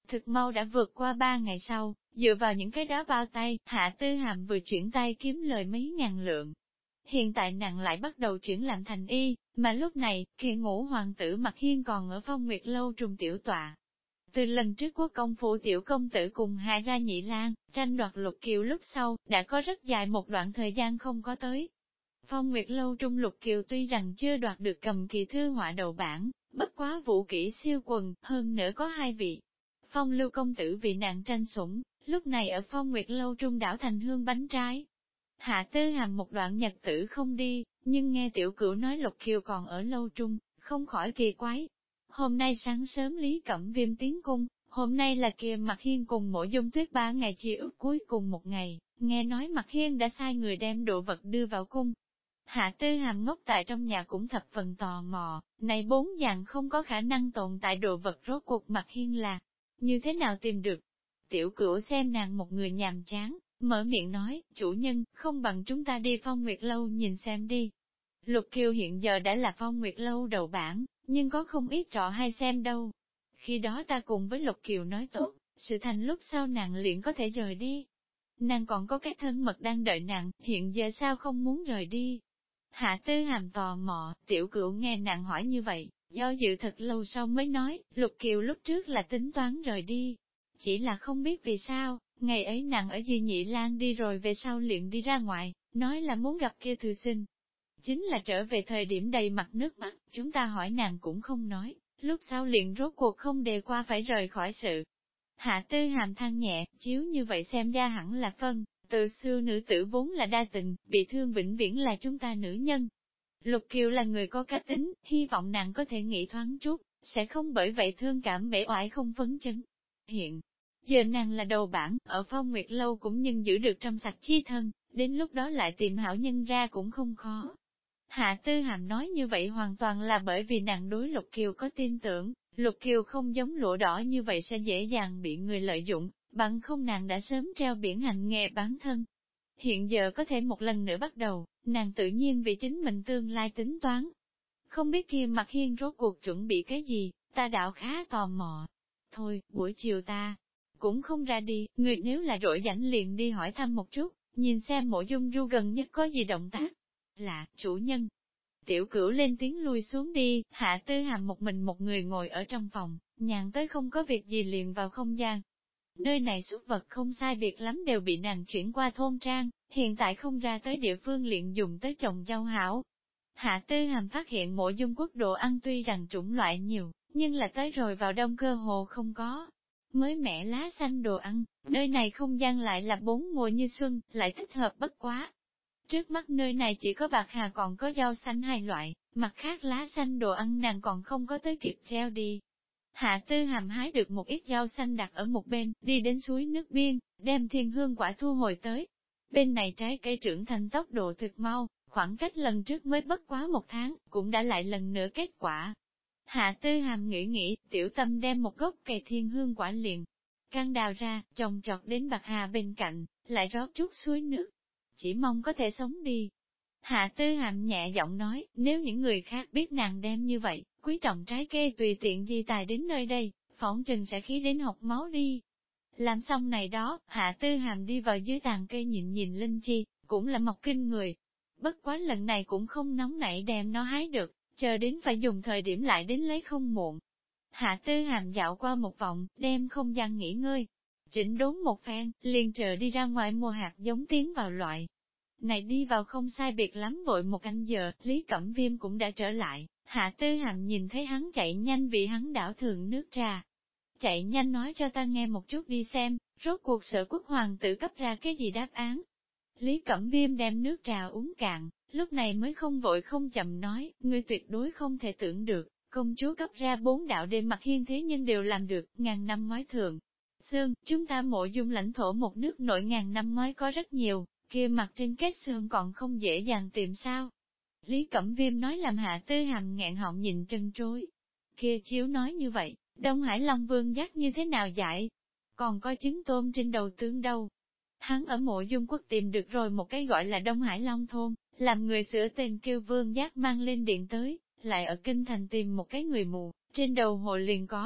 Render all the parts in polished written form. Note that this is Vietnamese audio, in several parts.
Thực mau đã vượt qua 3 ngày sau, dựa vào những cái đó bao tay, Hạ Tư Hàm vừa chuyển tay kiếm lời mấy ngàn lượng. Hiện tại nàng lại bắt đầu chuyển làm thành y, mà lúc này, kia ngũ hoàng tử Mặc Hiên còn ở Phong Nguyệt lâu trùng tiểu tọa. Từ lần trước quốc công phủ tiểu công tử cùng Hạ ra Nhị Lang, tranh đoạt Lục Kiều lúc sau, đã có rất dài một đoạn thời gian không có tới. Phong Nguyệt lâu trung Lục Kiều tuy rằng chưa đoạt được cầm kỳ thư họa đầu bảng, bất quá vũ kỹ siêu quần, hơn nữa có 2 vị. Phong lưu công tử vì nàng tranh sủng, lúc này ở Phong Nguyệt lâu trung đảo thành hương bánh trái. Hạ Tư Hàm một đoạn nhật tử không đi, nhưng nghe tiểu cửu nói Lục Kiều còn ở lâu trung, không khỏi kỳ quái. Hôm nay sáng sớm Lý Cẩm Viêm tiến cung, hôm nay là kia Mặc Hiên cùng Mộ Dung Tuyết 3 ngày chia ước cuối cùng một ngày, nghe nói Mặc Hiên đã sai người đem đồ vật đưa vào cung. Hạ Tư Hàm ngốc tại trong nhà cũng thập phần tò mò, này 4 dạng không có khả năng tồn tại đồ vật rốt cuộc Mặc Hiên là như thế nào tìm được. Tiểu cửu xem nàng một người nhàm chán, mở miệng nói, chủ nhân, không bằng chúng ta đi Phong Nguyệt lâu nhìn xem đi. Lục Kiều hiện giờ đã là Phong Nguyệt lâu đầu bảng, nhưng có không ít trọ hay xem đâu. Khi đó ta cùng với Lục Kiều nói tốt, sự thành lúc sau nàng liền có thể rời đi. Nàng còn có cái thân mật đang đợi nàng, hiện giờ sao không muốn rời đi. Hạ Tư Hàm tò mò, tiểu cửu nghe nàng hỏi như vậy, do dự thật lâu sau mới nói, Lục Kiều lúc trước là tính toán rời đi. Chỉ là không biết vì sao, ngày ấy nàng ở Di Nhị Lang đi rồi về sau liền đi ra ngoài, nói là muốn gặp kia thư sinh. Chính là trở về thời điểm đầy mặt nước mắt, chúng ta hỏi nàng cũng không nói, lúc sau liền rốt cuộc không đề qua phải rời khỏi sự. Hạ Tư Hàm than nhẹ, chiếu như vậy xem ra hẳn là phân, từ xưa nữ tử vốn là đa tình, bị thương vĩnh viễn là chúng ta nữ nhân. Lục Kiều là người có cá tính, hy vọng nàng có thể nghĩ thoáng chút, sẽ không bởi vậy thương cảm bể oải không phấn chấn. Hiện giờ nàng là đầu bảng, ở Phong Nguyệt lâu cũng nhưng giữ được trong sạch chi thân, đến lúc đó lại tìm hảo nhân ra cũng không khó. Hạ Tư Hàm nói như vậy hoàn toàn là bởi vì nàng đối Lục Kiều có tin tưởng, Lục Kiều không giống lụa đỏ như vậy sẽ dễ dàng bị người lợi dụng, bằng không nàng đã sớm treo biển hành nghề bán thân. Hiện giờ có thể một lần nữa bắt đầu, nàng tự nhiên vì chính mình tương lai tính toán. Không biết kia Mặc Hiên rốt cuộc chuẩn bị cái gì, ta đạo khá tò mò. Thôi, buổi chiều ta cũng không ra đi, người nếu là rỗi rảnh liền đi hỏi thăm một chút, nhìn xem Mộ Dung Du gần nhất có gì động tác. Là, chủ nhân. Tiểu cửu lên tiếng lui xuống đi, Hạ Tư Hàm một người ngồi ở trong phòng, nhàn tới không có việc gì liền vào không gian. Nơi này súc vật không sai biệt lắm đều bị nàng chuyển qua thôn trang, hiện tại không ra tới địa phương liền dùng tới trồng rau hảo. Hạ Tư Hàm phát hiện Mộ Dung quốc đồ ăn tuy rằng chủng loại nhiều, nhưng là tới rồi vào đông cơ hồ không có. Mới mẻ lá xanh đồ ăn, nơi này không gian lại là 4 mùa như xuân, lại thích hợp bất quá. Trước mắt nơi này chỉ có bạc hà còn có rau xanh 2 loại, mặt khác lá xanh đồ ăn nàng còn không có tới kịp treo đi. Hạ Tư Hàm hái được một ít rau xanh đặt ở một bên, đi đến suối nước biên, đem thiên hương quả thu hồi tới. Bên này trái cây trưởng thành tốc độ thực mau, khoảng cách lần trước mới bất quá 1 tháng, cũng đã lại lần nữa kết quả. Hạ Tư Hàm nghĩ, tiểu tâm đem một gốc cây thiên hương quả liền. Căn đào ra, trồng trọt đến bạc hà bên cạnh, lại rót chút suối nước. Chỉ mong có thể sống đi. Hạ Tư Hàm nhẹ giọng nói, nếu những người khác biết nàng đem như vậy, quý trọng trái cây tùy tiện di tài đến nơi đây, phỏng chừng sẽ khí đến học máu đi. Làm xong này đó, Hạ Tư Hàm đi vào dưới tàn cây nhìn linh chi, cũng là mọc kinh người. Bất quá lần này cũng không nóng nảy đem nó hái được, chờ đến phải dùng thời điểm lại đến lấy không muộn. Hạ Tư Hàm dạo qua một vòng, đem không gian nghỉ ngơi. Chỉnh đốn một phen, liền chờ đi ra ngoài mua hạt giống tiến vào loại. Này đi vào không sai biệt lắm vội 1 canh giờ, Lý Cẩm Viêm cũng đã trở lại, Hạ Tư Hàm nhìn thấy hắn chạy nhanh vì hắn đảo thường nước trà. Chạy nhanh nói cho ta nghe một chút đi xem, rốt cuộc Sở Quốc hoàng tử cấp ra cái gì đáp án. Lý Cẩm Viêm đem nước trà uống cạn, lúc này mới không vội không chậm nói, ngươi tuyệt đối không thể tưởng được, công chúa cấp ra 4 đạo đêm Mặc Hiên thế nhưng đều làm được, ngàn năm ngói thường. Xương, chúng ta Mộ Dung lãnh thổ một nước nội ngàn năm ngói có rất nhiều, kia mặt trên kết xương còn không dễ dàng tìm sao. Lý Cẩm Viêm nói làm Hạ Tư Hàm nghẹn họng nhìn chân trối. Kia chiếu nói như vậy, Đông Hải Long Vương dắt như thế nào giải? Còn có trứng tôm trên đầu tướng đâu? Hắn ở Mộ Dung quốc tìm được rồi một cái gọi là Đông Hải Long thôn, làm người sửa tên kêu Vương Giác mang lên điện tới, lại ở kinh thành tìm một cái người mù, trên đầu hộ liền có.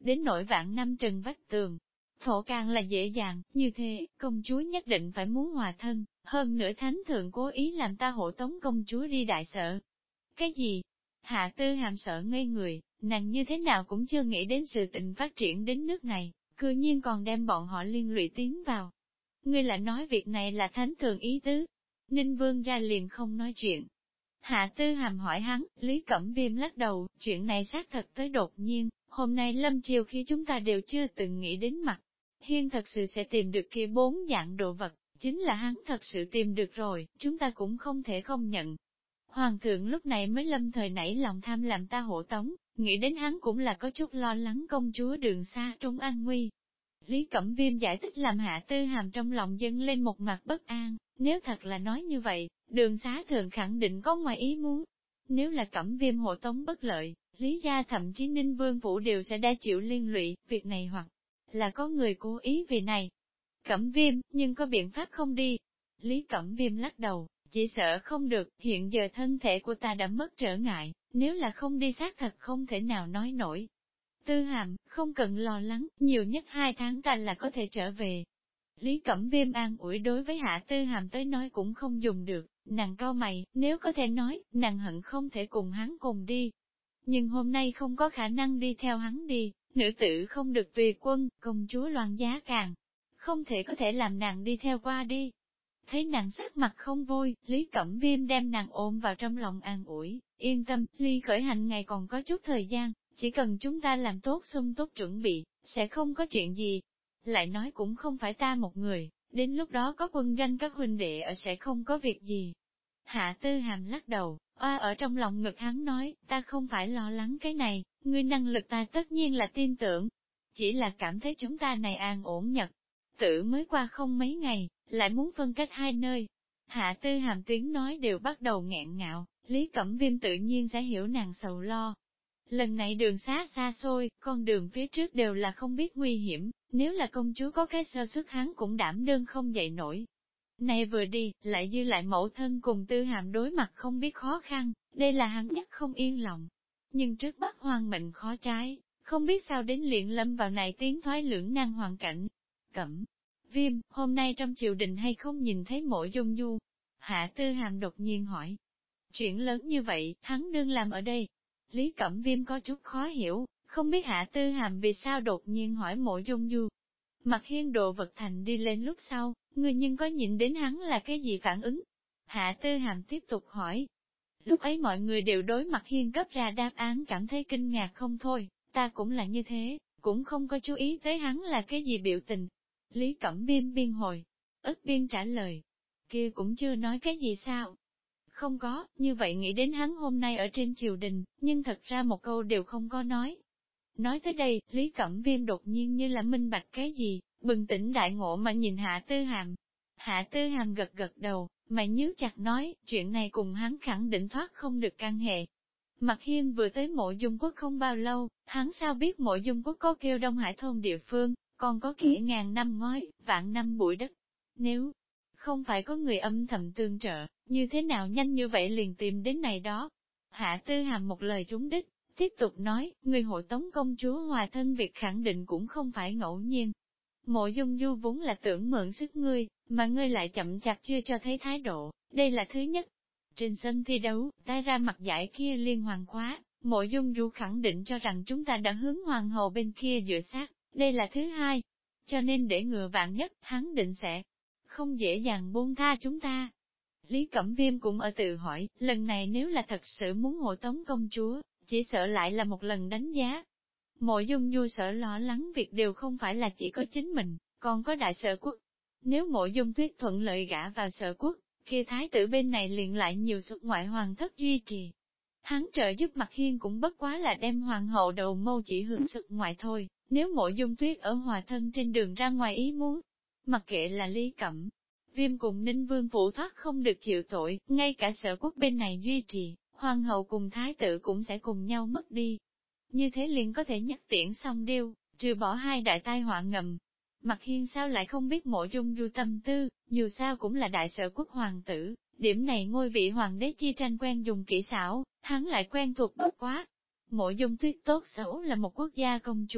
đến nỗi vạn năm trần vách tường. Thổ càng là dễ dàng, như thế, công chúa nhất định phải muốn hòa thân, hơn nữa thánh thượng cố ý làm ta hộ tống công chúa đi đại sở. Cái gì? Hạ Tư Hàm sợ ngây người, nàng như thế nào cũng chưa nghĩ đến sự tình phát triển đến nước này, cư nhiên còn đem bọn họ liên lụy tiến vào. Ngươi lại nói việc này là thánh thượng ý tứ. Ninh Vương ra liền không nói chuyện. Hạ Tư Hàm hỏi hắn, Lý Cẩm Viêm lắc đầu, chuyện này xác thật tới đột nhiên, hôm nay lâm triều khi chúng ta đều chưa từng nghĩ đến mặt. Hiên thật sự sẽ tìm được kia 4 dạng đồ vật, chính là hắn thật sự tìm được rồi, chúng ta cũng không thể không nhận. Hoàng thượng lúc này mới lâm thời nảy lòng tham làm ta hộ tống, nghĩ đến hắn cũng là có chút lo lắng công chúa đường xa trong an nguy. Lý Cẩm Viêm giải thích làm Hạ Tư Hàm trong lòng dâng lên một mặt bất an, nếu thật là nói như vậy, đường xá thường khẳng định có ngoài ý muốn. Nếu là Cẩm Viêm hộ tống bất lợi, Lý gia thậm chí Ninh Vương Phủ đều sẽ đã chịu liên lụy, việc này hoặc là có người cố ý vì này. Cẩm Viêm, nhưng có biện pháp không đi. Lý Cẩm Viêm lắc đầu, chỉ sợ không được, hiện giờ thân thể của ta đã mất trở ngại, nếu là không đi xác thật không thể nào nói nổi. Tư Hàm, không cần lo lắng, nhiều nhất 2 tháng ta là có thể trở về. Lý Cẩm Viêm an ủi đối với Hạ Tư Hàm tới nói cũng không dùng được, nàng cau mày, nếu có thể nói, nàng hận không thể cùng hắn cùng đi. Nhưng hôm nay không có khả năng đi theo hắn đi, nữ tử không được tùy quân, công chúa Loan Giá càng không thể có thể làm nàng đi theo qua đi. Thấy nàng sắc mặt không vui, Lý Cẩm Viêm đem nàng ôm vào trong lòng an ủi, yên tâm, ly khởi hành ngày còn có chút thời gian, chỉ cần chúng ta làm tốt xung tốt chuẩn bị, sẽ không có chuyện gì. Lại nói cũng không phải ta một người, đến lúc đó có quân doanh các huynh đệ ở sẽ không có việc gì. Hạ Tư Hàm lắc đầu, oa ở trong lòng ngực hắn nói, ta không phải lo lắng cái này, ngươi năng lực ta tất nhiên là tin tưởng. Chỉ là cảm thấy chúng ta này an ổn nhật. Tử mới qua không mấy ngày, lại muốn phân cách hai nơi. Hạ Tư Hàm tiếng nói đều bắt đầu nghẹn ngạo, Lý Cẩm Viêm tự nhiên sẽ hiểu nàng sầu lo. Lần này đường xá xa xôi, con đường phía trước đều là không biết nguy hiểm, nếu là công chúa có cái sơ suất hắn cũng đảm đương không dậy nổi. Này vừa đi, lại dư lại mẫu thân cùng Tư Hàm đối mặt không biết khó khăn, đây là hắn nhất không yên lòng. Nhưng trước mắt hoàng mệnh khó trái, không biết sao đến liền lâm vào này tiến thoái lưỡng nan hoàn cảnh. Cẩm Viêm, hôm nay trong triều đình hay không nhìn thấy Mộ Dung Du? Hạ Tư Hàm đột nhiên hỏi. Chuyện lớn như vậy, hắn đương làm ở đây. Lý Cẩm Viêm có chút khó hiểu, không biết Hạ Tư Hàm vì sao đột nhiên hỏi Mộ Dung Du. Mặt Hiên đồ vật thành đi lên lúc sau, người nhưng có nhìn đến hắn là cái gì phản ứng? Hạ Tư Hàm tiếp tục hỏi. Lúc ấy mọi người đều đối Mặt Hiên cấp ra đáp án cảm thấy kinh ngạc không thôi, ta cũng là như thế, cũng không có chú ý tới hắn là cái gì biểu tình. Lý Cẩm Viêm biên hồi, ức biên trả lời. Kia cũng chưa nói cái gì sao? Không có, như vậy nghĩ đến hắn hôm nay ở trên triều đình, nhưng thật ra một câu đều không có nói. Nói tới đây, Lý Cẩm Viêm đột nhiên như là minh bạch cái gì, bừng tỉnh đại ngộ mà nhìn Hạ Tư Hàm. Hạ Tư Hàm gật gật đầu, mày nhíu chặt nói, chuyện này cùng hắn khẳng định thoát không được can hệ. Mặt Hiên vừa tới Mộ Dung Quốc không bao lâu, hắn sao biết Mộ Dung Quốc có kêu Đông Hải thôn địa phương, còn có kỹ ngàn năm ngói, vạn năm bụi đất. Nếu không phải có người âm thầm tương trợ, như thế nào nhanh như vậy liền tìm đến này đó. Hạ Tư Hàm một lời trúng đích, tiếp tục nói, người hộ tống công chúa hòa thân việc khẳng định cũng không phải ngẫu nhiên. Mộ Dung Du vốn là tưởng mượn sức ngươi, mà ngươi lại chậm chạp chưa cho thấy thái độ, đây là thứ nhất. Trên sân thi đấu, ta ra mặt giải kia liên hoàng khóa, Mộ Dung Du khẳng định cho rằng chúng ta đã hướng hoàng hậu bên kia dựa sát, đây là thứ hai. Cho nên để ngừa vạn nhất, hắn định sẽ không dễ dàng buông tha chúng ta. Lý Cẩm Viêm cũng ở tự hỏi, lần này nếu là thật sự muốn hộ tống công chúa, chỉ sợ lại là một lần đánh giá. Mộ Dung Du sợ lo lắng việc đều không phải là chỉ có chính mình, còn có đại sở quốc. Nếu Mộ Dung Tuyết thuận lợi gả vào sở quốc, kia thái tử bên này liền lại nhiều xuất ngoại hoàng thất duy trì. Hắn trợ giúp Mặt Hiên cũng bất quá là đem hoàng hậu đầu mâu chỉ hướng xuất ngoại thôi, nếu Mộ Dung Tuyết ở hòa thân trên đường ra ngoài ý muốn. Mặc kệ là Lý Cẩm Viêm cùng Ninh Vương Phủ thoát không được chịu tội, ngay cả sở quốc bên này duy trì, hoàng hậu cùng thái tử cũng sẽ cùng nhau mất đi. Như thế liền có thể nhắc tiễn xong điêu, trừ bỏ hai đại tai họa ngầm. Mặt Hiên sao lại không biết Mộ Dung Du tâm tư, dù sao cũng là đại sở quốc hoàng tử, điểm này ngôi vị hoàng đế chi tranh quen dùng kỹ xảo, hắn lại quen thuộc bất quá. Mộ Dung Tuyết tốt xấu là một quốc gia công chúa,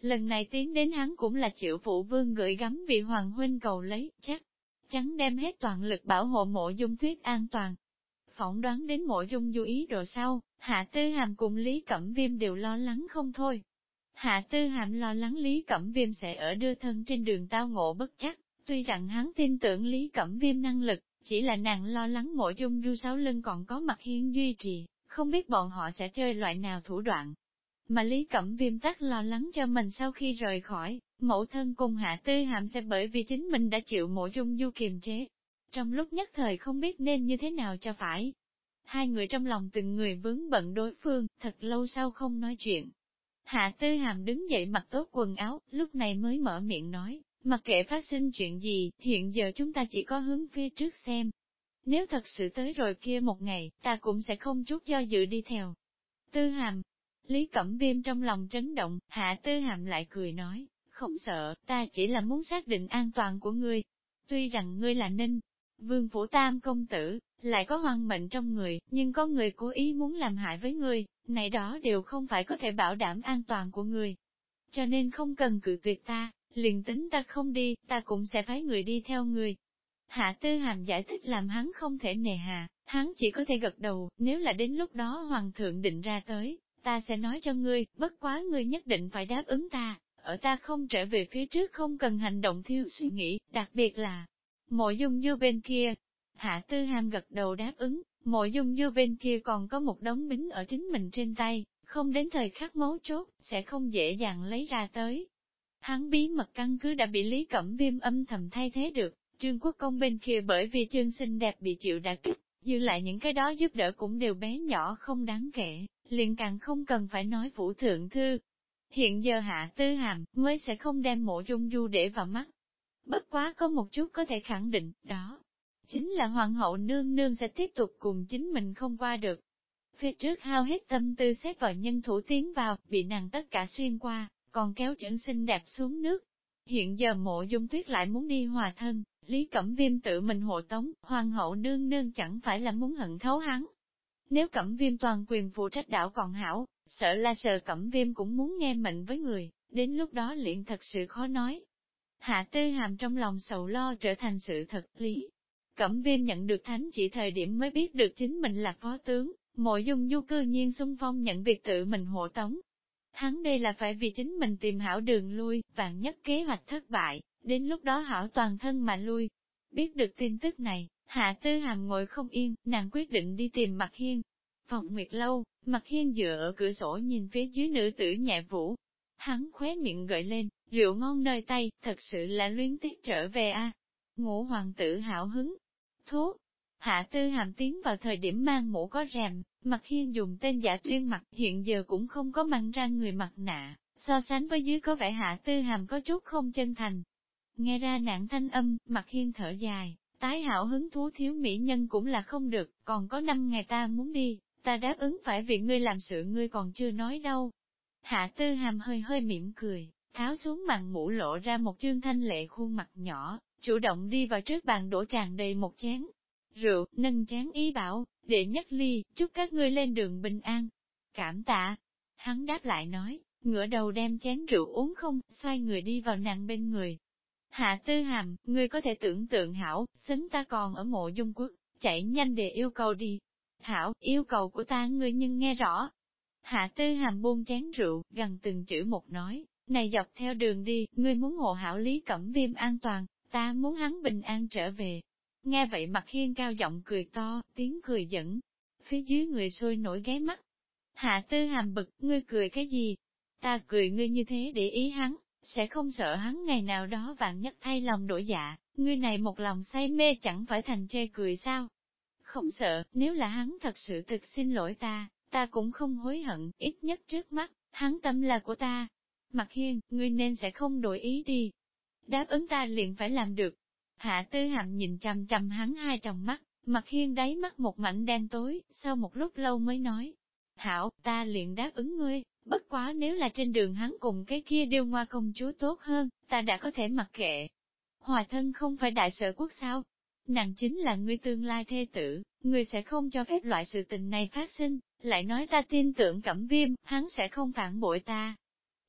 Lần này tiến đến hắn cũng là chịu phụ vương gửi gắm vì Hoàng huynh cầu lấy, chắc chắn đem hết toàn lực bảo hộ Mộ Dung Tuyết an toàn. Phỏng đoán đến Mộ Dung Du ý đồ sau, Hạ Tư Hàm cùng Lý Cẩm Viêm đều lo lắng không thôi. Hạ Tư Hàm lo lắng Lý Cẩm Viêm sẽ ở đưa thân trên đường tao ngộ bất chắc, tuy rằng hắn tin tưởng Lý Cẩm Viêm năng lực, chỉ là nàng lo lắng Mộ Dung Du sau lưng còn có Mặc Hiên duy trì, không biết bọn họ sẽ chơi loại nào thủ đoạn. Mà Lý Cẩm Viêm tắc lo lắng cho mình sau khi rời khỏi, mẫu thân cùng Hạ Tư Hàm sẽ bởi vì chính mình đã chịu Mộ Dung Du kiềm chế. Trong lúc nhất thời không biết nên như thế nào cho phải. Hai người trong lòng từng người vướng bận đối phương, thật lâu sau không nói chuyện. Hạ Tư Hàm đứng dậy mặc tốt quần áo, lúc này mới mở miệng nói, mặc kệ phát sinh chuyện gì, hiện giờ chúng ta chỉ có hướng phía trước xem. Nếu thật sự tới rồi kia một ngày, ta cũng sẽ không chút do dự đi theo. Tư Hàm, Lý Cẩm Viêm trong lòng chấn động, Hạ Tư Hàm lại cười nói, không sợ, ta chỉ là muốn xác định an toàn của ngươi. Tuy rằng ngươi là Ninh Vương Phủ Tam công tử, lại có hoang mệnh trong người, nhưng có người cố ý muốn làm hại với ngươi, này đó đều không phải có thể bảo đảm an toàn của ngươi. Cho nên không cần cự tuyệt ta, liền tính ta không đi, ta cũng sẽ phái người đi theo ngươi. Hạ Tư Hàm giải thích làm hắn không thể nề hà, hắn chỉ có thể gật đầu, nếu là đến lúc đó Hoàng thượng định ra tới, ta sẽ nói cho ngươi, bất quá ngươi nhất định phải đáp ứng ta, ở ta không trở về phía trước không cần hành động thiếu suy nghĩ, đặc biệt là Mộ Dung Du bên kia. Hạ Tư Hàm gật đầu đáp ứng, Mộ Dung Du bên kia còn có một đống bính ở chính mình trên tay, không đến thời khắc mấu chốt, sẽ không dễ dàng lấy ra tới. Hắn bí mật căn cứ đã bị Lý Cẩm Viêm âm thầm thay thế được, Trương Quốc Công bên kia bởi vì Trương xinh đẹp bị chịu đả kích, dư lại những cái đó giúp đỡ cũng đều bé nhỏ không đáng kể, liền càng không cần phải nói Phủ Thượng Thư. Hiện giờ Hạ Tư Hàm mới sẽ không đem Mộ Dung Du để vào mắt. Bất quá có một chút có thể khẳng định, đó chính là Hoàng hậu nương nương sẽ tiếp tục cùng chính mình không qua được. Phía trước hao hết tâm tư xếp vào nhân thủ tiến vào, bị nàng tất cả xuyên qua, còn kéo chẩn xinh đẹp xuống nước. Hiện giờ Mộ Dung Tuyết lại muốn đi hòa thân, Lý Cẩm Viêm tự mình hộ tống, Hoàng hậu nương nương chẳng phải là muốn hận thấu hắn. Nếu Cẩm Viêm toàn quyền phụ trách đảo còn hảo, sợ là sợ Cẩm Viêm cũng muốn nghe mệnh với người, đến lúc đó liền thật sự khó nói. Hạ Tư Hàm trong lòng sầu lo trở thành sự thật. Lý Cẩm Viêm nhận được thánh chỉ thời điểm mới biết được chính mình là phó tướng, Mộ Dung Du cư nhiên xung phong nhận việc tự mình hộ tống. Hắn đây là phải vì chính mình tìm hảo đường lui, vạn nhất kế hoạch thất bại, đến lúc đó hảo toàn thân mà lui. Biết được tin tức này, Hạ Tư Hàm ngồi không yên, nàng quyết định đi tìm Mặc Hiên. Phòng Nguyệt Lâu, Mặc Hiên dựa ở cửa sổ nhìn phía dưới nữ tử nhẹ vũ. Hắn khóe miệng gợi lên, rượu ngon nơi tay, thật sự là luyến tiếc trở về a. Ngũ hoàng tử hảo hứng. Thú. Hạ Tư Hàm tiến vào thời điểm mang mũ có rèm, Mặc Hiên dùng tên giả tuyên mặt hiện giờ cũng không có mang ra người mặt nạ, so sánh với dưới có vẻ Hạ Tư Hàm có chút không chân thành. Nghe ra nạn thanh âm, Mặc Hiên thở dài, tái hảo hứng thú thiếu mỹ nhân cũng là không được, còn có 5 ngày ta muốn đi, ta đáp ứng phải vì ngươi làm sự ngươi còn chưa nói đâu. Hạ Tư Hàm hơi hơi mỉm cười, tháo xuống màn mũ lộ ra một chương thanh lệ khuôn mặt nhỏ, chủ động đi vào trước bàn đổ tràn đầy một chén rượu, nâng chén ý bảo, đệ nhất ly, chúc các ngươi lên đường bình an. Cảm tạ. Hắn đáp lại nói, ngửa đầu đem chén rượu uống không, xoay người đi vào nàng bên người. Hạ Tư Hàm, ngươi có thể tưởng tượng hảo, xứng ta còn ở Mộ Dung Quốc, chạy nhanh để yêu cầu đi. Hảo, yêu cầu của ta ngươi nhưng nghe rõ. Hạ Tư Hàm buông chén rượu, gần từng chữ một nói, này dọc theo đường đi, ngươi muốn hộ hảo Lý Cẩm Viêm an toàn, ta muốn hắn bình an trở về. Nghe vậy Mặc Hiên cao giọng cười to, tiếng cười dẫn. Phía dưới người sôi nổi ghé mắt. Hạ Tư Hàm bực, ngươi cười cái gì? Ta cười ngươi như thế để ý hắn, sẽ không sợ hắn ngày nào đó vạn nhất thay lòng đổi dạ, ngươi này một lòng say mê chẳng phải thành chê cười sao? Không sợ, nếu là hắn thật sự thực xin lỗi ta cũng không hối hận, ít nhất trước mắt, hắn tâm là của ta. Mặc Hiên, ngươi nên sẽ không đổi ý đi. Đáp ứng ta liền phải làm được. Hạ Tư Hàm nhìn chằm chằm hắn hai tròng mắt, Mặc Hiên đáy mắt một mảnh đen tối, sau một lúc lâu mới nói. Hảo, ta liền đáp ứng ngươi, bất quá nếu là trên đường hắn cùng cái kia điêu ngoa công chúa tốt hơn, ta đã có thể mặc kệ. Hòa thân không phải đại sở quốc sao? Nàng chính là ngươi tương lai thê tử, ngươi sẽ không cho phép loại sự tình này phát sinh, lại nói ta tin tưởng Cẩm Viêm, hắn sẽ không phản bội ta.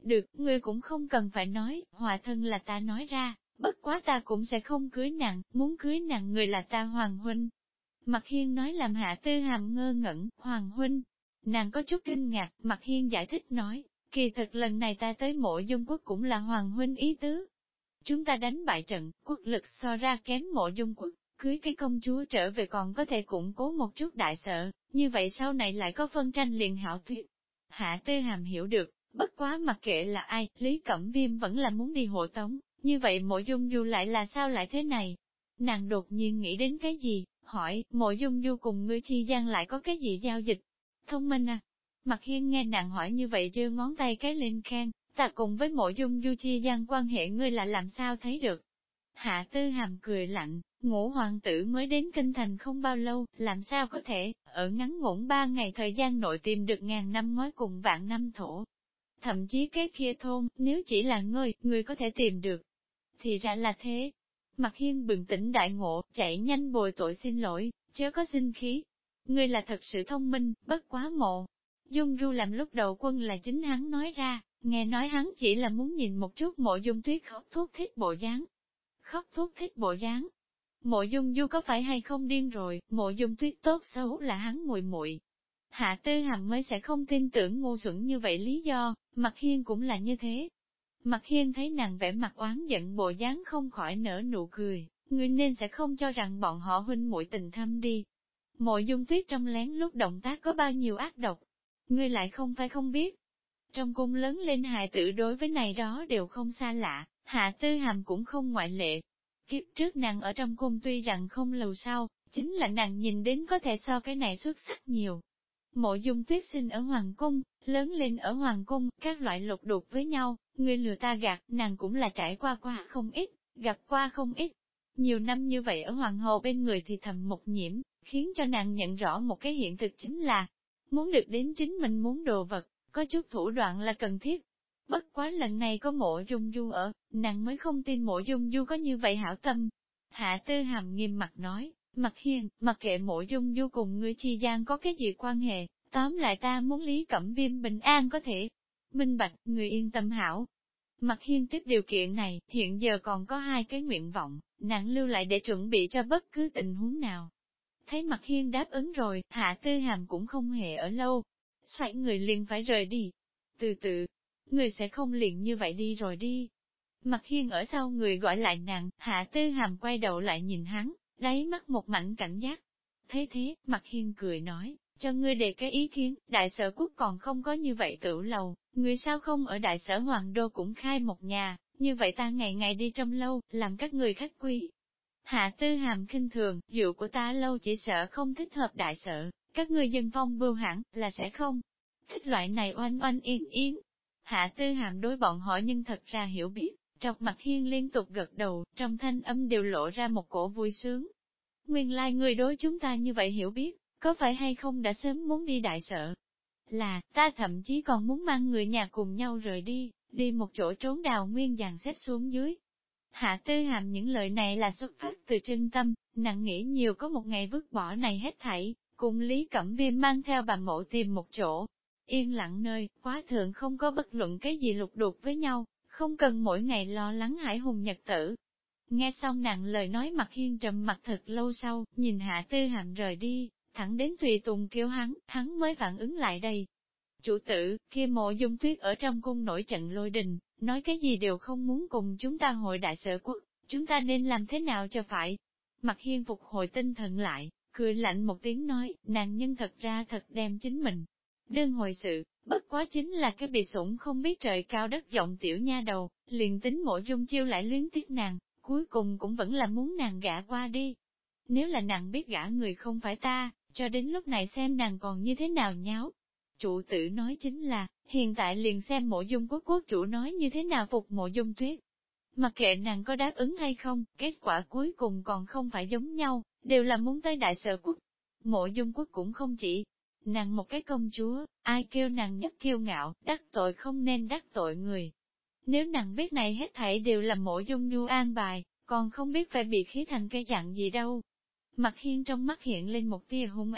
Được, ngươi cũng không cần phải nói, hòa thân là ta nói ra, bất quá ta cũng sẽ không cưới nàng, muốn cưới nàng người là ta Hoàng huynh. Mạc Hiên nói làm Hạ Tư Hàm ngơ ngẩn, Hoàng huynh. Nàng có chút kinh ngạc, Mạc Hiên giải thích nói, kỳ thực lần này ta tới Mộ Dung quốc cũng là Hoàng huynh ý tứ. Chúng ta đánh bại trận, quốc lực so ra kém Mộ Dung quốc, cưới cái công chúa trở về còn có thể củng cố một chút đại sở, như vậy sau này lại có phân tranh liền hảo thuyết. Hạ Tư Hàm hiểu được, bất quá mặc kệ là ai, Lý Cẩm Viêm vẫn là muốn đi hộ tống, như vậy Mộ Dung Du lại là sao lại thế này? Nàng đột nhiên nghĩ đến cái gì, hỏi, Mộ Dung Du cùng ngươi chi gian lại có cái gì giao dịch? Thông minh à? Mạc Hiên nghe nàng hỏi như vậy giơ ngón tay cái lên khen, ta cùng với Mộ Dung Du chi gian quan hệ ngươi là làm sao thấy được? Hạ Tư Hàm cười lạnh, Ngũ hoàng tử mới đến kinh thành không bao lâu, làm sao có thể, ở ngắn ngủn 3 ngày thời gian nội tìm được ngàn năm ngói cùng vạn năm thổ. Thậm chí cái kia thôn, nếu chỉ là ngươi có thể tìm được. Thì ra là thế. Mạc Hiên bừng tỉnh đại ngộ, chạy nhanh bồi tội xin lỗi, chớ có sinh khí. Ngươi là thật sự thông minh, bất quá Mộ Dung Du làm lúc đầu quân là chính hắn nói ra, nghe nói hắn chỉ là muốn nhìn một chút Mộ Dung Tuyết khóc thút thít bộ dáng. Khóc thút thít bộ dáng. Mộ Dung Du có phải hay không điên rồi, Mộ Dung Tuyết tốt xấu là hắn muội muội. Hạ Tư Hàm mới sẽ không tin tưởng ngu xuẩn như vậy lý do, Mạc Hiên cũng là như thế. Mạc Hiên thấy nàng vẻ mặt oán giận bộ dáng không khỏi nở nụ cười, ngươi nên sẽ không cho rằng bọn họ huynh muội tình thâm đi. Mộ Dung Tuyết trong lén lúc động tác có bao nhiêu ác độc, ngươi lại không phải không biết. Trong cung lớn lên hài tử đối với này đó đều không xa lạ, Hạ Tư Hàm cũng không ngoại lệ. Kiếp trước nàng ở trong cung tuy rằng không lâu sau, chính là nàng nhìn đến có thể so cái này xuất sắc nhiều. Mộ Dung Tuyết sinh ở Hoàng cung, lớn lên ở Hoàng cung, các loại lục đục với nhau, người lừa ta gạt, nàng cũng là trải qua không ít, gặp qua không ít. Nhiều năm như vậy ở Hoàng hậu bên người thì thầm một nhiễm, khiến cho nàng nhận rõ một cái hiện thực chính là, muốn được đến chính mình muốn đồ vật, có chút thủ đoạn là cần thiết. Bất quá lần này có Mộ Dung Du ở, nàng mới không tin Mộ Dung Du có như vậy hảo tâm. Hạ Tư Hàm nghiêm mặt nói, Mạc Hiên, mặc kệ Mộ Dung Du cùng ngươi chi gian có cái gì quan hệ, tóm lại ta muốn Lý Cẩm Viêm bình an có thể. Minh bạch, người yên tâm hảo. Mạc Hiên tiếp điều kiện này, hiện giờ còn có 2 cái nguyện vọng, nàng lưu lại để chuẩn bị cho bất cứ tình huống nào. Thấy Mạc Hiên đáp ứng rồi, Hạ Tư Hàm cũng không hề ở lâu. Xoay người liền phải rời đi. Từ từ, người sẽ không liền như vậy đi rồi đi. Mạc Hiên ở sau người gọi lại nàng, Hạ Tư Hàm quay đầu lại nhìn hắn, đáy mắt một mảnh cảnh giác. Thế thế, Mạc Hiên cười nói, cho ngươi đề cái ý kiến, đại sở quốc còn không có như vậy tửu lầu, người sao không ở đại sở Hoàng Đô cũng khai một nhà, như vậy ta ngày ngày đi trong lâu, làm các người khách quý. Hạ Tư Hàm khinh thường, rượu của ta lâu chỉ sợ không thích hợp đại sở, các người dân phong bưu hẳn là sẽ không thích loại này oanh oanh yên yên. Hạ Tư Hàm đối bọn họ nhưng thật ra hiểu biết, trọc Mạc Hiên liên tục gật đầu, trong thanh âm đều lộ ra một cổ vui sướng. Nguyên lai người đối chúng ta như vậy hiểu biết, có phải hay không đã sớm muốn đi đại sở? Là, ta thậm chí còn muốn mang người nhà cùng nhau rời đi, đi một chỗ trốn đào nguyên dàn xếp xuống dưới. Hạ Tư Hàm những lời này là xuất phát từ chân tâm, nặng nghĩ nhiều có một ngày vứt bỏ này hết thảy, cùng Lý Cẩm Viêm mang theo bà mộ tìm một chỗ. Yên lặng nơi, quá thượng không có bất luận cái gì lục đục với nhau, không cần mỗi ngày lo lắng hải hùng nhật tử. Nghe xong nàng lời nói Mạc Hiên trầm mặt thật lâu sau, nhìn Hạ Tư Hàm rời đi, thẳng đến Tùy Tùng kêu hắn mới phản ứng lại đây. Chủ tử, kia Mộ Dung Tuyết ở trong cung nổi trận lôi đình, nói cái gì đều không muốn cùng chúng ta hội đại sở quốc, chúng ta nên làm thế nào cho phải? Mạc Hiên phục hồi tinh thần lại, cười lạnh một tiếng nói, nàng nhân thật ra thật đem chính mình. Đơn hồi sự, bất quá chính là cái bị sủng không biết trời cao đất rộng tiểu nha đầu, liền tính Mộ Dung Chiêu lại luyến tiếc nàng, cuối cùng cũng vẫn là muốn nàng gả qua đi. Nếu là nàng biết gả người không phải ta, cho đến lúc này xem nàng còn như thế nào nháo. Chủ tử nói chính là, hiện tại liền xem Mộ Dung quốc chủ nói như thế nào phục Mộ Dung Tuyết. Mặc kệ nàng có đáp ứng hay không, kết quả cuối cùng còn không phải giống nhau, đều là muốn tới đại sở quốc. Mộ Dung quốc cũng không chỉ nàng một cái công chúa, ai kêu nàng nhất kiêu ngạo, đắc tội không nên đắc tội người. Nếu nàng biết này hết thảy đều là Mộ Dung Nhu an bài, còn không biết phải bị khí thành cái dạng gì đâu. Mạc Hiên trong mắt hiện lên một tia hung ác,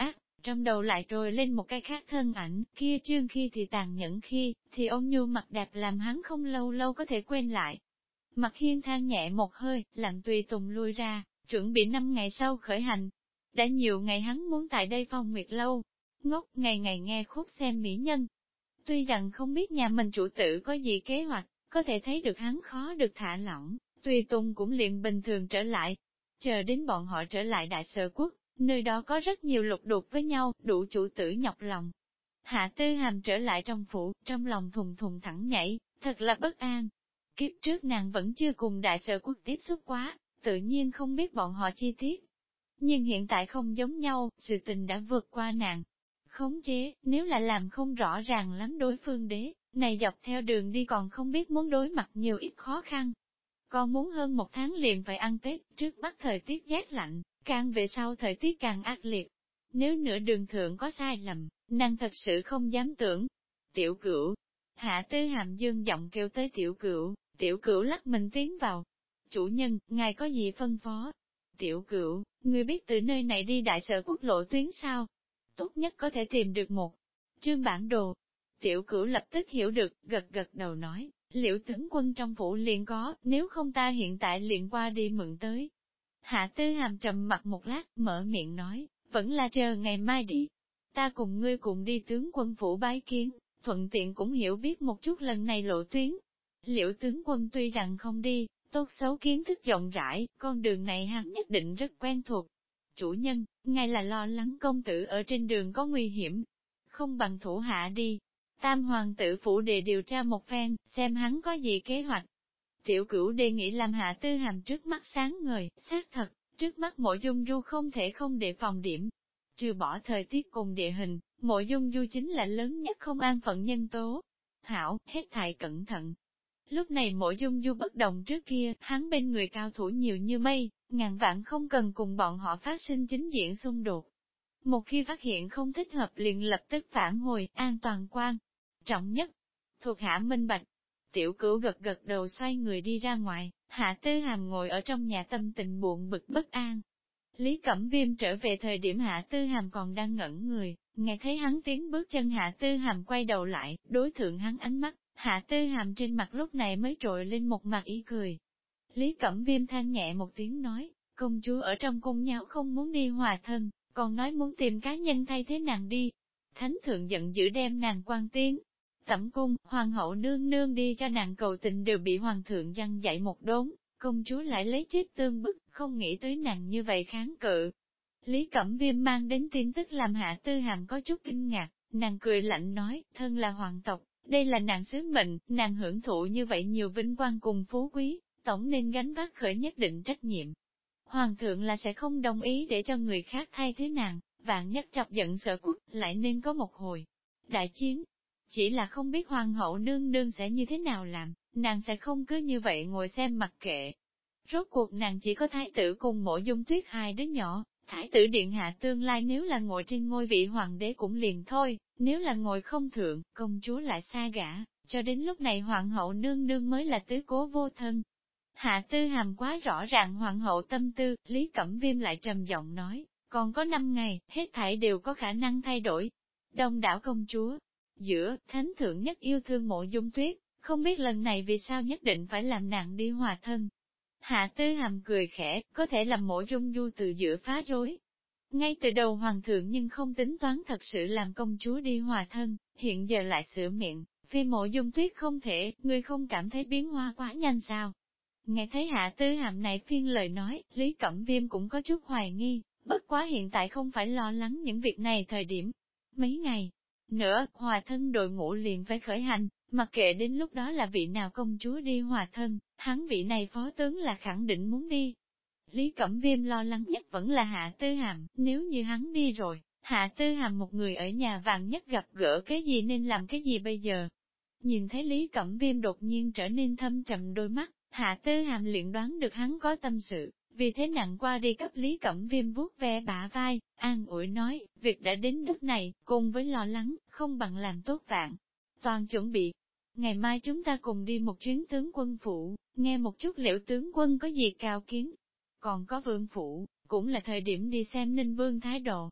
trong đầu lại trồi lên một cái khác thân ảnh, kia trương khi thì tàn nhẫn khi, thì ôn nhu mặt đẹp làm hắn không lâu lâu có thể quên lại. Mặt Hiên than nhẹ một hơi, làm tùy tùng lui ra, chuẩn bị 5 ngày sau khởi hành. Đã nhiều ngày hắn muốn tại đây Phong Nguyệt lâu, ngốc ngày ngày nghe khúc xem mỹ nhân. Tuy rằng không biết nhà mình chủ tử có gì kế hoạch, có thể thấy được hắn khó được thả lỏng, tùy tùng cũng liền bình thường trở lại. Chờ đến bọn họ trở lại Đại Sở Quốc, nơi đó có rất nhiều lục đục với nhau, đủ chủ tử nhọc lòng. Hạ Tư Hàm trở lại trong phủ, trong lòng thùng thùng thẳng nhảy, thật là bất an. Kiếp trước nàng vẫn chưa cùng Đại Sở Quốc tiếp xúc quá, tự nhiên không biết bọn họ chi tiết. Nhưng hiện tại không giống nhau, sự tình đã vượt qua nàng. Khống chế, nếu là làm không rõ ràng lắm đối phương đế, này dọc theo đường đi còn không biết muốn đối mặt nhiều ít khó khăn. Còn muốn hơn 1 tháng liền phải ăn Tết, trước mắt thời tiết rét lạnh, càng về sau thời tiết càng ác liệt. Nếu nửa đường thượng có sai lầm, nàng thật sự không dám tưởng. Tiểu Cửu, Hạ Tư Hàm dương giọng kêu tới Tiểu Cửu lắc mình tiến vào. Chủ nhân, ngài có gì phân phó? Tiểu Cửu, ngươi biết từ nơi này đi Đại Sở Quốc lộ tuyến sao? Tốt nhất có thể tìm được một chương bản đồ. Tiểu Cửu lập tức hiểu được, gật gật đầu nói, Liễu tướng quân trong phủ liền có, nếu không ta hiện tại liền qua đi mượn tới. Hạ Tư Hàm trầm mặt một lát, mở miệng nói, vẫn là chờ ngày mai đi. Ta cùng ngươi cùng đi tướng quân phủ bái kiến, thuận tiện cũng hiểu biết một chút lần này lộ tuyến. Liễu tướng quân tuy rằng không đi, tốt xấu kiến thức rộng rãi, con đường này hắn nhất định rất quen thuộc. Chủ nhân, ngài là lo lắng công tử ở trên đường có nguy hiểm. Không bằng thủ hạ đi. Tam hoàng tử phủ để điều tra một phen, xem hắn có gì kế hoạch. Tiểu Cửu đề nghị làm Hạ Tư Hàm trước mắt sáng ngời, xác thật, trước mắt Mộ Dung Du không thể không đề phòng điểm. Trừ bỏ thời tiết cùng địa hình, Mộ Dung Du chính là lớn nhất không an phận nhân tố. Hảo, hết thảy cẩn thận. Lúc này Mộ Dung Du bất đồng trước kia, hắn bên người cao thủ nhiều như mây, ngàn vạn không cần cùng bọn họ phát sinh chính diện xung đột. Một khi phát hiện không thích hợp liền lập tức phản hồi, an toàn quan trọng nhất. Thuộc hạ minh bạch. Tiểu Cửu gật gật đầu xoay người đi ra ngoài, Hạ Tư Hàm ngồi ở trong nhà tâm tình buồn bực bất an. Lý Cẩm Viêm trở về thời điểm Hạ Tư Hàm còn đang ngẩn người, nghe thấy hắn tiếng bước chân Hạ Tư Hàm quay đầu lại, đối thượng hắn ánh mắt, Hạ Tư Hàm trên mặt lúc này mới trội lên một mặt ý cười. Lý Cẩm Viêm than nhẹ một tiếng nói, công chúa ở trong cung nhau không muốn đi hòa thân, còn nói muốn tìm cá nhân thay thế nàng đi. Thánh thượng giận dữ đem nàng quan tiến tẩm cung, hoàng hậu nương nương đi cho nàng cầu tình đều bị hoàng thượng giăng dạy một đốn, công chúa lại lấy chết tương bức, không nghĩ tới nàng như vậy kháng cự. Lý Cẩm Viêm mang đến tin tức làm Hạ Tư Hàm có chút kinh ngạc, nàng cười lạnh nói, thân là hoàng tộc, đây là nàng sứ mệnh, nàng hưởng thụ như vậy nhiều vinh quang cùng phú quý, tổng nên gánh vác khởi nhất định trách nhiệm. Hoàng thượng là sẽ không đồng ý để cho người khác thay thế nàng, vạn nhất chọc giận Sở Quốc, lại nên có một hồi đại chiến. Chỉ là không biết hoàng hậu nương nương sẽ như thế nào làm, nàng sẽ không cứ như vậy ngồi xem mặc kệ. Rốt cuộc nàng chỉ có thái tử cùng Mộ Dung Tuyết hai đứa nhỏ, thái tử điện hạ tương lai nếu là ngồi trên ngôi vị hoàng đế cũng liền thôi, nếu là ngồi không thượng, công chúa lại xa gả, cho đến lúc này hoàng hậu nương nương mới là tứ cố vô thân. Hạ Tư Hàm quá rõ ràng hoàng hậu tâm tư, Lý Cẩm Viêm lại trầm giọng nói, còn có 5 ngày, hết thảy đều có khả năng thay đổi. Đông đảo công chúa, giữa, thánh thượng nhất yêu thương Mộ Dung Tuyết, không biết lần này vì sao nhất định phải làm nàng đi hòa thân. Hạ Tư Hàm cười khẽ, có thể làm Mộ Dung Du từ giữa phá rối. Ngay từ đầu hoàng thượng nhưng không tính toán thật sự làm công chúa đi hòa thân, hiện giờ lại sửa miệng, phi Mộ Dung Tuyết không thể, ngươi không cảm thấy biến hóa quá nhanh sao? Nghe thấy Hạ Tư Hàm này phiên lời nói, Lý Cẩm Viêm cũng có chút hoài nghi, bất quá hiện tại không phải lo lắng những việc này thời điểm. Mấy ngày nữa, hòa thân đội ngũ liền phải khởi hành, mặc kệ đến lúc đó là vị nào công chúa đi hòa thân, hắn vị này phó tướng là khẳng định muốn đi. Lý Cẩm Viêm lo lắng nhất vẫn là Hạ Tư Hàm, nếu như hắn đi rồi, Hạ Tư Hàm một người ở nhà vàng nhất gặp gỡ cái gì nên làm cái gì bây giờ. Nhìn thấy Lý Cẩm Viêm đột nhiên trở nên thâm trầm đôi mắt, Hạ Tư Hàm liền đoán được hắn có tâm sự, vì thế nặng qua đi cấp Lý Cẩm Viêm vuốt ve bả vai, an ủi nói, việc đã đến lúc này, cùng với lo lắng, không bằng làm tốt vạn. Toàn chuẩn bị, ngày mai chúng ta cùng đi một chuyến tướng quân phủ, nghe một chút Liễu tướng quân có gì cao kiến. Còn có vương phủ, cũng là thời điểm đi xem Ninh Vương thái độ.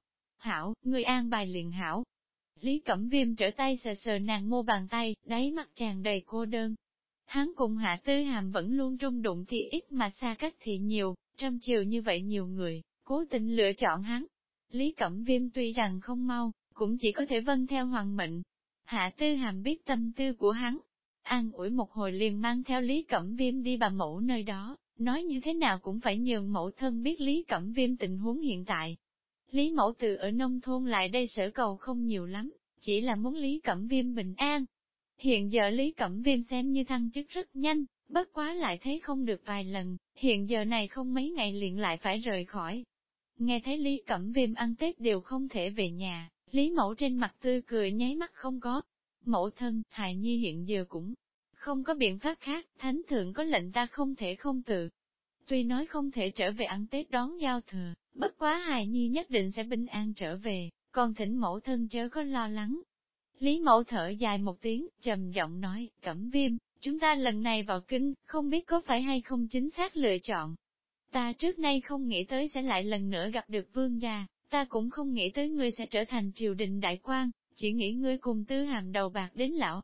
Hảo, người an bài liền hảo. Lý Cẩm Viêm trở tay sờ sờ nàng mô bàn tay, đáy mắt tràn đầy cô đơn. Hắn cùng Hạ Tư Hàm vẫn luôn trung đụng thì ít mà xa cách thì nhiều, trăm chiều như vậy nhiều người, cố tình lựa chọn hắn. Lý Cẩm Viêm tuy rằng không mau, cũng chỉ có thể vâng theo hoàng mệnh. Hạ Tư Hàm biết tâm tư của hắn, an ủi một hồi liền mang theo Lý Cẩm Viêm đi bà mẫu nơi đó, nói như thế nào cũng phải nhường mẫu thân biết Lý Cẩm Viêm tình huống hiện tại. Lý mẫu từ ở nông thôn lại đây sở cầu không nhiều lắm, chỉ là muốn Lý Cẩm Viêm bình an. Hiện giờ Lý Cẩm Viêm xem như thăng chức rất nhanh, bất quá lại thấy không được vài lần, hiện giờ này không mấy ngày liền lại phải rời khỏi. Nghe thấy Lý Cẩm Viêm ăn Tết đều không thể về nhà, Lý mẫu trên mặt tươi cười nháy mắt không có. Mẫu thân, hài nhi hiện giờ cũng không có biện pháp khác, thánh thượng có lệnh ta không thể không tự. Tuy nói không thể trở về ăn Tết đón giao thừa, bất quá hài nhi nhất định sẽ bình an trở về, còn thỉnh mẫu thân chớ có lo lắng. Lý mẫu thở dài một tiếng, trầm giọng nói, Cẩm Viêm, chúng ta lần này vào kinh, không biết có phải hay không chính xác lựa chọn. Ta trước nay không nghĩ tới sẽ lại lần nữa gặp được vương gia, ta cũng không nghĩ tới ngươi sẽ trở thành triều đình đại quan, chỉ nghĩ ngươi cùng Tư Hàm đầu bạc đến lão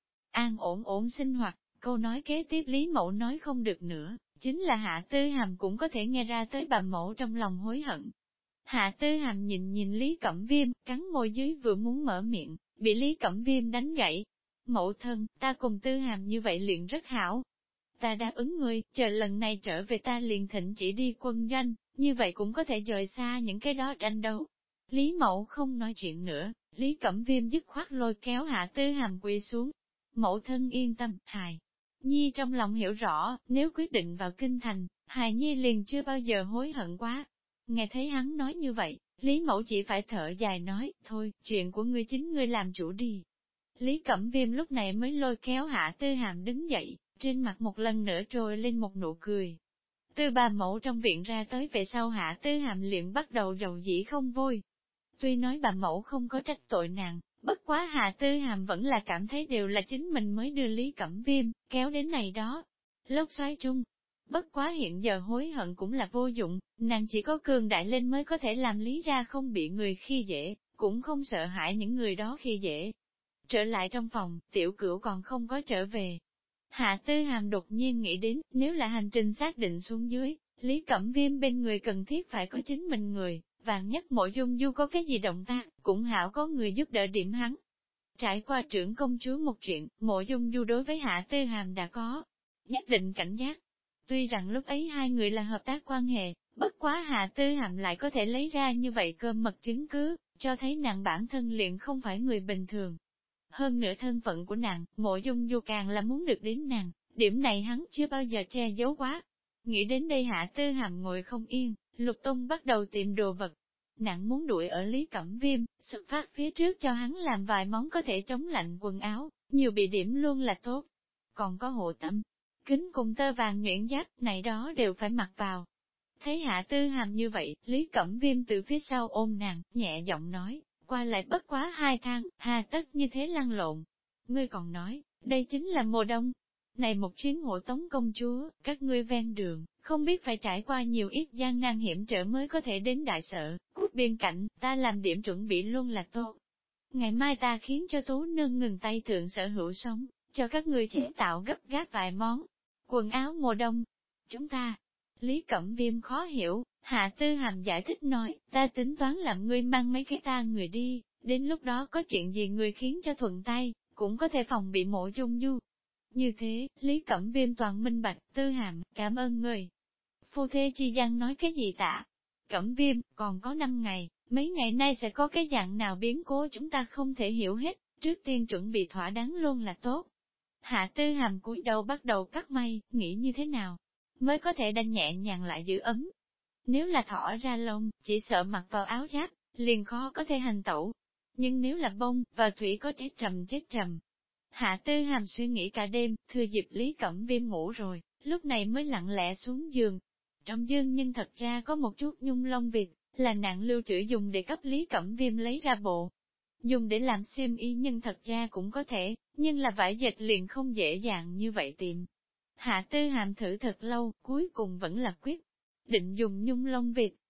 an ổn ổn sinh hoạt. Câu nói kế tiếp Lý mẫu nói không được nữa, chính là Hạ Tư Hàm cũng có thể nghe ra tới bà mẫu trong lòng hối hận. Hạ Tư Hàm nhìn nhìn Lý Cẩm Viêm, cắn môi dưới vừa muốn mở miệng, bị Lý Cẩm Viêm đánh gãy. Mẫu thân, ta cùng Tư Hàm như vậy liền rất hảo. Ta đáp ứng ngươi, chờ lần này trở về ta liền thỉnh chỉ đi quân doanh, như vậy cũng có thể rời xa những cái đó tranh đấu. Lý mẫu không nói chuyện nữa, Lý Cẩm Viêm dứt khoát lôi kéo Hạ Tư Hàm quỳ xuống. Mẫu thân yên tâm, hài nhi trong lòng hiểu rõ, nếu quyết định vào kinh thành, hài nhi liền chưa bao giờ hối hận quá. Nghe thấy hắn nói như vậy, Lý mẫu chỉ phải thở dài nói, thôi, chuyện của ngươi chính ngươi làm chủ đi. Lý Cẩm Viêm lúc này mới lôi kéo Hạ Tư Hàm đứng dậy, trên mặt một lần nữa trồi lên một nụ cười. Từ bà mẫu trong viện ra tới về sau Hạ Tư Hàm liền bắt đầu rầu dĩ không vui. Tuy nói bà mẫu không có trách tội nàng, bất quá Hạ Tư Hàm vẫn là cảm thấy đều là chính mình mới đưa Lý Cẩm Viêm, kéo đến này đó. Lốc xoáy trung. Bất quá hiện giờ hối hận cũng là vô dụng, nàng chỉ có cường đại lên mới có thể làm Lý ra không bị người khi dễ, cũng không sợ hãi những người đó khi dễ. Trở lại trong phòng, tiểu cửu còn không có trở về. Hạ Tư Hàm đột nhiên nghĩ đến, nếu là hành trình xác định xuống dưới, Lý Cẩm Viêm bên người cần thiết phải có chính mình người, vạn nhất Mộ Dung Du có cái gì động tác, cũng hảo có người giúp đỡ điểm hắn. Trải qua trưởng công chúa một chuyện, Mộ Dung Du đối với Hạ Tư Hàm đã có nhất định cảnh giác. Tuy rằng lúc ấy hai người là hợp tác quan hệ, bất quá Hạ Tư Hàm lại có thể lấy ra như vậy cơm mật chứng cứ, cho thấy nàng bản thân liền không phải người bình thường. Hơn nữa thân phận của nàng, Mộ Dung Du càng là muốn được đến nàng, điểm này hắn chưa bao giờ che giấu quá. Nghĩ đến đây Hạ Tư Hàm ngồi không yên, Lục Tung bắt đầu tìm đồ vật. Nàng muốn đuổi ở Lý Cẩm Viêm, xuất phát phía trước cho hắn làm vài món có thể chống lạnh quần áo, nhiều bị điểm luôn là tốt. Còn có hộ tâm, kính cùng tơ vàng nhuyễn giáp này đó đều phải mặc vào. Thấy Hạ Tư Hàm như vậy, Lý Cẩm Viêm từ phía sau ôm nàng, nhẹ giọng nói, qua lại bất quá 2 tháng, hà tất như thế lăn lộn. Ngươi còn nói, đây chính là mùa đông. Này một chuyến hộ tống công chúa, các ngươi ven đường, không biết phải trải qua nhiều ít gian nan hiểm trở mới có thể đến đại sở, cút biên cảnh, ta làm điểm chuẩn bị luôn là tốt. Ngày mai ta khiến cho Tú Nương ngừng tay thượng sở hữu sống, cho các ngươi chế tạo gấp gáp vài món. Quần áo mùa đông. Chúng ta, Lý Cẩm Viêm khó hiểu, Hạ Tư Hàm giải thích nói, ta tính toán làm ngươi mang mấy cái ta người đi, đến lúc đó có chuyện gì ngươi khiến cho thuận tay, cũng có thể phòng bị Mộ Dung Du. Như thế, Lý Cẩm Viêm toàn minh bạch, Tư Hàm, cảm ơn ngươi. Phu thê chi gian nói cái gì tạ? Cẩm Viêm, còn có 5 ngày, mấy ngày nay sẽ có cái dạng nào biến cố chúng ta không thể hiểu hết, trước tiên chuẩn bị thỏa đáng luôn là tốt. Hạ Tư Hàm cúi đầu bắt đầu cắt may, nghĩ như thế nào, mới có thể đanh nhẹ nhàng lại giữ ấm. Nếu là thỏ ra lông, chỉ sợ mặc vào áo giáp, liền khó có thể hành tẩu. Nhưng nếu là bông, và thủy có chết trầm. Hạ Tư Hàm suy nghĩ cả đêm, thừa dịp Lý Cẩm Viêm ngủ rồi, lúc này mới lặng lẽ xuống giường. Trong giường nhưng thật ra có một chút nhung lông vịt, là nàng lưu trữ dùng để cấp Lý Cẩm Viêm lấy ra bộ. Dùng để làm xiêm y nhưng thật ra cũng có thể, nhưng là vải dệt liền không dễ dàng như vậy tìm. Hạ Tư Hàm thử thật lâu, cuối cùng vẫn là quyết định dùng nhung lông vịt,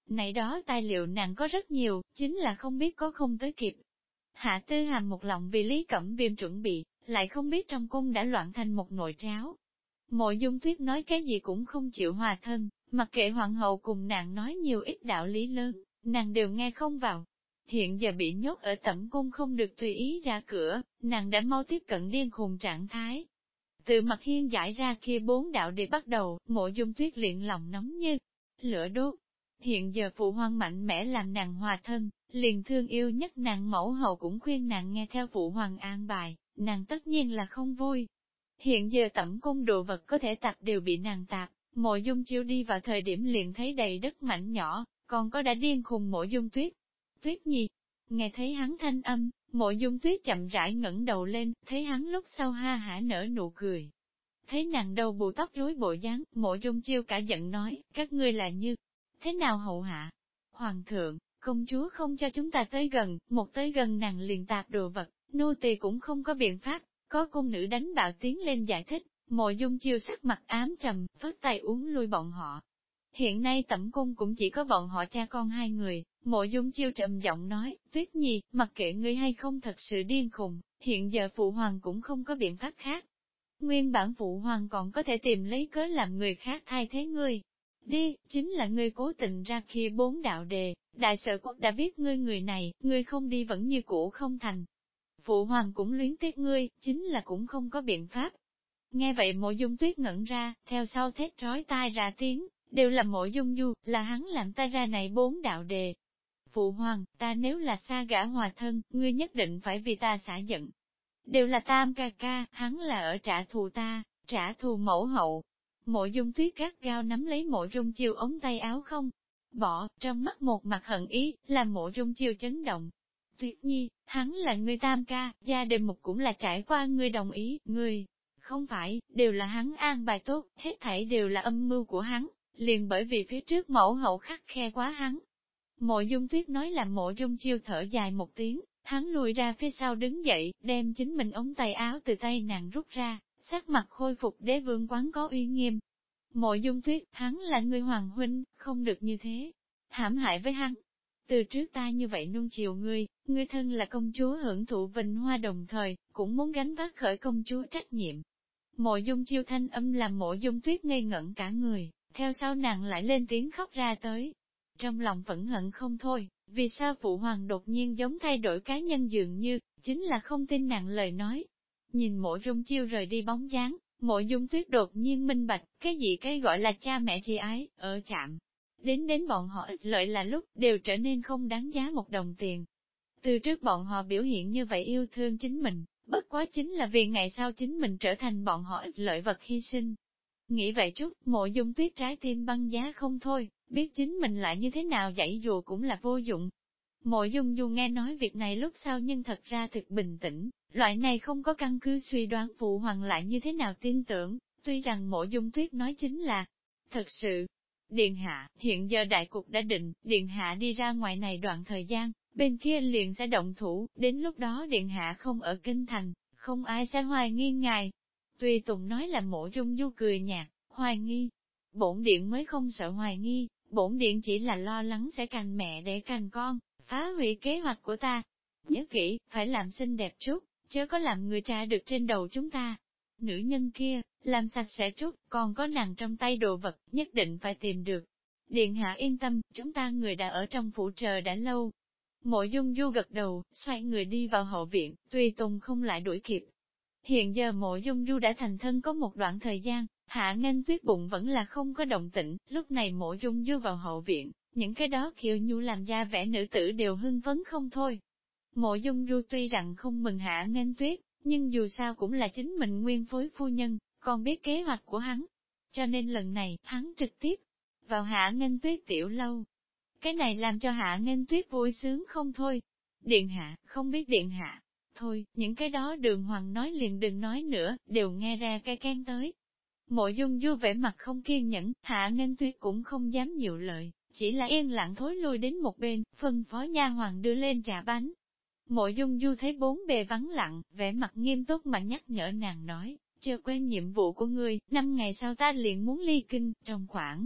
Này đó tài liệu nàng có rất nhiều, chính là không biết có không tới kịp. Hạ Tư Hàm một lòng vì Lý Cẩm Viêm chuẩn bị, lại không biết trong cung đã loạn thành một nồi cháo. Mộ Dung Tuyết nói cái gì cũng không chịu hòa thân, mặc kệ hoàng hậu cùng nàng nói nhiều ít đạo lý lớn, nàng đều nghe không vào. Hiện giờ bị nhốt ở tẩm cung không được tùy ý ra cửa, nàng đã mau tiếp cận điên khùng trạng thái. Từ mặt hiên giải ra kia 4 đạo để bắt đầu, Mộ Dung Tuyết liền lòng nóng như lửa đốt. Hiện giờ phụ hoàng mạnh mẽ làm nàng hòa thân, liền thương yêu nhất nàng mẫu hậu cũng khuyên nàng nghe theo phụ hoàng an bài, nàng tất nhiên là không vui. Hiện giờ tẩm cung đồ vật có thể tạp đều bị nàng tạp, Mộ Dung Chiêu đi vào thời điểm liền thấy đầy đất mảnh nhỏ, còn có đã điên khùng Mộ Dung Tuyết. Tuyết Nhi, nghe thấy hắn thanh âm, Mộ Dung Tuyết chậm rãi ngẩng đầu lên, thấy hắn lúc sau ha hả nở nụ cười. Thấy nàng đầu bù tóc rối bộ dáng, Mộ Dung Chiêu cả giận nói, các ngươi là như thế nào hậu hạ? Hoàng thượng, công chúa không cho chúng ta tới gần, một tới gần nàng liền tạp đồ vật, nô tỳ cũng không có biện pháp, có cung nữ đánh bạo tiến lên giải thích, Mộ Dung Chiêu sắc mặt ám trầm, phất tay uống lui bọn họ. Hiện nay tẩm cung cũng chỉ có bọn họ cha con 2 người, Mộ Dung Chiêu trầm giọng nói, Tuyết Nhi, mặc kệ ngươi hay không thật sự điên khùng, hiện giờ phụ hoàng cũng không có biện pháp khác. Nguyên bản phụ hoàng còn có thể tìm lấy cớ làm người khác thay thế ngươi. Đi, chính là ngươi cố tình ra khi 4 đạo đề, đại sở quốc đã biết ngươi người này, ngươi không đi vẫn như cũ không thành. Phụ hoàng cũng luyến tiếc ngươi, chính là cũng không có biện pháp. Nghe vậy Mộ Dung Tuyết ngẩn ra, theo sau thét trói tai ra tiếng, đều là Mộ Dung Du, là hắn làm ta ra này 4 đạo đề. Phụ hoàng, ta nếu là xa gã hòa thân, ngươi nhất định phải vì ta xả giận. Đều là Tam ca ca, hắn là ở trả thù ta, trả thù mẫu hậu. Mộ Dung Tuyết gắt gao nắm lấy Mộ Dung Chiêu ống tay áo không bỏ, trong mắt một mặt hận ý, làm Mộ Dung Chiêu chấn động. Tuyết Nhi, hắn là người Tam ca, gia đình một cũng là trải qua ngươi đồng ý, ngươi, không phải, đều là hắn an bài tốt, hết thảy đều là âm mưu của hắn, liền bởi vì phía trước mẫu hậu khắc khe quá hắn. Mộ Dung Tuyết nói làm Mộ Dung Chiêu thở dài một tiếng, hắn lùi ra phía sau đứng dậy, đem chính mình ống tay áo từ tay nàng rút ra, sắc mặt khôi phục đế vương quán có uy nghiêm. Mộ Dung Tuyết, hắn là người hoàng huynh, không được như thế, hãm hại với hắn. Từ trước ta như vậy nuông chiều ngươi thân là công chúa hưởng thụ vinh hoa đồng thời, cũng muốn gánh vác khởi công chúa trách nhiệm. Mộ Dung Chiêu thanh âm làm Mộ Dung Tuyết ngây ngẩn cả người, theo sau nàng lại lên tiếng khóc ra tới. Trong lòng vẫn hận không thôi, vì sao phụ hoàng đột nhiên giống thay đổi cá nhân dường như, chính là không tin nàng lời nói. Nhìn Mộ Dung Chiêu rời đi bóng dáng, Mộ Dung Tuyết đột nhiên minh bạch, cái gọi là cha mẹ chi ái, ở chạm. Đến bọn họ ích lợi là lúc đều trở nên không đáng giá một đồng tiền. Từ trước bọn họ biểu hiện như vậy yêu thương chính mình, bất quá chính là vì ngày sau chính mình trở thành bọn họ ích lợi vật hy sinh. Nghĩ vậy chút, Mộ Dung Tuyết trái tim băng giá không thôi, biết chính mình lại như thế nào dãy dùa cũng là vô dụng. Mộ Dung Du nghe nói việc này lúc sau nhưng thật ra thực bình tĩnh, loại này không có căn cứ suy đoán phụ hoàng lại như thế nào tin tưởng, tuy rằng Mộ Dung Tuyết nói chính là thật sự. Điện hạ, hiện giờ đại cục đã định, điện hạ đi ra ngoài này đoạn thời gian, bên kia liền sẽ động thủ, đến lúc đó điện hạ không ở kinh thành, không ai sẽ hoài nghi ngài. Tùy Tùng nói là Mộ Dung Du cười nhạt, hoài nghi. Bổn điện mới không sợ hoài nghi, bổn điện chỉ là lo lắng sẽ cành mẹ để cành con, phá hủy kế hoạch của ta. Nhớ kỹ, phải làm xinh đẹp chút, chớ có làm người cha được trên đầu chúng ta. Nữ nhân kia, làm sạch sẽ chút, còn có nàng trong tay đồ vật, nhất định phải tìm được. Điện hạ yên tâm, chúng ta người đã ở trong phủ chờ đã lâu. Mộ Dung Du gật đầu, xoay người đi vào hậu viện, Tùy Tùng không lại đuổi kịp. Hiện giờ Mộ Dung Du đã thành thân có một đoạn thời gian, Hạ Nghênh Tuyết bụng vẫn là không có động tĩnh, lúc này Mộ Dung Du vào hậu viện, những cái đó kiều nhu làm ra vẻ nữ tử đều hưng phấn không thôi. Mộ Dung Du tuy rằng không mừng Hạ Nghênh Tuyết, nhưng dù sao cũng là chính mình nguyên phối phu nhân, còn biết kế hoạch của hắn. Cho nên lần này, hắn trực tiếp vào Hạ Nghênh Tuyết tiểu lâu. Cái này làm cho Hạ Nghênh Tuyết vui sướng không thôi. Điện hạ, không biết điện hạ. Thôi, những cái đó Đường Hoàng nói liền đừng nói nữa, đều nghe ra cái can tới. Mộ Dung Du vẻ mặt không kiên nhẫn, Hạ Nghênh Tuyết cũng không dám nhiều lời, chỉ là yên lặng thối lui đến một bên, phân phó nha hoàng đưa lên trà bánh. Mộ Dung Du thấy bốn bề vắng lặng, vẻ mặt nghiêm túc mà nhắc nhở nàng nói, chưa quên nhiệm vụ của ngươi, 5 ngày sau ta liền muốn ly kinh, trong khoảng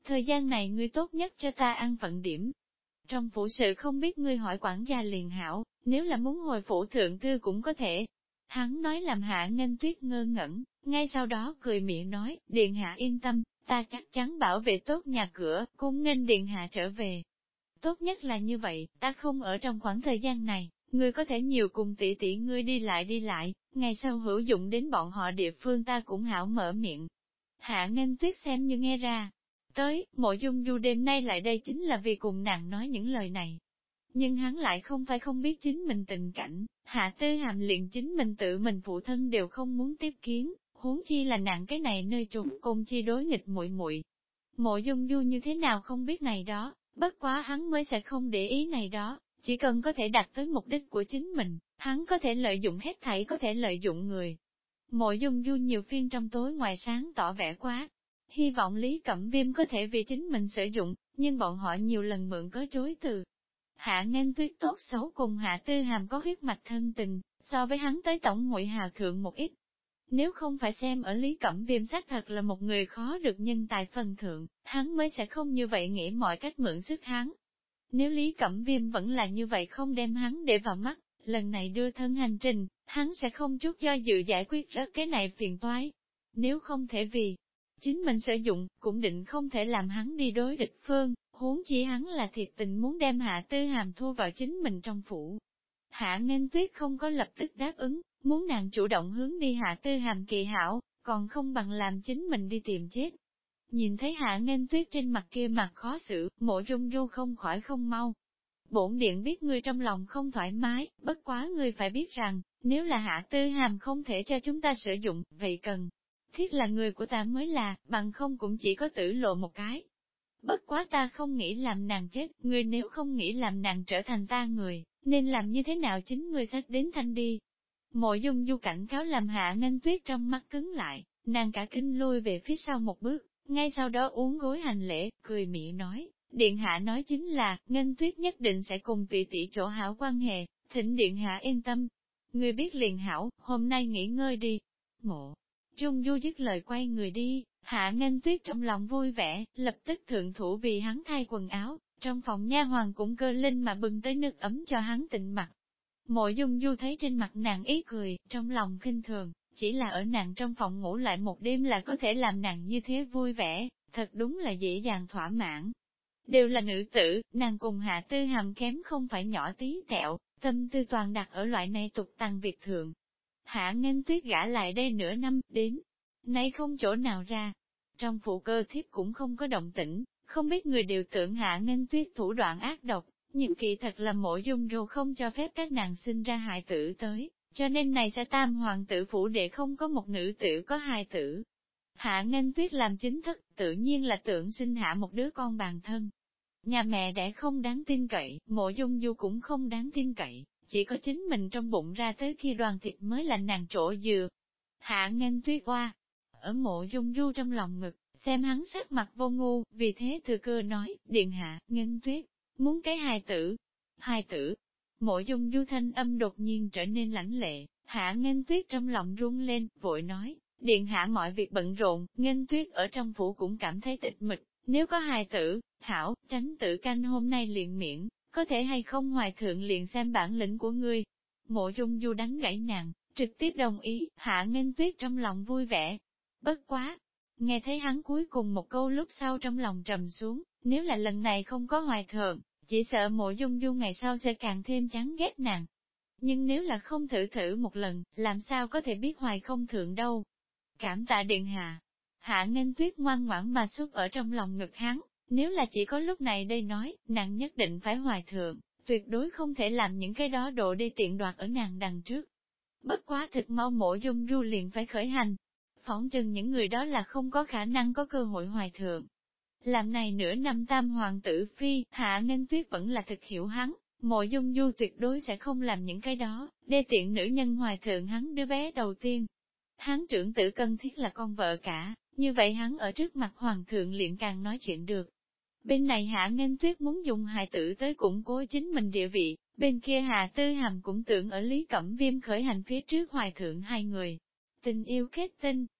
thời gian này ngươi tốt nhất cho ta ăn phận điểm. Trong phủ sự không biết ngươi hỏi quản gia liền hảo, nếu là muốn hồi phủ thượng thư cũng có thể. Hắn nói làm Hạ Nghênh Tuyết ngơ ngẩn, ngay sau đó cười miệng nói, Điện Hạ yên tâm, ta chắc chắn bảo vệ tốt nhà cửa, cung nghênh Điện Hạ trở về. Tốt nhất là như vậy, ta không ở trong khoảng thời gian này, ngươi có thể nhiều cùng tỷ tỷ ngươi đi lại, ngày sau hữu dụng đến bọn họ địa phương ta cũng hảo mở miệng. Hạ Nghênh Tuyết xem như nghe ra. Tới, Mộ Dung Du đêm nay lại đây chính là vì cùng nàng nói những lời này. Nhưng hắn lại không phải không biết chính mình tình cảnh, Hạ Tư Hàm liền chính mình tự mình phụ thân đều không muốn tiếp kiến, huống chi là nàng cái này nơi trùng cùng chi đối nghịch muội muội. Mộ Dung Du như thế nào không biết này đó, bất quá hắn mới sẽ không để ý này đó, chỉ cần có thể đạt tới mục đích của chính mình, hắn có thể lợi dụng hết thảy có thể lợi dụng người. Mộ Dung Du nhiều phiên trong tối ngoài sáng tỏ vẻ quá, hy vọng Lý Cẩm Viêm có thể vì chính mình sử dụng, nhưng bọn họ nhiều lần mượn cớ chối từ. Hạ Nghênh Tuyết tốt xấu cùng Hạ Tư Hàm có huyết mạch thân tình, so với hắn tới tổng hội hào thượng một ít. Nếu không phải xem ở Lý Cẩm Viêm xác thật là một người khó được nhân tài phần thượng, hắn mới sẽ không như vậy nghĩ mọi cách mượn sức hắn. Nếu Lý Cẩm Viêm vẫn là như vậy không đem hắn để vào mắt, lần này đưa thân hành trình, hắn sẽ không chút do dự giải quyết rất cái này phiền toái. Nếu không thể vì chính mình sử dụng, cũng định không thể làm hắn đi đối địch phương, huống chi hắn là thiệt tình muốn đem Hạ Tư Hàm thu vào chính mình trong phủ. Hạ Nghênh Tuyết không có lập tức đáp ứng, muốn nàng chủ động hướng đi Hạ Tư Hàm kỳ hảo, còn không bằng làm chính mình đi tìm chết. Nhìn thấy Hạ Nghênh Tuyết trên mặt kia mặt khó xử, Mộ Dung Du không khỏi không mau. Bổn điện biết ngươi trong lòng không thoải mái, bất quá ngươi phải biết rằng, nếu là Hạ Tư Hàm không thể cho chúng ta sử dụng, vậy cần thiết là người của ta mới là, bằng không cũng chỉ có tử lộ một cái. Bất quá ta không nghĩ làm nàng chết, ngươi nếu không nghĩ làm nàng trở thành ta người, nên làm như thế nào chính ngươi sách đến thanh đi. Mộ Dung Du cảnh cáo làm Hạ Nghênh Tuyết trong mắt cứng lại, nàng cả kinh lui về phía sau một bước, ngay sau đó uốn gối hành lễ, cười miệng nói, Điện Hạ nói chính là, Nghênh Tuyết nhất định sẽ cùng tỷ tỷ chỗ hảo quan hệ, thỉnh Điện Hạ yên tâm. Ngươi biết liền hảo, hôm nay nghỉ ngơi đi. Mộ Dung Du dứt lời quay người đi, Hạ Nghênh Tuyết trong lòng vui vẻ, lập tức thượng thủ vì hắn thay quần áo, trong phòng nha hoàng cũng cơ linh mà bưng tới nước ấm cho hắn tịnh mặt. Mộ Dung Du thấy trên mặt nàng ý cười, trong lòng khinh thường, chỉ là ở nàng trong phòng ngủ lại một đêm là có thể làm nàng như thế vui vẻ, thật đúng là dễ dàng thỏa mãn. Đều là nữ tử, nàng cùng Hạ Tư Hàm kém không phải nhỏ tí tẹo, tâm tư toàn đặt ở loại này tục tằng việc thượng. Hạ Nghênh Tuyết gả lại đây nửa năm, đến nay không chỗ nào ra. Trong phụ cơ thiếp cũng không có động tĩnh, không biết người đều tưởng Hạ Nghênh Tuyết thủ đoạn ác độc, nhưng kỳ thật là Mộ Dung Du không cho phép các nàng sinh ra hài tử tới, cho nên này sẽ tam hoàng tử phủ để không có một nữ tử có hài tử. Hạ Nghênh Tuyết làm chính thức, tự nhiên là tưởng sinh hạ một đứa con bàn thân. Nhà mẹ đẻ không đáng tin cậy, Mộ Dung Du cũng không đáng tin cậy, chỉ có chính mình trong bụng ra tới khi đoàn thịt mới là nàng chỗ dừa. Hạ Nghênh Tuyết qua, ở Mộ Dung Du trong lòng ngực, xem hắn sắc mặt vô ngu, vì thế thừa cơ nói, Điện Hạ, Nghênh Tuyết, muốn cái hài tử. Hài tử, Mộ Dung Du thanh âm đột nhiên trở nên lãnh lệ, Hạ Nghênh Tuyết trong lòng run lên, vội nói, Điện Hạ mọi việc bận rộn, Nghênh Tuyết ở trong phủ cũng cảm thấy tịch mịch, nếu có hài tử, thảo, tránh tử canh hôm nay liền miễn, có thể hay không hoài thượng liền xem bản lĩnh của ngươi. Mộ Dung Du đánh gãy nàng, trực tiếp đồng ý, Hạ Nghênh Tuyết trong lòng vui vẻ. Bất quá, nghe thấy hắn cuối cùng một câu lúc sau trong lòng trầm xuống, nếu là lần này không có hoài thượng, chỉ sợ Mộ Dung Du ngày sau sẽ càng thêm chán ghét nàng. Nhưng nếu là không thử thử một lần, làm sao có thể biết hoài không thượng đâu. Cảm tạ Điện Hạ. Hạ Nghênh Tuyết ngoan ngoãn mà xuất ở trong lòng ngực hắn, nếu là chỉ có lúc này đây nói, nàng nhất định phải hoài thượng, tuyệt đối không thể làm những cái đó độ đi tiện đoạt ở nàng đằng trước. Bất quá thực mau Mộ Dung Du liền phải khởi hành. Phỏng chừng những người đó là không có khả năng có cơ hội hoài thượng. Làm này nửa năm tam hoàng tử phi, Hạ Nghênh Tuyết vẫn là thực hiểu hắn, Mộ Dung Du tuyệt đối sẽ không làm những cái đó, đê tiện nữ nhân hoài thượng hắn đứa bé đầu tiên. Hắn trưởng tử cần thiết là con vợ cả, như vậy hắn ở trước mặt hoàng thượng liền càng nói chuyện được. Bên này Hạ Nghênh Tuyết muốn dùng hài tử tới củng cố chính mình địa vị, bên kia Hạ Tư Hàm cũng tưởng ở Lý Cẩm Viêm khởi hành phía trước hoài thượng hai người. Tình yêu kết tinh.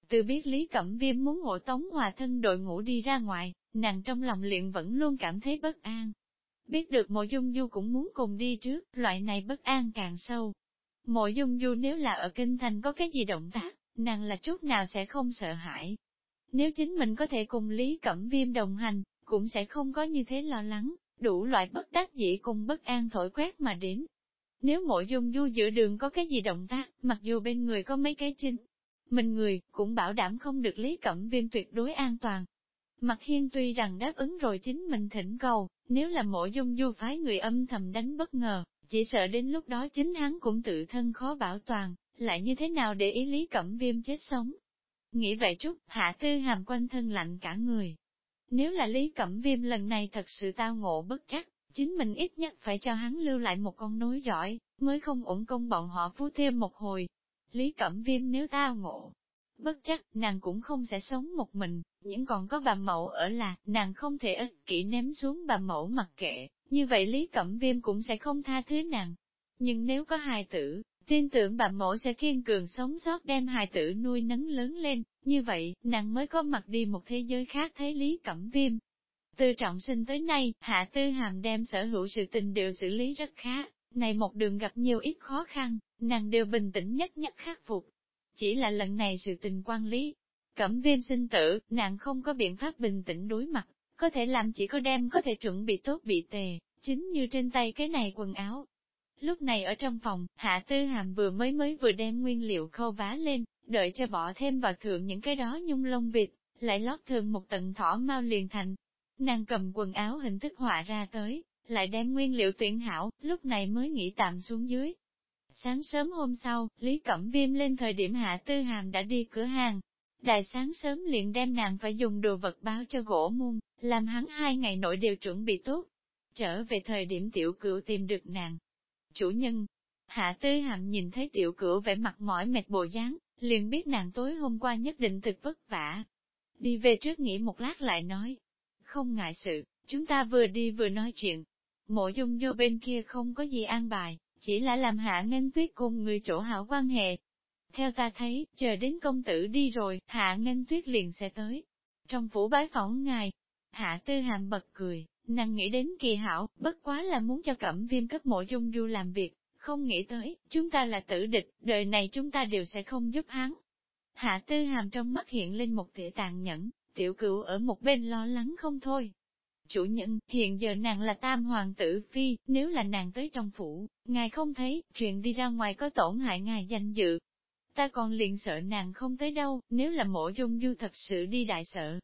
Từ biết Lý Cẩm Viêm muốn hộ tống Hòa thân đội ngũ đi ra ngoài, nàng trong lòng liền vẫn luôn cảm thấy bất an. Biết được Mộ Dung Du cũng muốn cùng đi trước, loại này bất an càng sâu. Mộ Dung Du nếu là ở kinh thành có cái gì động tác, nàng là chút nào sẽ không sợ hãi. Nếu chính mình có thể cùng Lý Cẩm Viêm đồng hành, cũng sẽ không có như thế lo lắng, đủ loại bất đắc dĩ cùng bất an thổi quét mà đến. Nếu Mộ Dung Du giữa đường có cái gì động tác, mặc dù bên người có mấy cái chính mình người, cũng bảo đảm không được Lý Cẩm Viêm tuyệt đối an toàn. Mặt Hiên tuy rằng đáp ứng rồi chính mình thỉnh cầu, nếu là Mộ Dung Du phái người âm thầm đánh bất ngờ, chỉ sợ đến lúc đó chính hắn cũng tự thân khó bảo toàn, lại như thế nào để ý Lý Cẩm Viêm chết sống. Nghĩ vậy chút, Hạ Tư Hàm quanh thân lạnh cả người. Nếu là Lý Cẩm Viêm lần này thật sự tao ngộ bất trắc, chính mình ít nhất phải cho hắn lưu lại một con nối dõi, mới không uổng công bọn họ phú thêm một hồi. Lý Cẩm Viêm nếu tao ngộ bất trắc, nàng cũng không sẽ sống một mình, nhưng còn có bà mẫu ở là, nàng không thể ích kỷ ném xuống bà mẫu mặc kệ, như vậy Lý Cẩm Viêm cũng sẽ không tha thứ nàng. Nhưng nếu có hài tử, tin tưởng bà mẫu sẽ kiên cường sống sót đem hài tử nuôi nấng lớn lên, như vậy, nàng mới có mặt đi một thế giới khác thấy Lý Cẩm Viêm. Từ trọng sinh tới nay, Hạ Tư Hàm đem sở hữu sự tình đều xử lý rất khá, này một đường gặp nhiều ít khó khăn, nàng đều bình tĩnh nhất nhất khắc phục. Chỉ là lần này sự tình quan Lý Cẩm Viêm sinh tử, nàng không có biện pháp bình tĩnh đối mặt, có thể làm chỉ có đem có thể chuẩn bị tốt bị tề, chính như trên tay cái này quần áo. Lúc này ở trong phòng, Hạ Tư Hàm vừa đem nguyên liệu khâu vá lên, đợi cho bỏ thêm vào thượng những cái đó nhung lông vịt, lại lót thường một tầng thỏ mau liền thành. Nàng cầm quần áo hình thức họa ra tới, lại đem nguyên liệu tuyển hảo, lúc này mới nghỉ tạm xuống dưới. Sáng sớm hôm sau, Lý Cẩm Viêm lên thời điểm Hạ Tư Hàm đã đi cửa hàng. Đại sáng sớm liền đem nàng phải dùng đồ vật báo cho gỗ muôn, làm hắn 2 ngày nội đều chuẩn bị tốt. Trở về thời điểm tiểu cửu tìm được nàng. Chủ nhân, Hạ Tư Hàm nhìn thấy tiểu cửu vẻ mặt mỏi mệt bộ dáng, liền biết nàng tối hôm qua nhất định thực vất vả. Đi về trước nghỉ một lát lại nói. Không ngại sự, chúng ta vừa đi vừa nói chuyện. Mộ Dung vô bên kia không có gì an bài, chỉ là làm Hạ Nghênh Tuyết cùng người chỗ hảo quan hệ. Theo ta thấy, chờ đến công tử đi rồi, Hạ Nghênh Tuyết liền sẽ tới. Trong phủ bái phỏng ngài, Hạ Tư Hàm bật cười, nàng nghĩ đến kỳ hảo, bất quá là muốn cho Cẩm Viêm cấp Mộ Dung Du làm việc, không nghĩ tới, chúng ta là tử địch, đời này chúng ta đều sẽ không giúp hắn. Hạ Tư Hàm trong mắt hiện lên một tia tàn nhẫn, tiểu cửu ở một bên lo lắng không thôi. Chủ nhân, hiện giờ nàng là tam hoàng tử phi, nếu là nàng tới trong phủ, ngài không thấy, chuyện đi ra ngoài có tổn hại ngài danh dự. Ta còn liền sợ nàng không tới đâu, nếu là Mộ Dung Du thật sự đi đại sợ.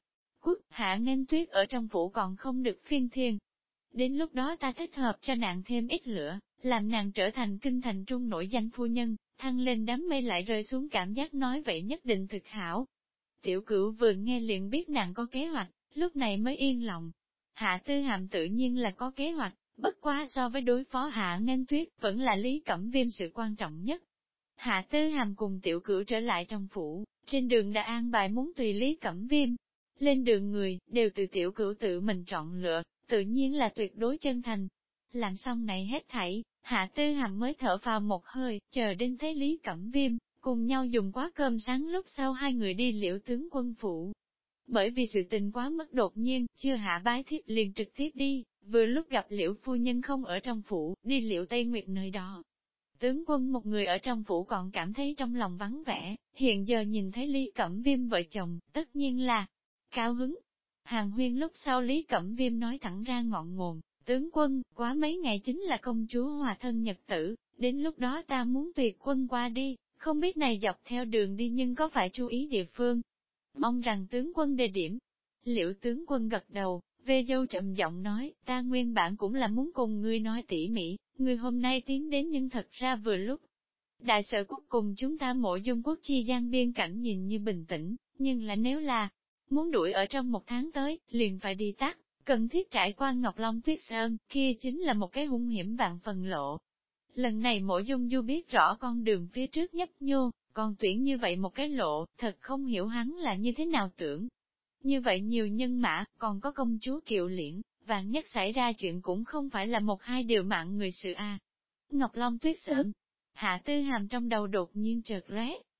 Hạ Nghênh Tuyết ở trong phủ còn không được phiên thiên. Đến lúc đó ta thích hợp cho nàng thêm ít lửa, làm nàng trở thành kinh thành trung nổi danh phu nhân, thăng lên đám mây lại rơi xuống cảm giác nói vậy nhất định thực hảo. Tiểu Cửu vừa nghe liền biết nàng có kế hoạch, lúc này mới yên lòng. Hạ Tư Hàm tự nhiên là có kế hoạch, bất quá so với đối phó Hạ Nghênh Tuyết vẫn là Lý Cẩm Viêm sự quan trọng nhất. Hạ Tư Hàm cùng Tiểu Cửu trở lại trong phủ, trên đường đã an bài muốn tùy Lý Cẩm Viêm. Lên đường người, đều từ Tiểu Cửu tự mình chọn lựa, tự nhiên là tuyệt đối chân thành. Làm xong này hết thảy, Hạ Tư Hàm mới thở phào một hơi, chờ đến thấy Lý Cẩm Viêm, cùng nhau dùng quá cơm sáng lúc sau hai người đi Liễu tướng quân phủ. Bởi vì sự tình quá mức đột nhiên, chưa hạ bái thiếp liền trực tiếp đi, vừa lúc gặp Liễu phu nhân không ở trong phủ, đi Liễu Tây Nguyệt nơi đó. Tướng quân một người ở trong phủ còn cảm thấy trong lòng vắng vẻ, hiện giờ nhìn thấy Lý Cẩm Viêm vợ chồng, tất nhiên là cao hứng. Hàng huyên lúc sau Lý Cẩm Viêm nói thẳng ra ngọn nguồn, tướng quân, quá mấy ngày chính là công chúa hòa thân nhật tử, đến lúc đó ta muốn tuyệt quân qua đi, không biết này dọc theo đường đi nhưng có phải chú ý địa phương. Mong rằng tướng quân đề điểm. Liễu tướng quân gật đầu, về dâu chậm giọng nói, ta nguyên bản cũng là muốn cùng ngươi nói tỉ mỉ, ngươi hôm nay tiến đến nhưng thật ra vừa lúc. Đại sở quốc cùng chúng ta Mộ Dung quốc chi gian biên cảnh nhìn như bình tĩnh, nhưng là nếu là muốn đuổi ở trong 1 tháng tới, liền phải đi tắt, cần thiết trải qua Ngọc Long Tuyết Sơn, kia chính là một cái hung hiểm vạn phần lộ. Lần này Mộ Dung Du biết rõ con đường phía trước nhấp nhô, còn tuyển như vậy một cái lộ, thật không hiểu hắn là như thế nào tưởng. Như vậy nhiều nhân mã, còn có công chúa Kiệu Liễn, vạn nhất xảy ra chuyện cũng không phải là 1-2 điều mạng người sự a. Ngọc Long Tuyết Sơn, Hạ Tư Hàm trong đầu đột nhiên chợt lóe,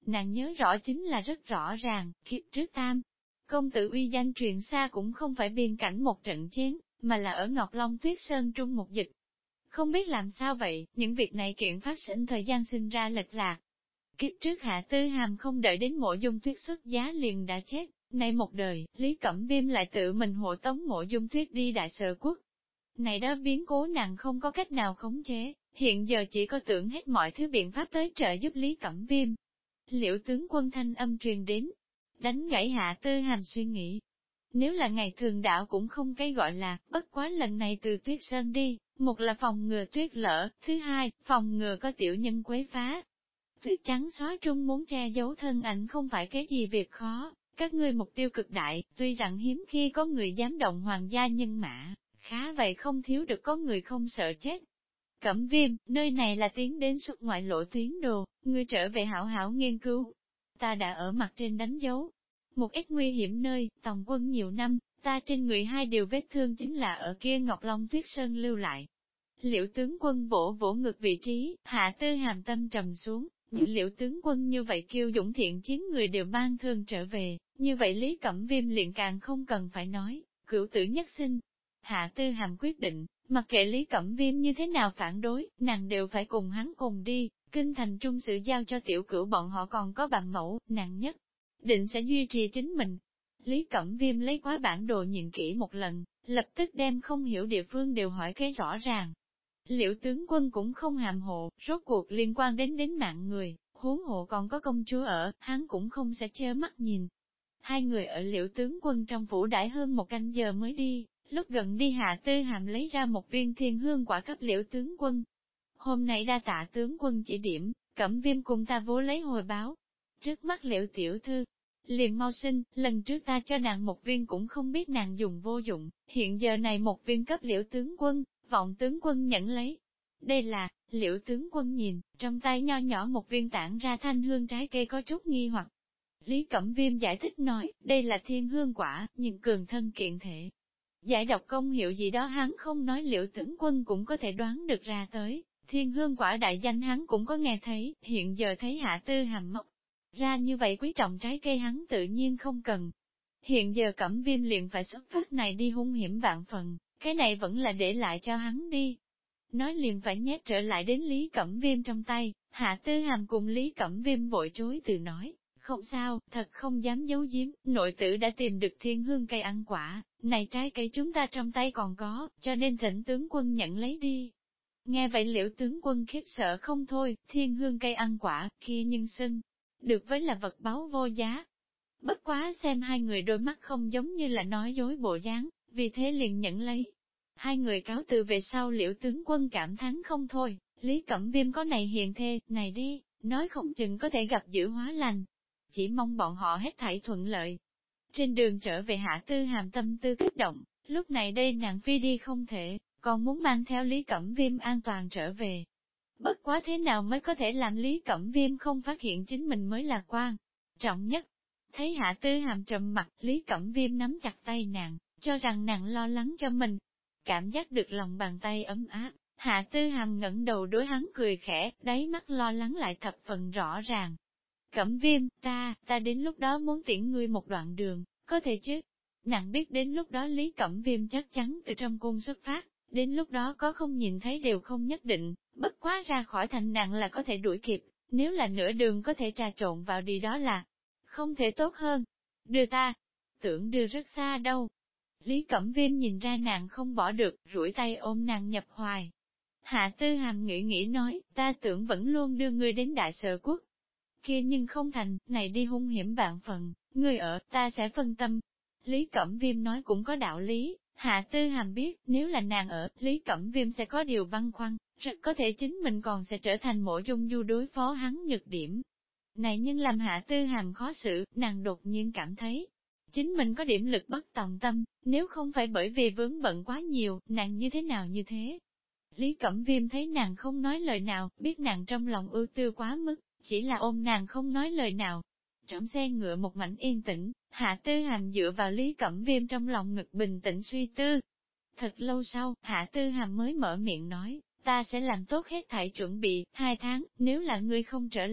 Nàng nhớ rõ chính là rất rõ ràng, kiếp trước Tam. Công tử uy danh truyền xa cũng không phải biên cảnh một trận chiến, mà là ở Ngọc Long Tuyết Sơn trung một dịch. Không biết làm sao vậy, những việc này kiện phát sinh thời gian sinh ra lệch lạc. Kiếp trước Hạ Tư Hàm không đợi đến Mộ Dung Tuyết xuất giá liền đã chết, nay một đời, Lý Cẩm Viêm lại tự mình hộ tống Mộ Dung Tuyết đi Đại Sở Quốc. Này đó biến cố nàng không có cách nào khống chế, hiện giờ chỉ có tưởng hết mọi thứ biện pháp tới trợ giúp Lý Cẩm Viêm. Liễu tướng quân thanh âm truyền đến, đánh gãy Hạ Tư Hàm suy nghĩ. Nếu là ngày thường đạo cũng không cái gọi là, bất quá lần này từ Tuyết Sơn đi, một là phòng ngừa tuyết lở, thứ hai, phòng ngừa có tiểu nhân quấy phá. Tuyết trắng xóa trung muốn che giấu thân ảnh không phải cái gì việc khó, các ngươi mục tiêu cực đại, tuy rằng hiếm khi có người dám động hoàng gia nhân mã, khá vậy không thiếu được có người không sợ chết. Cẩm Viêm, nơi này là tiến đến xuất ngoại lộ tuyến đồ, ngươi trở về hảo hảo nghiên cứu. Ta đã ở mặt trên đánh dấu. Một ít nguy hiểm nơi, tòng quân nhiều năm, ta trên người hai điều vết thương chính là ở kia Ngọc Long Tuyết Sơn lưu lại. Liễu tướng quân vỗ vỗ ngực vị trí, Hạ Tư Hàm tâm trầm xuống, những liễu tướng quân như vậy kiêu dũng thiện chiến người đều mang thương trở về, như vậy Lý Cẩm Viêm liền càng không cần phải nói, cửu tử nhất sinh. Hạ Tư Hàm quyết định, mặc kệ Lý Cẩm Viêm như thế nào phản đối, nàng đều phải cùng hắn cùng đi, kinh thành trung sự giao cho tiểu cửu bọn họ còn có bằng mẫu, nàng nhất định sẽ duy trì chính mình. Lý Cẩm Viêm lấy quá bản đồ nhìn kỹ một lần, lập tức đem không hiểu địa phương đều hỏi cái rõ ràng. Liễu tướng quân cũng không hàm hộ, rốt cuộc liên quan đến mạng người, huống hộ còn có công chúa ở, hắn cũng không sẽ trơ mắt nhìn. Hai người ở Liễu tướng quân trong phủ đãi hơn một canh giờ mới đi, lúc gần đi Hạ Tư Hàm lấy ra một viên thiên hương quả cấp Liễu tướng quân. Hôm nay đa tạ tướng quân chỉ điểm, Cẩm Viêm cùng ta vô lấy hồi báo. Trước mắt Liễu tiểu thư, liền mau sinh, lần trước ta cho nàng một viên cũng không biết nàng dùng vô dụng, hiện giờ này một viên cấp Liễu tướng quân, vọng tướng quân nhận lấy. Đây là, Liễu tướng quân nhìn, trong tay nho nhỏ một viên tản ra thanh hương trái cây có chút nghi hoặc. Lý Cẩm Viêm giải thích nói, đây là thiên hương quả, nhưng cường thân kiện thể. Giải độc công hiệu gì đó hắn không nói, Liễu tướng quân cũng có thể đoán được ra tới, thiên hương quả đại danh hắn cũng có nghe thấy, hiện giờ thấy Hạ Tư Hàm mọc ra như vậy quý trọng trái cây hắn tự nhiên không cần. Hiện giờ Cẩm Viêm liền phải xuất phát này đi hung hiểm vạn phần, cái này vẫn là để lại cho hắn đi. Nói liền phải nhét trở lại đến Lý Cẩm Viêm trong tay, Hạ Tư Hàm cùng Lý Cẩm Viêm vội chối từ nói, không sao, thật không dám giấu giếm, nội tử đã tìm được thiên hương cây ăn quả, này trái cây chúng ta trong tay còn có, cho nên thỉnh tướng quân nhận lấy đi. Nghe vậy Liễu tướng quân khiếp sợ không thôi, thiên hương cây ăn quả, kia nhưng xưng được với là vật báu vô giá. Bất quá xem hai người đôi mắt không giống như là nói dối bộ dáng, vì thế liền nhận lấy. Hai người cáo từ về sau Liễu tướng quân cảm thán không thôi, Lý Cẩm Viêm có này hiền thê, này đi, nói không chừng có thể gặp dữ hóa lành. Chỉ mong bọn họ hết thảy thuận lợi. Trên đường trở về Hạ Tư Hàm tâm tư kích động, lúc này đây nàng phi đi không thể, còn muốn mang theo Lý Cẩm Viêm an toàn trở về. Bất quá thế nào mới có thể làm Lý Cẩm Viêm không phát hiện chính mình mới là quan trọng nhất. Thấy Hạ Tư Hàm trầm mặt, Lý Cẩm Viêm nắm chặt tay nàng, cho rằng nàng lo lắng cho mình. Cảm giác được lòng bàn tay ấm áp, Hạ Tư Hàm ngẩng đầu đối hắn cười khẽ, đáy mắt lo lắng lại thập phần rõ ràng. Cẩm Viêm, ta đến lúc đó muốn tiễn ngươi một đoạn đường, có thể chứ? Nàng biết đến lúc đó Lý Cẩm Viêm chắc chắn từ trong cung xuất phát, đến lúc đó có không nhìn thấy đều không nhất định, bất quá ra khỏi thành nàng là có thể đuổi kịp, nếu là nửa đường có thể trà trộn vào đi đó là không thể tốt hơn. Đưa ta, tưởng đưa rất xa đâu. Lý Cẩm Viêm nhìn ra nàng không bỏ được, duỗi tay ôm nàng nhập hoài. Hạ Tư Hàm nghĩ nói, ta tưởng vẫn luôn đưa ngươi đến Đại Sở Quốc. Kia nhưng không thành, này đi hung hiểm vạn phần, ngươi ở, ta sẽ phân tâm. Lý Cẩm Viêm nói cũng có đạo lý, Hạ Tư Hàm biết, nếu là nàng ở, Lý Cẩm Viêm sẽ có điều băn khoăn, rất có thể chính mình còn sẽ trở thành Mộ Dung Du đối phó hắn nhược điểm. Này nhưng làm Hạ Tư Hàm khó xử, nàng đột nhiên cảm thấy, chính mình có điểm lực bất tòng tâm, nếu không phải bởi vì vướng bận quá nhiều, nàng như thế nào như thế. Lý Cẩm Viêm thấy nàng không nói lời nào, biết nàng trong lòng ưu tư quá mức, chỉ là ôm nàng không nói lời nào. Trong xe ngựa một mảnh yên tĩnh, Hạ Tư Hàm dựa vào Lý Cẩm Viêm trong lòng ngực bình tĩnh suy tư. Thật lâu sau, Hạ Tư Hàm mới mở miệng nói, ta sẽ làm tốt hết thảy chuẩn bị, 2 tháng, nếu là ngươi không trở lại,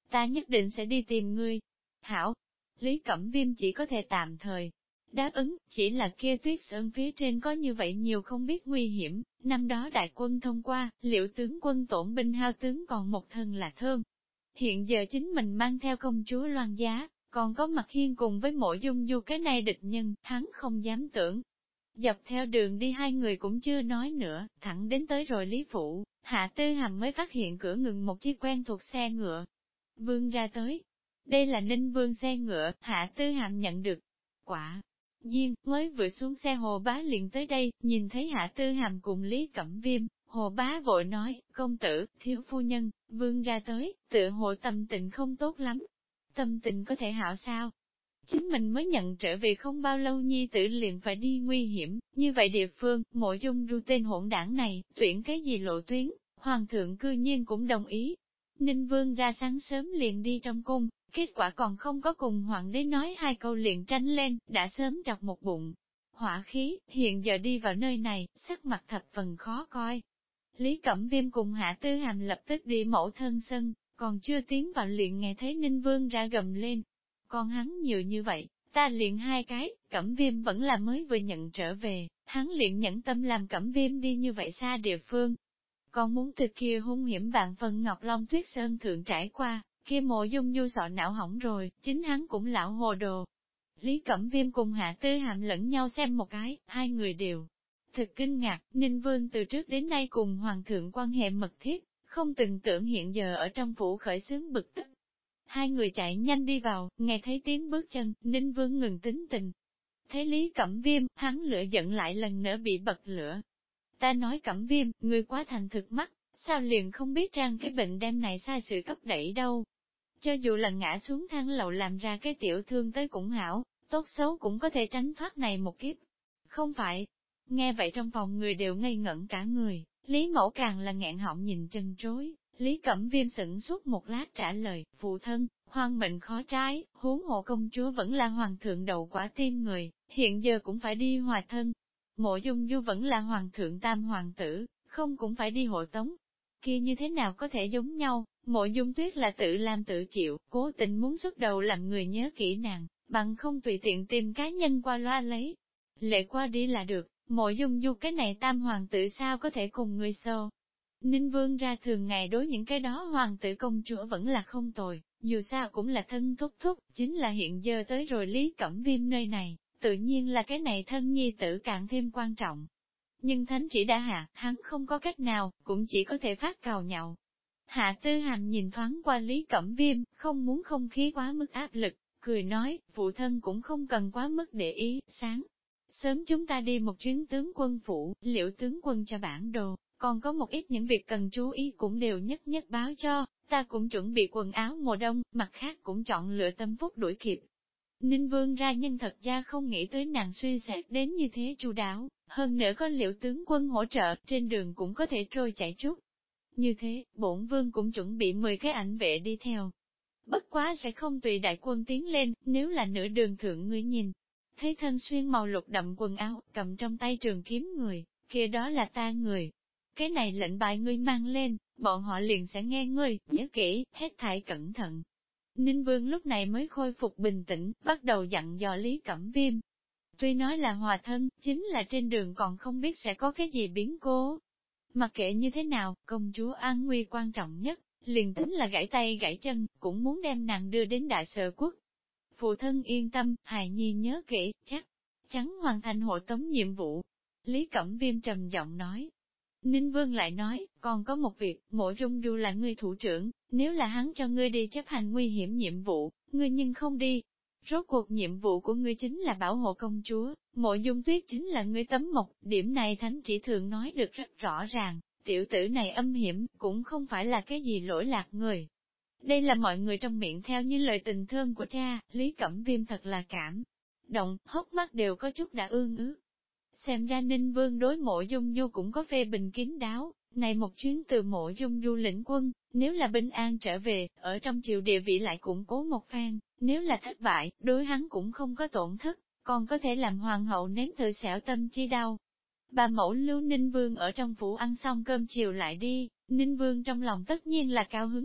ta nhất định sẽ đi tìm ngươi. Hảo, Lý Cẩm Viêm chỉ có thể tạm thời đáp ứng, chỉ là kia tuyết sơn phía trên có như vậy nhiều không biết nguy hiểm, năm đó đại quân thông qua, liệu tướng quân tổn binh hao tướng còn một thân là thương. Hiện giờ chính mình mang theo công chúa Loan Giá, còn có Mặt Hiên cùng với Mộ Dung Du cái này địch nhân, hắn không dám tưởng. Dọc theo đường đi hai người cũng chưa nói nữa, thẳng đến tới rồi Lý Phủ, Hạ Tư Hàm mới phát hiện cửa ngừng một chiếc quen thuộc xe ngựa. Vương ra tới. Đây là Ninh Vương xe ngựa, Hạ Tư Hàm nhận được. Quả nhiên, mới vừa xuống xe Hồ Bá liền tới đây, nhìn thấy Hạ Tư Hàm cùng Lý Cẩm Viêm, Hồ Bá vội nói, công tử, thiếu phu nhân, Vương ra tới, tựa hồ tâm tình không tốt lắm. Tâm tình có thể hảo sao? Chính mình mới nhận trở về không bao lâu nhi tử liền phải đi nguy hiểm, như vậy địa phương, Mộ Dung Du tên hỗn đảng này, tuyển cái gì lộ tuyến, hoàng thượng cư nhiên cũng đồng ý. Ninh Vương ra sáng sớm liền đi trong cung, kết quả còn không có cùng hoàng đế nói hai câu liền tranh lên, đã sớm đọc một bụng. Hỏa khí, hiện giờ đi vào nơi này, sắc mặt thập phần khó coi. Lý Cẩm Viêm cùng Hạ Tư Hàm lập tức đi mẫu thân sân, còn chưa tiến vào liền nghe thấy Ninh Vương ra gầm lên. Còn hắn nhiều như vậy, ta liền hai cái, Cẩm Viêm vẫn là mới vừa nhận trở về, hắn liền nhẫn tâm làm Cẩm Viêm đi như vậy xa địa phương. Còn muốn từ kia hung hiểm vạn phần Ngọc Long Tuyết Sơn thượng trải qua, kia Mộ Dung Du sợ não hỏng rồi, chính hắn cũng lão hồ đồ. Lý Cẩm Viêm cùng Hạ Tư Hàm lẫn nhau xem một cái, hai người đều thực kinh ngạc, Ninh Vương từ trước đến nay cùng Hoàng thượng quan hệ mật thiết, không từng tưởng hiện giờ ở trong phủ khởi xướng bực tức. Hai người chạy nhanh đi vào, nghe thấy tiếng bước chân, Ninh Vương ngừng tính tình. Thấy Lý Cẩm Viêm, hắn lửa giận lại lần nữa bị bật lửa. Ta nói Cẩm Viêm, ngươi quá thành thực mắt, sao liền không biết rằng cái bệnh đem này sai sự cấp đẩy đâu. Cho dù là ngã xuống thang lầu làm ra cái tiểu thương tới cũng hảo, tốt xấu cũng có thể tránh thoát này một kiếp. Không phải. Nghe vậy trong phòng người đều ngây ngẩn cả người, Lý Mẫu càng là nghẹn họng nhìn chân trối. Lý Cẩm Viêm sững suốt một lát trả lời, phụ thân, hoàng mệnh khó trái, huống hộ công chúa vẫn là hoàng thượng đầu quả tim người, hiện giờ cũng phải đi hòa thân. Mộ Dung Du vẫn là hoàng thượng tam hoàng tử, không cũng phải đi hộ tống. Kia như thế nào có thể giống nhau, Mộ Dung Tuyết là tự làm tự chịu, cố tình muốn xuất đầu làm người nhớ kỹ nàng, bằng không tùy tiện tìm cá nhân qua loa lấy. Lệ qua đi là được, Mộ Dung Du cái này tam hoàng tử sao có thể cùng người xô. Ninh Vương ra thường ngày đối những cái đó hoàng tử công chúa vẫn là không tồi, dù sao cũng là thân thúc thúc, chính là hiện giờ tới rồi Lý Cẩm Viêm nơi này, tự nhiên là cái này thân nhi tử càng thêm quan trọng. Nhưng thánh chỉ đã hạ, hắn không có cách nào, cũng chỉ có thể phát cào nhậu. Hạ Tư Hàm nhìn thoáng qua Lý Cẩm Viêm, không muốn không khí quá mức áp lực, cười nói, phụ thân cũng không cần quá mức để ý, sáng. Sớm chúng ta đi một chuyến tướng quân phủ, liệu tướng quân cho bản đồ, còn có một ít những việc cần chú ý cũng đều nhất nhất báo cho, ta cũng chuẩn bị quần áo mùa đông, mặt khác cũng chọn lựa tâm phúc đuổi kịp. Ninh Vương ra nhân thật ra không nghĩ tới nàng suy xét đến như thế chu đáo, hơn nữa có liệu tướng quân hỗ trợ, trên đường cũng có thể trôi chảy chút. Như thế, bổn vương cũng chuẩn bị 10 cái ảnh vệ đi theo. Bất quá sẽ không tùy đại quân tiến lên, nếu là nửa đường thượng ngươi nhìn. Thấy thân xuyên màu lục đậm quần áo, cầm trong tay trường kiếm người, kia đó là ta người. Cái này lệnh bài ngươi mang lên, bọn họ liền sẽ nghe ngươi, nhớ kỹ, hết thảy cẩn thận. Ninh Vương lúc này mới khôi phục bình tĩnh, bắt đầu dặn dò Lý Cẩm Viêm. Tuy nói là hòa thân, chính là trên đường còn không biết sẽ có cái gì biến cố. Mặc kệ như thế nào, công chúa an nguy quan trọng nhất, liền tính là gãy tay gãy chân, cũng muốn đem nàng đưa đến Đại Sở Quốc. Phụ thân yên tâm, hài nhi nhớ kỹ, chắc chắn hoàn thành hộ tống nhiệm vụ. Lý Cẩm Viêm trầm giọng nói. Ninh Vương lại nói, còn có một việc, Mộ Dung Du là ngươi thủ trưởng, nếu là hắn cho ngươi đi chấp hành nguy hiểm nhiệm vụ, ngươi nhưng không đi. Rốt cuộc nhiệm vụ của ngươi chính là bảo hộ công chúa, Mộ Dung Tuyết chính là ngươi tấm mộc, điểm này thánh chỉ thường nói được rất rõ ràng, tiểu tử này âm hiểm, cũng không phải là cái gì lỗi lạc người. Đây là mọi người trong miệng theo như lời tình thương của cha, Lý Cẩm Viêm thật là cảm động, hốc mắt đều có chút đã ương ướt. Xem ra Ninh Vương đối Mộ Dung Du cũng có phê bình kín đáo, này một chuyến từ Mộ Dung Du lĩnh quân, nếu là bình an trở về, ở trong triều địa vị lại củng cố một phen, nếu là thất bại, đối hắn cũng không có tổn thất, còn có thể làm hoàng hậu nếm thử xẻo tâm chi đau. Bà mẫu lưu Ninh Vương ở trong phủ ăn xong cơm chiều lại đi, Ninh Vương trong lòng tất nhiên là cao hứng.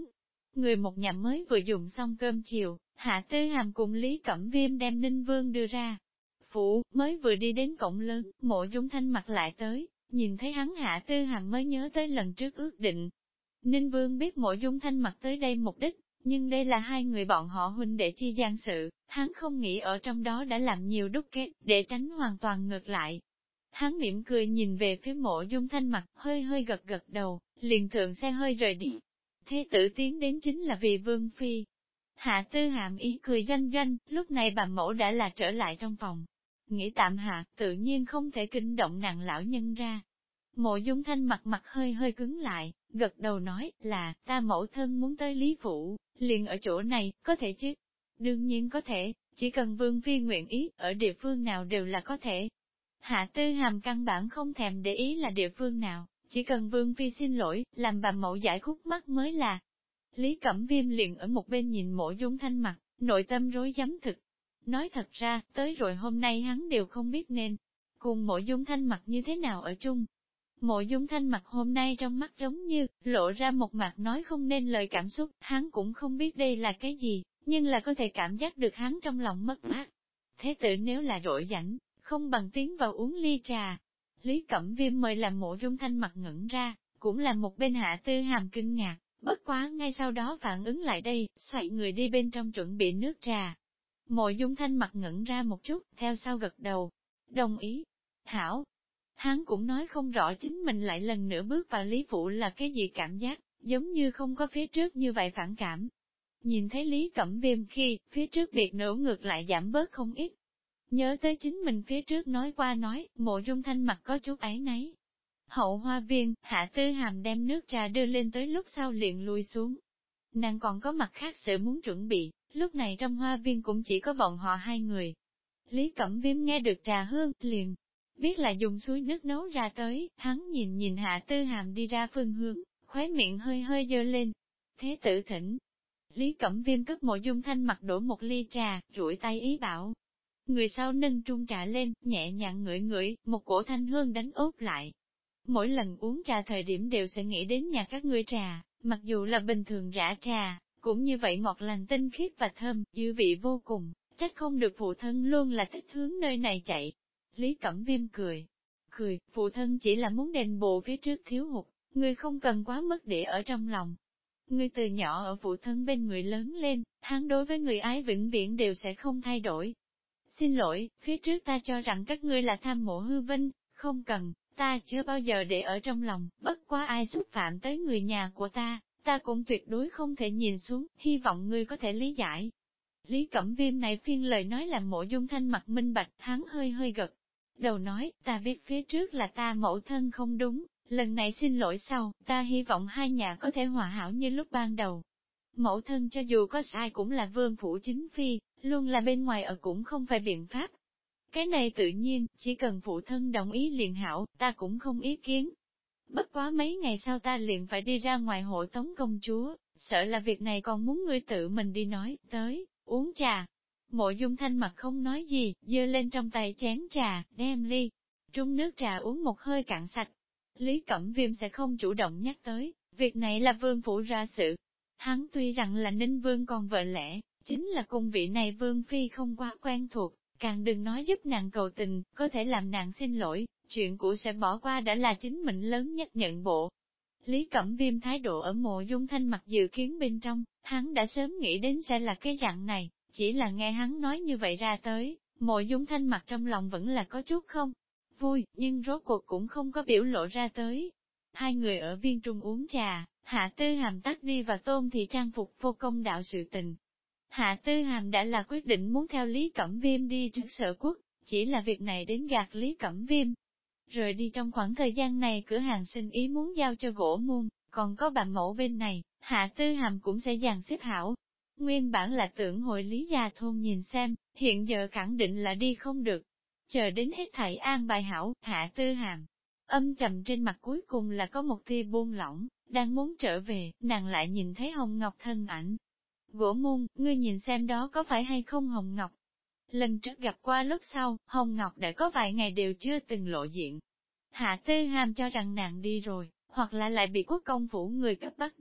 Người một nhà mới vừa dùng xong cơm chiều, Hạ Tư Hàm cùng Lý Cẩm Viêm đem Ninh Vương đưa ra. Phủ, mới vừa đi đến cổng lớn, Mộ Dung Thanh mặt lại tới, nhìn thấy hắn Hạ Tư Hàm mới nhớ tới lần trước ước định. Ninh Vương biết Mộ Dung Thanh mặt tới đây mục đích, nhưng đây là hai người bọn họ huynh đệ chi gian sự, hắn không nghĩ ở trong đó đã làm nhiều đúc kết, để tránh hoàn toàn ngược lại. Hắn mỉm cười nhìn về phía Mộ Dung Thanh mặt, hơi hơi gật gật đầu, liền thượng xe hơi rời đi. Thế tử tiến đến chính là vì Vương Phi. Hạ Tư Hàm ý cười doanh doanh, lúc này bà mẫu đã là trở lại trong phòng. Nghĩ tạm hạ, tự nhiên không thể kinh động nặng lão nhân ra. Mộ Dung Thanh mặt hơi hơi cứng lại, gật đầu nói là, ta mẫu thân muốn tới Lý Phủ, liền ở chỗ này, có thể chứ? Đương nhiên có thể, chỉ cần Vương Phi nguyện ý, ở địa phương nào đều là có thể. Hạ Tư Hàm căn bản không thèm để ý là địa phương nào, chỉ cần Vương Phi xin lỗi, làm bà mẫu giải khúc mắc mới là. Lý Cẩm Viêm liền ở một bên nhìn Mộ Dung Thanh mặt, nội tâm rối rắm thực. Nói thật ra, tới rồi hôm nay hắn đều không biết nên cùng Mộ Dung Thanh mặt như thế nào ở chung. Mộ Dung Thanh mặt hôm nay trong mắt giống như, lộ ra một mặt nói không nên lời cảm xúc, hắn cũng không biết đây là cái gì, nhưng là có thể cảm giác được hắn trong lòng mất mát. Thế tử nếu là rỗi rảnh, không bằng tiến vào uống ly trà. Lý Cẩm Viêm mời làm Mộ Dung Thanh mặt ngẩn ra, cũng là một bên Hạ Tư Hàm kinh ngạc, bất quá ngay sau đó phản ứng lại đây, xoay người đi bên trong chuẩn bị nước trà. Mộ Dung Thanh mặt ngẩn ra một chút, theo sau gật đầu, đồng ý. Hảo, hắn cũng nói không rõ chính mình lại lần nữa bước vào Lý Phủ là cái gì cảm giác, giống như không có phía trước như vậy phản cảm. Nhìn thấy Lý Cẩm Viêm khi, phía trước biệt nổ ngược lại giảm bớt không ít. Nhớ tới chính mình phía trước nói qua nói, Mộ Dung Thanh mặt có chút áy náy. Hậu hoa viên, Hạ Tư Hàm đem nước trà đưa lên tới lúc sau liền lui xuống. Nàng còn có mặt khác sự muốn chuẩn bị, lúc này trong hoa viên cũng chỉ có bọn họ hai người. Lý Cẩm Viêm nghe được trà hương, liền biết là dùng suối nước nấu ra tới, hắn nhìn Hạ Tư Hàm đi ra phương hướng, khóe miệng hơi hơi dơ lên. Thế tử thỉnh. Lý Cẩm Viêm cất Mộ Dung Thanh mặt đổ một ly trà, rủi tay ý bảo. Người sau nâng trung trà lên, nhẹ nhàng ngửi ngửi, một cổ thanh hương đánh ốp lại. Mỗi lần uống trà thời điểm đều sẽ nghĩ đến nhà các ngươi trà, mặc dù là bình thường rã trà, cũng như vậy ngọt lành tinh khiết và thơm, dư vị vô cùng, trách không được phụ thân luôn là thích hướng nơi này chạy. Lý Cẩm Viêm cười, phụ thân chỉ là muốn đền bù phía trước thiếu hụt, ngươi không cần quá mất để ở trong lòng. Ngươi từ nhỏ ở phụ thân bên người lớn lên, hắn đối với người ái vĩnh viễn đều sẽ không thay đổi. Xin lỗi, phía trước ta cho rằng các ngươi là tham mộ hư vinh, không cần, ta chưa bao giờ để ở trong lòng, bất quá ai xúc phạm tới người nhà của ta cũng tuyệt đối không thể nhìn xuống, hy vọng ngươi có thể lý giải. Lý Cẩm Viêm này phiên lời nói làm Mộ Dung Thanh mặt minh bạch, hắn hơi hơi gật đầu nói, ta biết phía trước là ta mẫu thân không đúng, lần này xin lỗi sau, ta hy vọng hai nhà có thể hòa hảo như lúc ban đầu. Mẫu thân cho dù có sai cũng là vương phủ chính phi, luôn là bên ngoài ở cũng không phải biện pháp. Cái này tự nhiên, chỉ cần phụ thân đồng ý liền hảo, ta cũng không ý kiến. Bất quá mấy ngày sau ta liền phải đi ra ngoài hộ tống công chúa, sợ là việc này còn muốn ngươi tự mình đi nói, tới, uống trà. Mộ Dung Thanh mặt không nói gì, giơ lên trong tay chén trà, đem ly, trung nước trà uống một hơi cạn sạch. Lý Cẩm Viêm sẽ không chủ động nhắc tới, việc này là vương phủ ra sự. Hắn tuy rằng là Ninh Vương còn vợ lẽ, chính là cung vị này Vương Phi không quá quen thuộc, càng đừng nói giúp nàng cầu tình, có thể làm nàng xin lỗi, chuyện cũ sẽ bỏ qua đã là chính mình lớn nhất nhận bộ. Lý Cẩm Viêm thái độ ở Mộ Dung Thanh mặt dự kiến bên trong, hắn đã sớm nghĩ đến sẽ là cái dạng này, chỉ là nghe hắn nói như vậy ra tới, Mộ Dung Thanh mặt trong lòng vẫn là có chút không vui, nhưng rốt cuộc cũng không có biểu lộ ra tới. Hai người ở viên trung uống trà, Hạ Tư Hàm tắt đi và Tôn Thị trang phục vô công đạo sự tình. Hạ Tư Hàm đã là quyết định muốn theo Lý Cẩm Viêm đi trước Sở Quốc, chỉ là việc này đến gạt Lý Cẩm Viêm. Rồi đi trong khoảng thời gian này cửa hàng sinh ý muốn giao cho gỗ muôn, còn có bà mẫu bên này, Hạ Tư Hàm cũng sẽ dàn xếp hảo. Nguyên bản là tưởng hội Lý Gia Thôn nhìn xem, hiện giờ khẳng định là đi không được. Chờ đến hết thảy an bài hảo, Hạ Tư Hàm âm trầm trên mặt cuối cùng là có một tia buông lỏng, đang muốn trở về, nàng lại nhìn thấy Hồng Ngọc thân ảnh. Gỗ Môn, ngươi nhìn xem đó có phải hay không Hồng Ngọc? Lần trước gặp qua lúc sau, Hồng Ngọc đã có vài ngày đều chưa từng lộ diện. Hạ Tư Hàm cho rằng nàng đi rồi, hoặc là lại bị quốc công phủ người cấp bắt đi,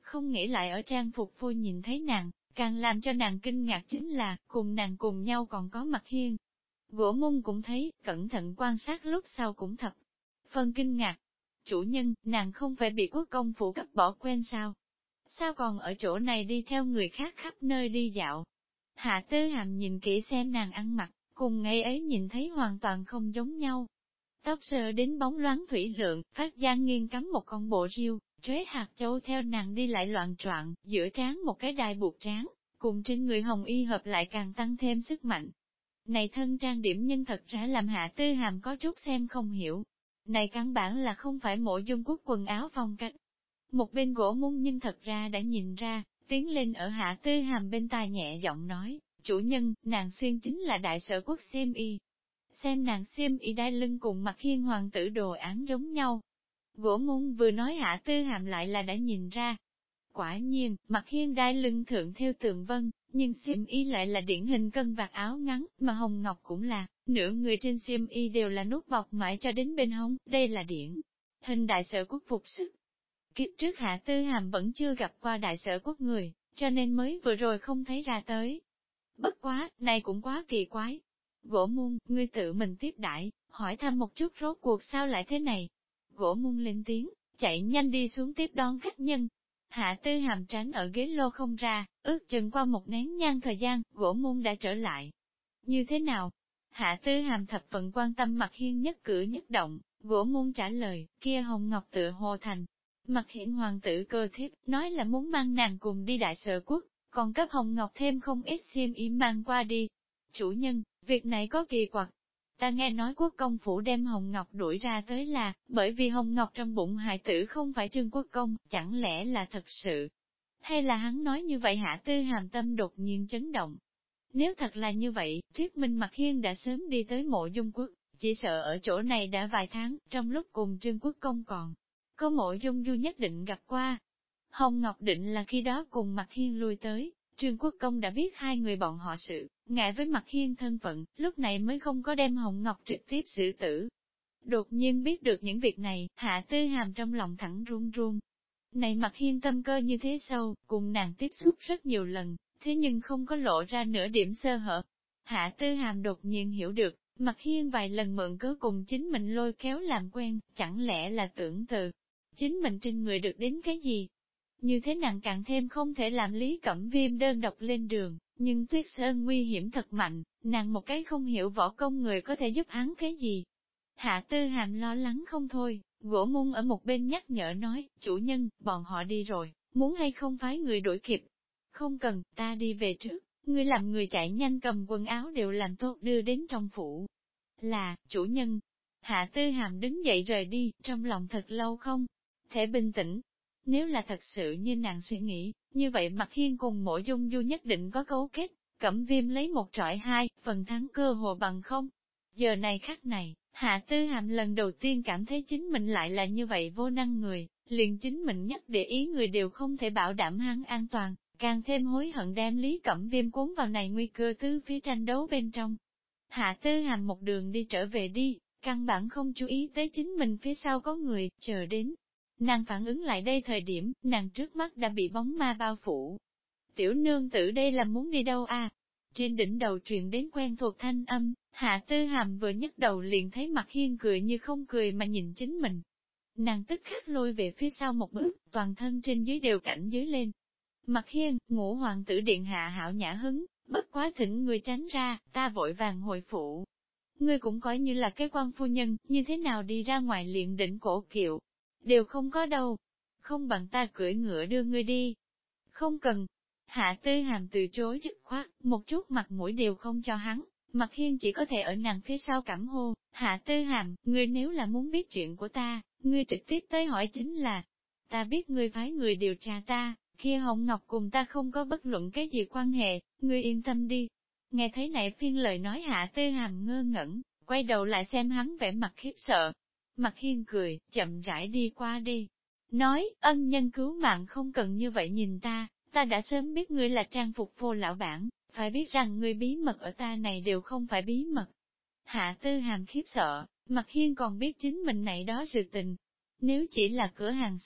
không nghĩ lại ở trang phục phu nhìn thấy nàng, càng làm cho nàng kinh ngạc chính là, cùng nàng cùng nhau còn có Mặc Hiên. Gỗ Mung cũng thấy, cẩn thận quan sát lúc sau cũng thật. Phân kinh ngạc, chủ nhân, nàng không phải bị quốc công phủ cấp bỏ quên sao? Sao còn ở chỗ này đi theo người khác khắp nơi đi dạo? Hạ Tư Hàm nhìn kỹ xem nàng ăn mặc, cùng ngày ấy nhìn thấy hoàn toàn không giống nhau. Tóc sờ đến bóng loáng thủy lượng, phát gian nghiêng cắm một con bộ riêu, trói hạt châu theo nàng đi lại loạn troạn, giữa trán một cái đai buộc trán, cùng trên người hồng y hợp lại càng tăng thêm sức mạnh. Này thân trang điểm nhân thật ra làm Hạ Tư Hàm có chút xem không hiểu. Này căn bản là không phải Mộ Dung Quốc quần áo phong cách. Một bên Gỗ Mung nhưng thật ra đã nhìn ra, tiến lên ở Hạ Tư Hàm bên tai nhẹ giọng nói, chủ nhân, nàng xuyên chính là đại sở quốc xiêm y. Xem nàng xiêm y đai lưng cùng Mặc Hiên hoàng tử đồ án giống nhau. Gỗ Mung vừa nói Hạ Tư Hàm lại là đã nhìn ra. Quả nhiên, Mặc Hiên đai lưng thượng theo tường vân, nhưng xiêm y lại là điển hình cân vạt áo ngắn, mà Hồng Ngọc cũng là, nửa người trên xiêm y đều là nút bọc mãi cho đến bên hông, đây là điển hình đại sở quốc phục sức. Kiếp trước Hạ Tư Hàm vẫn chưa gặp qua đại sở quốc người, cho nên mới vừa rồi không thấy ra tới. Bất quá, này cũng quá kỳ quái. Gỗ Mung, ngươi tự mình tiếp đãi, hỏi thăm một chút rốt cuộc sao lại thế này. Gỗ Mung lên tiếng, chạy nhanh đi xuống tiếp đón khách nhân. Hạ Tư Hàm tránh ở ghế lô không ra, ước chừng qua một nén nhang thời gian, Gỗ Mung đã trở lại. Như thế nào? Hạ Tư Hàm thập phần quan tâm Mặc Hiên nhất cử nhất động, Gỗ Mung trả lời, kia Hồng Ngọc tựa hồ thành. Mặc Hiên hoàng tử cơ thiếp, nói là muốn mang nàng cùng đi đại sở quốc, còn cấp Hồng Ngọc thêm không ít xiêm y mang qua đi. Chủ nhân, việc này có kỳ quặc. Ta nghe nói quốc công phủ đem Hồng Ngọc đuổi ra tới là, bởi vì Hồng Ngọc trong bụng hài tử không phải Trương quốc công, chẳng lẽ là thật sự? Hay là hắn nói như vậy? Hạ Tư Hàm tâm đột nhiên chấn động. Nếu thật là như vậy, thuyết minh Mặc Hiên đã sớm đi tới Mộ Dung quốc, chỉ sợ ở chỗ này đã vài tháng, trong lúc cùng Trương quốc công còn có Mộ Dung Du nhất định gặp qua. Hồng Ngọc định là khi đó cùng Mặc Hiên lui tới, Trương quốc công đã biết hai người bọn họ sự, ngại với Mặc Hiên thân phận, lúc này mới không có đem Hồng Ngọc trực tiếp xử tử. Đột nhiên biết được những việc này, Hạ Tư Hàm trong lòng thẳng run run. Này Mặc Hiên tâm cơ như thế sâu, cùng nàng tiếp xúc rất nhiều lần, thế nhưng không có lộ ra nửa điểm sơ hở. Hạ Tư Hàm đột nhiên hiểu được, Mặc Hiên vài lần mượn cớ cùng chính mình lôi kéo làm quen, chẳng lẽ là tưởng từ chính mình trên người được đến cái gì? Như thế nàng càng thêm không thể làm Lý Cẩm Viêm đơn độc lên đường, nhưng Tuyết Sơn nguy hiểm thật mạnh, nàng một cái không hiểu võ công người có thể giúp hắn cái gì? Hạ Tư Hàm lo lắng không thôi, Gỗ Mung ở một bên nhắc nhở nói, chủ nhân, bọn họ đi rồi, muốn hay không phái người đuổi kịp? Không cần, ta đi về trước, ngươi làm người chạy nhanh cầm quần áo đều làm tốt đưa đến trong phủ. Là, chủ nhân. Hạ Tư Hàm đứng dậy rời đi, trong lòng thật lâu không thể bình tĩnh. Nếu là thật sự như nàng suy nghĩ, như vậy Mặc Hiên cùng Mộ Dung Du nhất định có cấu kết, Cẩm Viêm lấy một trọi hai, phần thắng cơ hồ bằng không. Giờ này khắc này, Hạ Tư Hàm lần đầu tiên cảm thấy chính mình lại là như vậy vô năng người, liền chính mình nhất để ý người đều không thể bảo đảm hắn an toàn, càng thêm hối hận đem Lý Cẩm Viêm cuốn vào này nguy cơ tứ phía tranh đấu bên trong. Hạ Tư Hàm một đường đi trở về đi, căn bản không chú ý tới chính mình phía sau có người, chờ đến. Nàng phản ứng lại đây thời điểm, nàng trước mắt đã bị bóng ma bao phủ. Tiểu nương tử đây là muốn đi đâu à? Trên đỉnh đầu truyền đến quen thuộc thanh âm, Hạ Tư Hàm vừa nhấc đầu liền thấy Mặc Hiên cười như không cười mà nhìn chính mình. Nàng tức khắc lôi về phía sau một bước, toàn thân trên dưới đều cảnh dưới lên. Mặc Hiên, Ngũ hoàng tử điện hạ hảo nhã hứng, bất quá thỉnh người tránh ra, ta vội vàng hồi phủ. Ngươi cũng coi như là cái quan phu nhân, như thế nào đi ra ngoài liền đỉnh cổ kiệu, đều không có đâu. Không bằng ta cưỡi ngựa đưa ngươi đi. Không cần. Hạ Tư Hàm từ chối dứt khoát, một chút mặt mũi đều không cho hắn. Mặc Hiên chỉ có thể ở nàng phía sau cảm hô, Hạ Tư Hàm, ngươi nếu là muốn biết chuyện của ta, ngươi trực tiếp tới hỏi chính là, ta biết ngươi phái người điều tra ta, kia Hồng Ngọc cùng ta không có bất luận cái gì quan hệ, ngươi yên tâm đi. Nghe thấy này phiên lời nói Hạ Tư Hàm ngơ ngẩn, quay đầu lại xem hắn vẻ mặt khiếp sợ. Mặc Hiên cười, chậm rãi đi qua đi. Nói, ân nhân cứu mạng không cần như vậy nhìn ta đã sớm biết ngươi là trang phục phô lão bản, phải biết rằng ngươi bí mật ở ta này đều không phải bí mật. Hạ Tư Hàm khiếp sợ, Mặc Hiên còn biết chính mình này đó sự tình. Nếu chỉ là cửa hàng sự,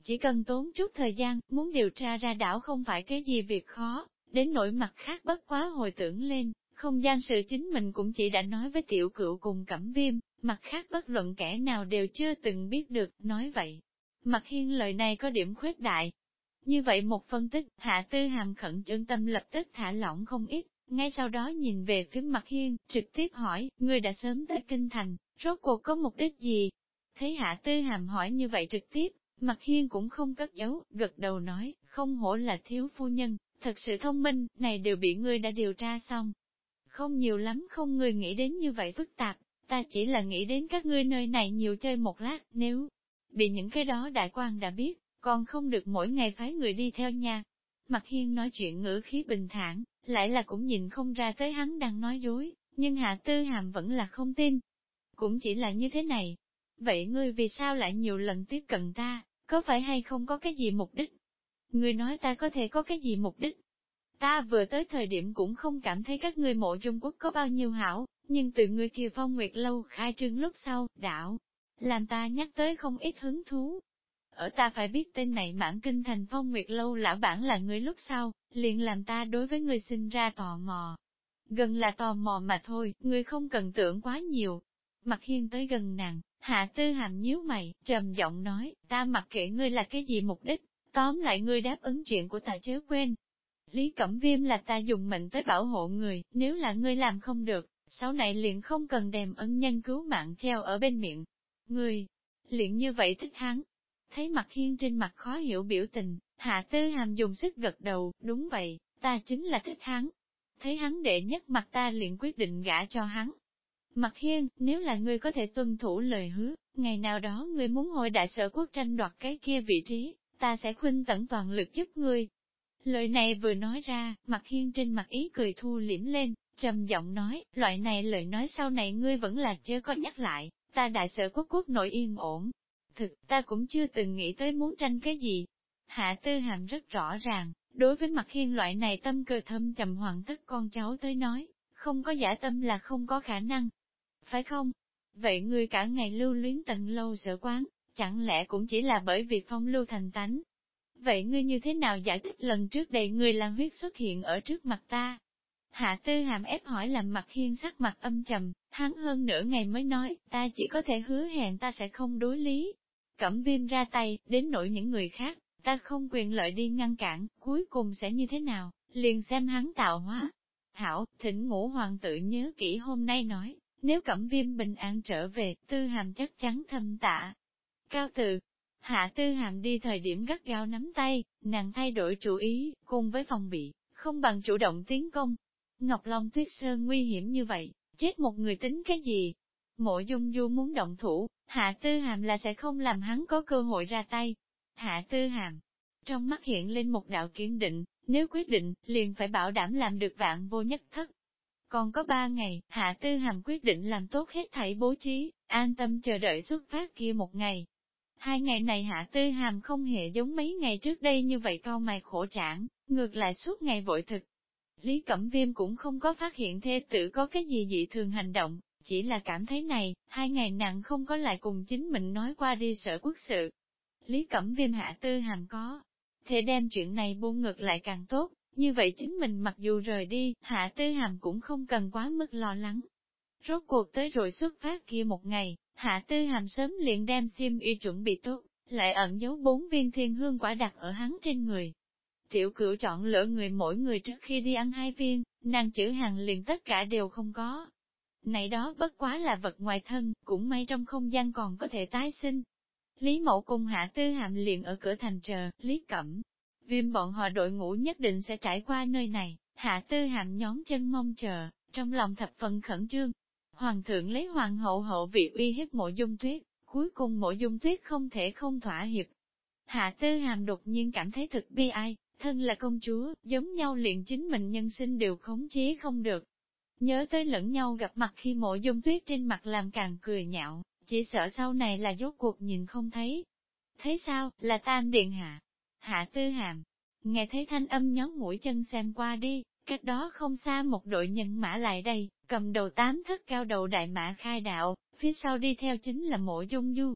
Chỉ cần tốn chút thời gian, muốn điều tra ra đảo không phải cái gì việc khó, đến nỗi mặt khác bất quá hồi tưởng lên, không gian sự chính mình cũng chỉ đã nói với tiểu cựu cùng Cẩm Viêm, mặt khác bất luận kẻ nào đều chưa từng biết được, nói vậy. Mặt Hiên lời này có điểm khuếch đại. Như vậy một phân tích, Hạ Tư Hàm khẩn trương tâm lập tức thả lỏng không ít, ngay sau đó nhìn về phía Mặt Hiên, trực tiếp hỏi, ngươi đã sớm tới Kinh Thành, rốt cuộc có mục đích gì? Thấy Hạ Tư Hàm hỏi như vậy trực tiếp, Mặt Hiên cũng không cất giấu, gật đầu nói, không hổ là thiếu phu nhân, thật sự thông minh, này đều bị ngươi đã điều tra xong. Không nhiều lắm không ngươi nghĩ đến như vậy phức tạp, ta chỉ là nghĩ đến các ngươi nơi này nhiều chơi một lát, nếu bị những cái đó đại quan đã biết, còn không được mỗi ngày phái người đi theo nha. Mặt Hiên nói chuyện ngữ khí bình thản, lại là cũng nhìn không ra tới hắn đang nói dối, nhưng Hạ Tư Hàm vẫn là không tin. Cũng chỉ là như thế này. Vậy ngươi vì sao lại nhiều lần tiếp cận ta, có phải hay không có cái gì mục đích? Ngươi nói ta có thể có cái gì mục đích? Ta vừa tới thời điểm cũng không cảm thấy các ngươi Mộ Dung Quốc có bao nhiêu hảo, nhưng từ ngươi kia Phong Nguyệt Lâu khai trương lúc sau, đảo, làm ta nhắc tới không ít hứng thú. Ở ta phải biết tên này Mãn Kinh Thành Phong Nguyệt Lâu lão bản là ngươi lúc sau, liền làm ta đối với ngươi sinh ra tò mò. Gần là tò mò mà thôi, ngươi không cần tưởng quá nhiều. Mặt Hiên tới gần nàng, Hạ Tư Hàm nhíu mày, trầm giọng nói, ta mặc kệ ngươi là cái gì mục đích, tóm lại ngươi đáp ứng chuyện của ta chớ quên. Lý Cẩm Viêm là ta dùng mệnh tới bảo hộ người, nếu là ngươi làm không được, sau này liền không cần đem ân nhân cứu mạng treo ở bên miệng. Ngươi, liền như vậy thích hắn. Thấy Mặt Hiên trên mặt khó hiểu biểu tình, Hạ Tư Hàm dùng sức gật đầu, đúng vậy, ta chính là thích hắn. Thấy hắn đệ nhất mặt ta liền quyết định gả cho hắn. Mặt Hiên, nếu là ngươi có thể tuân thủ lời hứa, ngày nào đó ngươi muốn hồi đại sở quốc tranh đoạt cái kia vị trí, ta sẽ khuynh tận toàn lực giúp ngươi. Lời này vừa nói ra, Mặt Hiên trên mặt ý cười thu liễm lên, trầm giọng nói, loại này lời nói sau này ngươi vẫn là chưa có nhắc lại, ta đại sở quốc nội yên ổn. Thực, ta cũng chưa từng nghĩ tới muốn tranh cái gì. Hạ Tư Hàm rất rõ ràng, đối với Mặt Hiên loại này tâm cơ thâm trầm hoàng tất con cháu tới nói, không có giả tâm là không có khả năng. Phải không? Vậy ngươi cả ngày lưu luyến tận lâu sở quán, chẳng lẽ cũng chỉ là bởi vì phong lưu thành tánh? Vậy ngươi như thế nào giải thích lần trước đây ngươi là huyết xuất hiện ở trước mặt ta? Hạ Tư Hàm ép hỏi làm Mặt Hiên sắc mặt âm trầm, hắn hơn nửa ngày mới nói, ta chỉ có thể hứa hẹn ta sẽ không đối lý. Cẩm Viêm ra tay, đến nỗi những người khác, ta không quyền lợi đi ngăn cản, cuối cùng sẽ như thế nào, liền xem hắn tạo hóa. Hảo, thỉnh Ngũ Hoàng tự nhớ kỹ hôm nay nói, nếu Cẩm Viêm bình an trở về, Tư Hàm chắc chắn thâm tạ. Cao từ, Hạ Tư Hàm đi thời điểm gắt gao nắm tay, nàng thay đổi chủ ý, cùng với phòng bị, không bằng chủ động tiến công. Ngọc Long Tuyết Sơn nguy hiểm như vậy, chết một người tính cái gì? Mộ Dung Du muốn động thủ, Hạ Tư Hàm là sẽ không làm hắn có cơ hội ra tay. Hạ Tư Hàm, trong mắt hiện lên một đạo kiên định, nếu quyết định, liền phải bảo đảm làm được vạn vô nhất thất. Còn có 3 ngày, Hạ Tư Hàm quyết định làm tốt hết thảy bố trí, an tâm chờ đợi xuất phát kia một ngày. 2 ngày này Hạ Tư Hàm không hề giống mấy ngày trước đây như vậy cau mày khổ trảng, ngược lại suốt ngày vội thực. Lý Cẩm Viêm cũng không có phát hiện thê tử có cái gì dị thường hành động, chỉ là cảm thấy này, 2 ngày nàng không có lại cùng chính mình nói qua đi sở quốc sự. Lý Cẩm Viêm Hạ Tư Hàm có thể đem chuyện này buông ngược lại càng tốt, như vậy chính mình mặc dù rời đi, Hạ Tư Hàm cũng không cần quá mức lo lắng. Rốt cuộc tới rồi xuất phát kia một ngày, Hạ Tư Hàm sớm liền đem xiêm y chuẩn bị tốt, lại ẩn giấu 4 viên thiên hương quả đặt ở hắn trên người. Tiểu Cửu chọn lựa người mỗi người trước khi đi ăn 2 viên, nàng chữ hàng liền tất cả đều không có. Này đó bất quá là vật ngoài thân, cũng may trong không gian còn có thể tái sinh. Lý Mẫu cùng Hạ Tư Hàm liền ở cửa thành chờ, Lý Cẩm Viêm bọn họ đội ngũ nhất định sẽ trải qua nơi này, Hạ Tư Hàm nhón chân mong chờ, trong lòng thập phần khẩn trương. Hoàng thượng lấy hoàng hậu hậu vị uy hiếp Mộ Dung Tuyết, cuối cùng Mộ Dung Tuyết không thể không thỏa hiệp. Hạ Tư Hàm đột nhiên cảm thấy thực bi ai, thân là công chúa, giống nhau liền chính mình nhân sinh đều khống chế không được. Nhớ tới lẫn nhau gặp mặt khi Mộ Dung Tuyết trên mặt làm càng cười nhạo, chỉ sợ sau này là rốt cuộc nhìn không thấy. Thấy sao, là Tam Điện Hạ. Hạ Tư Hàm, nghe thấy thanh âm nhón mũi chân xem qua đi, cách đó không xa một đội nhân mã lại đây, cầm đầu 8 thất cao đầu đại mã khai đạo, phía sau đi theo chính là Mộ Dung Du.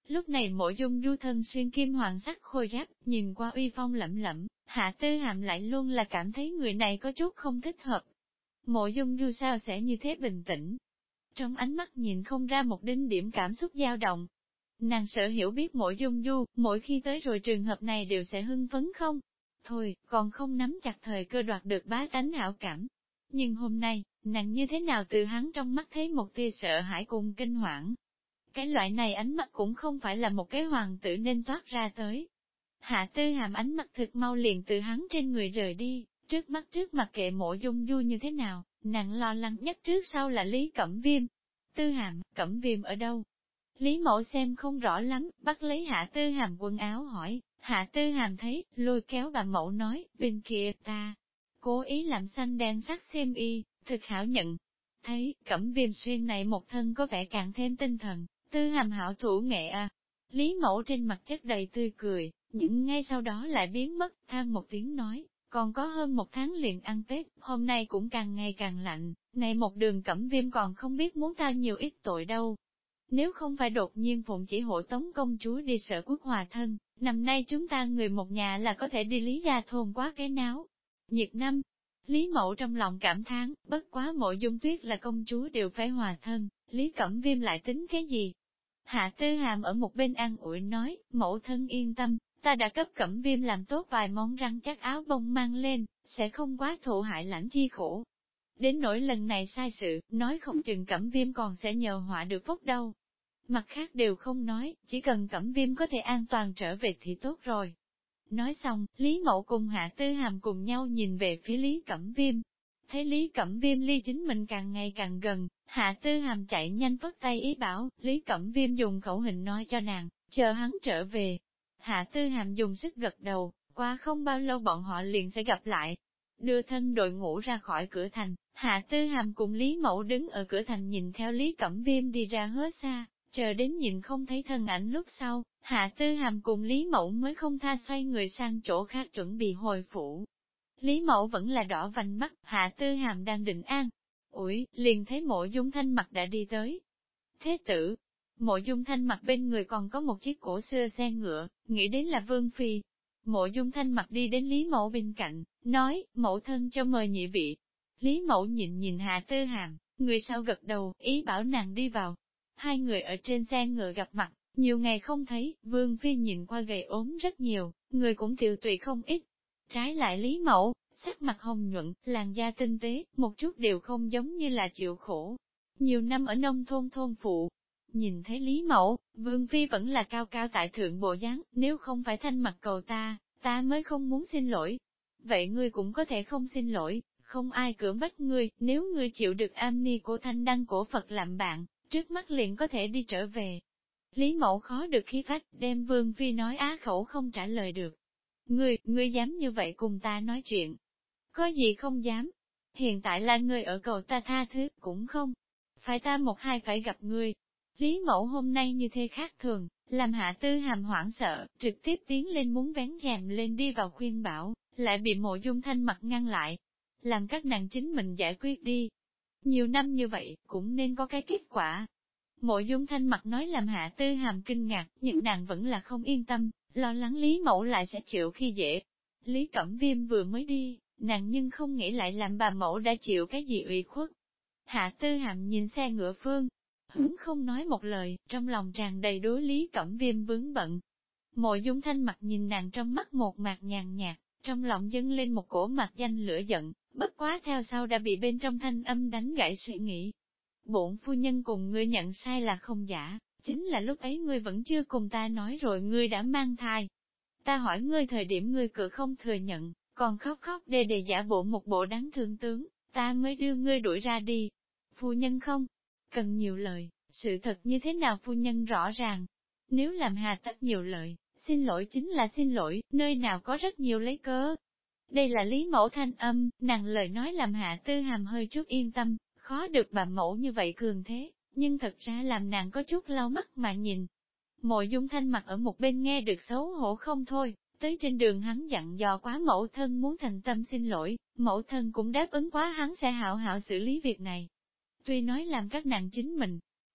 Lúc này Mộ Dung Du thân xuyên kim hoàng sắc khôi giáp, nhìn qua uy phong lẫm lẫm, Hạ Tư Hàm lại luôn là cảm thấy người này có chút không thích hợp. Mộ Dung Du sao sẽ như thế bình tĩnh? Trong ánh mắt nhìn không ra một đinh điểm cảm xúc dao động. Nàng sợ hiểu biết Mộ Dung Du, mỗi khi tới rồi trường hợp này đều sẽ hưng phấn không? Thôi, còn không nắm chặt thời cơ đoạt được bá tánh hảo cảm. Nhưng hôm nay, nàng như thế nào từ hắn trong mắt thấy một tia sợ hãi cùng kinh hoảng. Cái loại này ánh mắt cũng không phải là một cái hoàng tử nên toát ra tới. Hạ Tư Hàm ánh mắt thực mau liền từ hắn trên người rời đi, trước mặt kệ Mộ Dung Du như thế nào, nàng lo lắng nhất trước sau là Lý Cẩm Viêm. Tư Hàm, Cẩm Viêm ở đâu? Lý Mẫu xem không rõ lắm, bắt lấy Hạ Tư Hàm quần áo hỏi, Hạ Tư Hàm thấy, lôi kéo bà Mẫu nói, bên kia ta, cố ý làm xanh đen sắc xem y, thực hảo nhận. Thấy, Cẩm Viêm xuyên này một thân có vẻ càng thêm tinh thần, Tư Hàm hảo thủ nghệ à. Lý Mẫu trên mặt chất đầy tươi cười, nhưng ngay sau đó lại biến mất, than một tiếng nói, còn có hơn một tháng liền ăn Tết, hôm nay cũng càng ngày càng lạnh, này một đường Cẩm Viêm còn không biết muốn ta nhiều ít tội đâu. Nếu không phải đột nhiên Phụng chỉ hộ tống công chúa đi Sở Quốc hòa thân, năm nay chúng ta người một nhà là có thể đi Lý Gia thôn quá cái náo. Nhiệt năm, Lý Mẫu trong lòng cảm thán, bất quá Mộ Dung Tuyết là công chúa đều phải hòa thân, Lý Cẩm Viêm lại tính cái gì? Hạ Tư Hàm ở một bên an ủi nói, mẫu thân yên tâm, ta đã cấp Cẩm Viêm làm tốt vài món răng chắc áo bông mang lên, sẽ không quá thụ hại lãnh chi khổ. Đến nỗi lần này sai sự, nói không chừng Cẩm Viêm còn sẽ nhờ họa được phúc đâu. Mặt khác đều không nói, chỉ cần Cẩm Viêm có thể an toàn trở về thì tốt rồi. Nói xong, Lý Mẫu cùng Hạ Tư Hàm cùng nhau nhìn về phía Lý Cẩm Viêm. Thấy Lý Cẩm Viêm ly chính mình càng ngày càng gần, Hạ Tư Hàm chạy nhanh vất tay ý bảo, Lý Cẩm Viêm dùng khẩu hình nói cho nàng, chờ hắn trở về. Hạ Tư Hàm dùng sức gật đầu, qua không bao lâu bọn họ liền sẽ gặp lại. Đưa thân đội ngũ ra khỏi cửa thành, Hạ Tư Hàm cùng Lý Mẫu đứng ở cửa thành nhìn theo Lý Cẩm Viêm đi ra hớ xa, chờ đến nhìn không thấy thân ảnh lúc sau, Hạ Tư Hàm cùng Lý Mẫu mới không tha xoay người sang chỗ khác chuẩn bị hồi phủ. Lý Mẫu vẫn là đỏ vành mắt, Hạ Tư Hàm đang định an. Ủi, liền thấy Mộ Dung Thanh Mặc đã đi tới. Thế tử, Mộ Dung Thanh Mặc bên người còn có một chiếc cổ xưa xe ngựa, nghĩ đến là Vương Phi. Mộ Dung Thanh Mặc đi đến Lý Mẫu bên cạnh, nói, mẫu thân cho mời nhị vị. Lý Mẫu nhìn nhìn Hạ Tư Hàm, người sau gật đầu, ý bảo nàng đi vào. Hai người ở trên xe ngựa gặp mặt, nhiều ngày không thấy, Vương Phi nhìn qua gầy ốm rất nhiều, người cũng tiều tụy không ít. Trái lại Lý Mẫu, sắc mặt hồng nhuận, làn da tinh tế, một chút đều không giống như là chịu khổ. Nhiều năm ở nông thôn thôn phụ, nhìn thấy Lý Mẫu, Vương Phi vẫn là cao cao tại thượng bộ dáng, nếu không phải Thanh Mặc cầu ta mới không muốn xin lỗi. Vậy ngươi cũng có thể không xin lỗi, không ai cưỡng bắt ngươi, nếu ngươi chịu được am ni của Thanh Đăng cổ Phật làm bạn, trước mắt liền có thể đi trở về. Lý Mẫu khó được khí phách, đem Vương Phi nói á khẩu không trả lời được. Ngươi dám như vậy cùng ta nói chuyện? Có gì không dám? Hiện tại là ngươi ở cầu ta tha thứ, cũng không. Phải ta một hai phải gặp ngươi. Lý Mẫu hôm nay như thế khác thường, làm Hạ Tư Hàm hoảng sợ, trực tiếp tiến lên muốn vén rèm lên đi vào khuyên bảo, lại bị Mộ Dung Thanh Mặc ngăn lại. Làm các nàng chính mình giải quyết đi. Nhiều năm như vậy, cũng nên có cái kết quả. Mộ Dung Thanh Mặc nói làm Hạ Tư Hàm kinh ngạc, nhưng nàng vẫn là không yên tâm, lo lắng Lý Mẫu lại sẽ chịu khi dễ. Lý Cẩm Viêm vừa mới đi, nàng nhưng không nghĩ lại làm bà Mẫu đã chịu cái gì ủy khuất. Hạ Tư Hàm nhìn xe ngựa phương, hướng không nói một lời, trong lòng tràn đầy đối Lý Cẩm Viêm vướng bận. Mộ Dung Thanh Mặc nhìn nàng trong mắt một mạt nhàn nhạt, trong lòng dâng lên một cổ mặt danh lửa giận, bất quá theo sau đã bị bên trong thanh âm đánh gãy suy nghĩ. Bổn phu nhân cùng ngươi nhận sai là không giả, chính là lúc ấy ngươi vẫn chưa cùng ta nói rồi ngươi đã mang thai. Ta hỏi ngươi thời điểm ngươi cự không thừa nhận, còn khóc khóc đê đê giả bộ một bộ đáng thương tướng, ta mới đưa ngươi đuổi ra đi. Phu nhân không cần nhiều lời, sự thật như thế nào phu nhân rõ ràng. Nếu làm hà tất nhiều lời, xin lỗi chính là xin lỗi, nơi nào có rất nhiều lấy cớ. Đây là Lý Mẫu thanh âm, nàng lời nói làm Hạ Tư Hàm hơi chút yên tâm, khó được bà mẫu như vậy cường thế, nhưng thật ra làm nàng có chút lau mắt mà nhìn. Mộ Dung Thanh Mặc ở một bên nghe được xấu hổ không thôi, tới trên đường hắn dặn dò quá mẫu thân muốn thành tâm xin lỗi, mẫu thân cũng đáp ứng quá hắn sẽ hảo hảo xử lý việc này. Tuy nói làm các nàng chính mình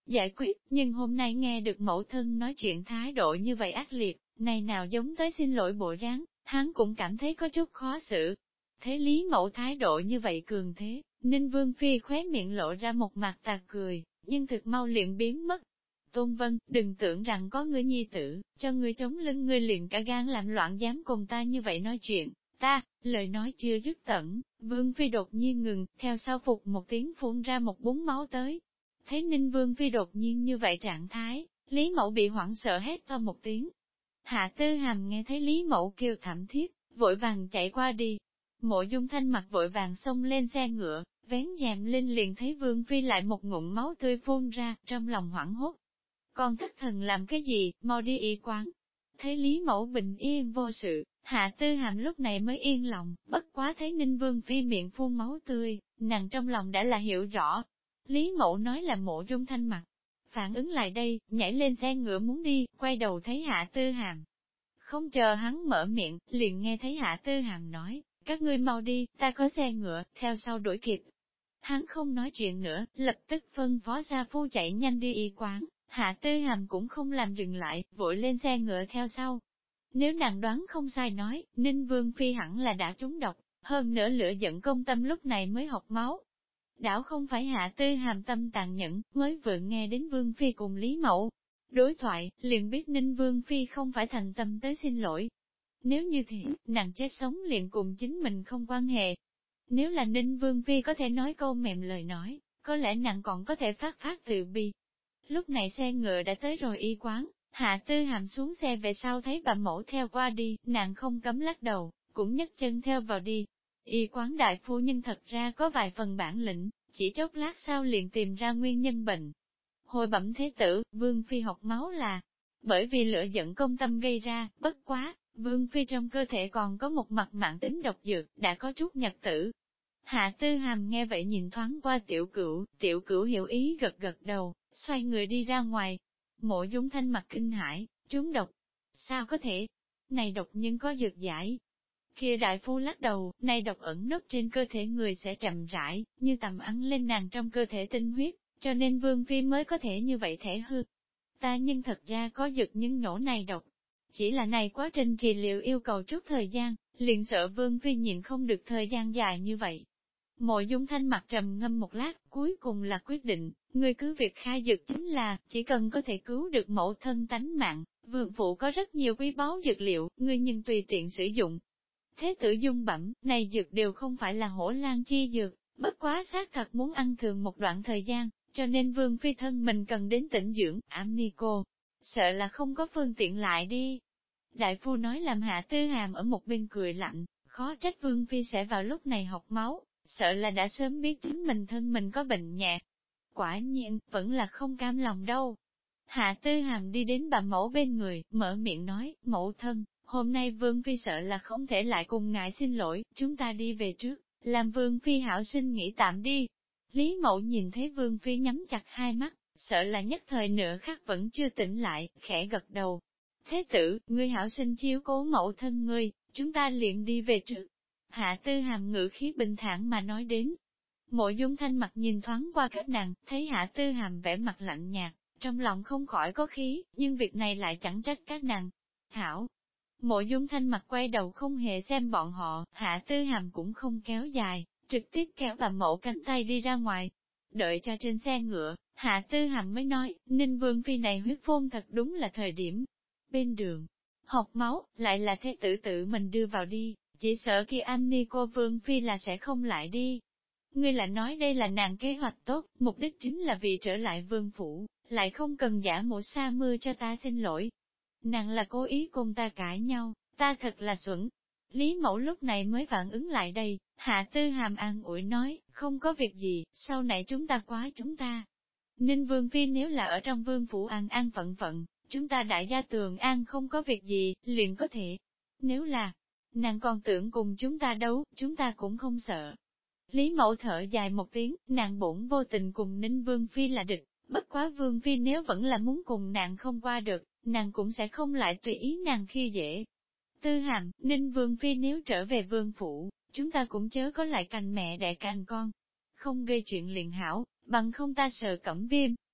giải quyết, nhưng hôm nay nghe được mẫu thân nói chuyện thái độ như vậy ác liệt, này nào giống tới xin lỗi bộ dáng, hắn cũng cảm thấy có chút khó xử. Thế Lý Mẫu thái độ như vậy cường thế, Ninh Vương Phi khóe miệng lộ ra một mặt tà cười, nhưng thực mau liền biến mất. Tôn Vân, đừng tưởng rằng có người nhi tử, cho người chống lưng người liền cả gan làm loạn dám cùng ta như vậy nói chuyện. Ta, lời nói chưa dứt tận, Vương Phi đột nhiên ngừng, theo sau phục một tiếng phun ra một búng máu tới. Thấy Ninh Vương Phi đột nhiên như vậy trạng thái, Lý Mẫu bị hoảng sợ hét to một tiếng. Hạ Tư Hàm nghe thấy Lý Mẫu kêu thảm thiết, vội vàng chạy qua đi. Mộ Dung Thanh mặc vội vàng xông lên xe ngựa, vén rèm lên liền thấy Vương Phi lại một ngụm máu tươi phun ra, trong lòng hoảng hốt. Con thất thần làm cái gì, mau đi y quán. Thấy Lý Mẫu bình yên vô sự, Hạ Tư Hàm lúc này mới yên lòng, bất quá thấy Ninh Vương Phi miệng phun máu tươi, nàng trong lòng đã là hiểu rõ. Lý Mẫu nói là Mộ Dung Thanh mặc. Phản ứng lại đây, nhảy lên xe ngựa muốn đi, quay đầu thấy Hạ Tư Hàm. Không chờ hắn mở miệng, liền nghe thấy Hạ Tư Hàm nói, các ngươi mau đi, ta có xe ngựa, theo sau đuổi kịp. Hắn không nói chuyện nữa, lập tức phân phó gia phu chạy nhanh đi y quán, Hạ Tư Hàm cũng không làm dừng lại, vội lên xe ngựa theo sau. Nếu nàng đoán không sai nói, Ninh Vương Phi hẳn là đã trúng độc, hơn nữa lửa giận công tâm lúc này mới học máu. Đảo không phải Hạ Tư Hàm tâm tàn nhẫn, mới vừa nghe đến Vương Phi cùng Lý Mẫu. Đối thoại, liền biết Ninh Vương Phi không phải thành tâm tới xin lỗi. Nếu như thế, nàng chết sống liền cùng chính mình không quan hệ. Nếu là Ninh Vương Phi có thể nói câu mềm lời nói, có lẽ nàng còn có thể phát từ bi. Lúc này xe ngựa đã tới rồi y quán, Hạ Tư Hàm xuống xe về sau thấy bà mẫu theo qua đi, nàng không cấm lắc đầu, cũng nhấc chân theo vào đi. Y quán đại phu nhân thật ra có vài phần bản lĩnh, chỉ chốc lát sau liền tìm ra nguyên nhân bệnh. Hồi bẩm thế tử, Vương Phi học máu là bởi vì lửa giận công tâm gây ra, bất quá, Vương Phi trong cơ thể còn có một mặt mạng tính độc dược, đã có chút nhật tử. Hạ Tư Hàm nghe vậy nhìn thoáng qua tiểu cửu hiểu ý gật gật đầu, xoay người đi ra ngoài. Mộ Dung Thanh mặt kinh hãi, trúng độc. Sao có thể? Này độc nhưng có dược giải. Kia đại phu lắc đầu, này độc ẩn nấp trên cơ thể người sẽ chậm rãi, như tầm ăn lên nàng trong cơ thể tinh huyết, cho nên Vương Phi mới có thể như vậy thể hư. Ta nhưng thật ra có dược nhưng nổ này độc. Chỉ là này quá trình trị liệu yêu cầu chút thời gian, liền sợ Vương Phi nhịn không được thời gian dài như vậy. Mộ Dung Thanh mặt trầm ngâm một lát, cuối cùng là quyết định, người cứ việc khai dược chính là, chỉ cần có thể cứu được mẫu thân tánh mạng, vương phụ có rất nhiều quý báu dược liệu, người nhưng tùy tiện sử dụng. Thế tử Dung bẩm, này dược đều không phải là hổ lan chi dược, bất quá xác thật muốn ăn thường một đoạn thời gian, cho nên Vương Phi thân mình cần đến tĩnh dưỡng, ảm ni cô. Sợ là không có phương tiện lại đi. Đại phu nói làm Hạ Tư Hàm ở một bên cười lạnh, khó trách Vương Phi sẽ vào lúc này học máu, sợ là đã sớm biết chính mình thân mình có bệnh nhẹ. Quả nhiên, vẫn là không cam lòng đâu. Hạ Tư Hàm đi đến bà mẫu bên người, mở miệng nói, mẫu thân, hôm nay Vương Phi sợ là không thể lại cùng ngài xin lỗi, chúng ta đi về trước, làm Vương Phi hảo sinh nghỉ tạm đi. Lý Mẫu nhìn thấy Vương Phi nhắm chặt hai mắt, sợ là nhất thời nửa khắc vẫn chưa tỉnh lại, khẽ gật đầu. Thế tử, ngươi hảo sinh chiếu cố mẫu thân ngươi, chúng ta liền đi về trước. Hạ Tư Hàm ngữ khí bình thản mà nói đến. Mộ Dung Thanh mặt nhìn thoáng qua các nàng, thấy Hạ Tư Hàm vẻ mặt lạnh nhạt, trong lòng không khỏi có khí, nhưng việc này lại chẳng trách các nàng. Hảo! Mộ Dung Thanh mặt quay đầu không hề xem bọn họ, Hạ Tư Hàm cũng không kéo dài, trực tiếp kéo bà mẫu cánh tay đi ra ngoài. Đợi cho trên xe ngựa, Hạ Tư Hàm mới nói, Ninh Vương Phi này huyết phôn thật đúng là thời điểm. Bên đường, học máu, lại là thế tử tự mình đưa vào đi, chỉ sợ khi anh ni cô Vương Phi là sẽ không lại đi. Ngươi lại nói đây là nàng kế hoạch tốt, mục đích chính là vì trở lại vương phủ, lại không cần giả mũ sa mưa cho ta xin lỗi. Nàng là cố ý cùng ta cãi nhau, ta thật là xuẩn. Lý Mẫu lúc này mới phản ứng lại đây, Hạ Tư Hàm an ủi nói, không có việc gì, sau này chúng ta quá chúng ta. Ninh Vương Phi nếu là ở trong vương phủ an an phận phận, chúng ta đại gia tường an không có việc gì, liền có thể. Nếu là, nàng còn tưởng cùng chúng ta đấu, chúng ta cũng không sợ. Lý Mẫu thở dài một tiếng, nàng bổn vô tình cùng Ninh Vương Phi là địch, bất quá Vương Phi nếu vẫn là muốn cùng nàng không qua được, nàng cũng sẽ không lại tùy ý nàng khi dễ. Tư Hàm, Ninh Vương Phi nếu trở về vương phủ, chúng ta cũng chớ có lại cành mẹ đẻ cành con. Không gây chuyện liền hảo, bằng không ta sợ Cẩm Viêm,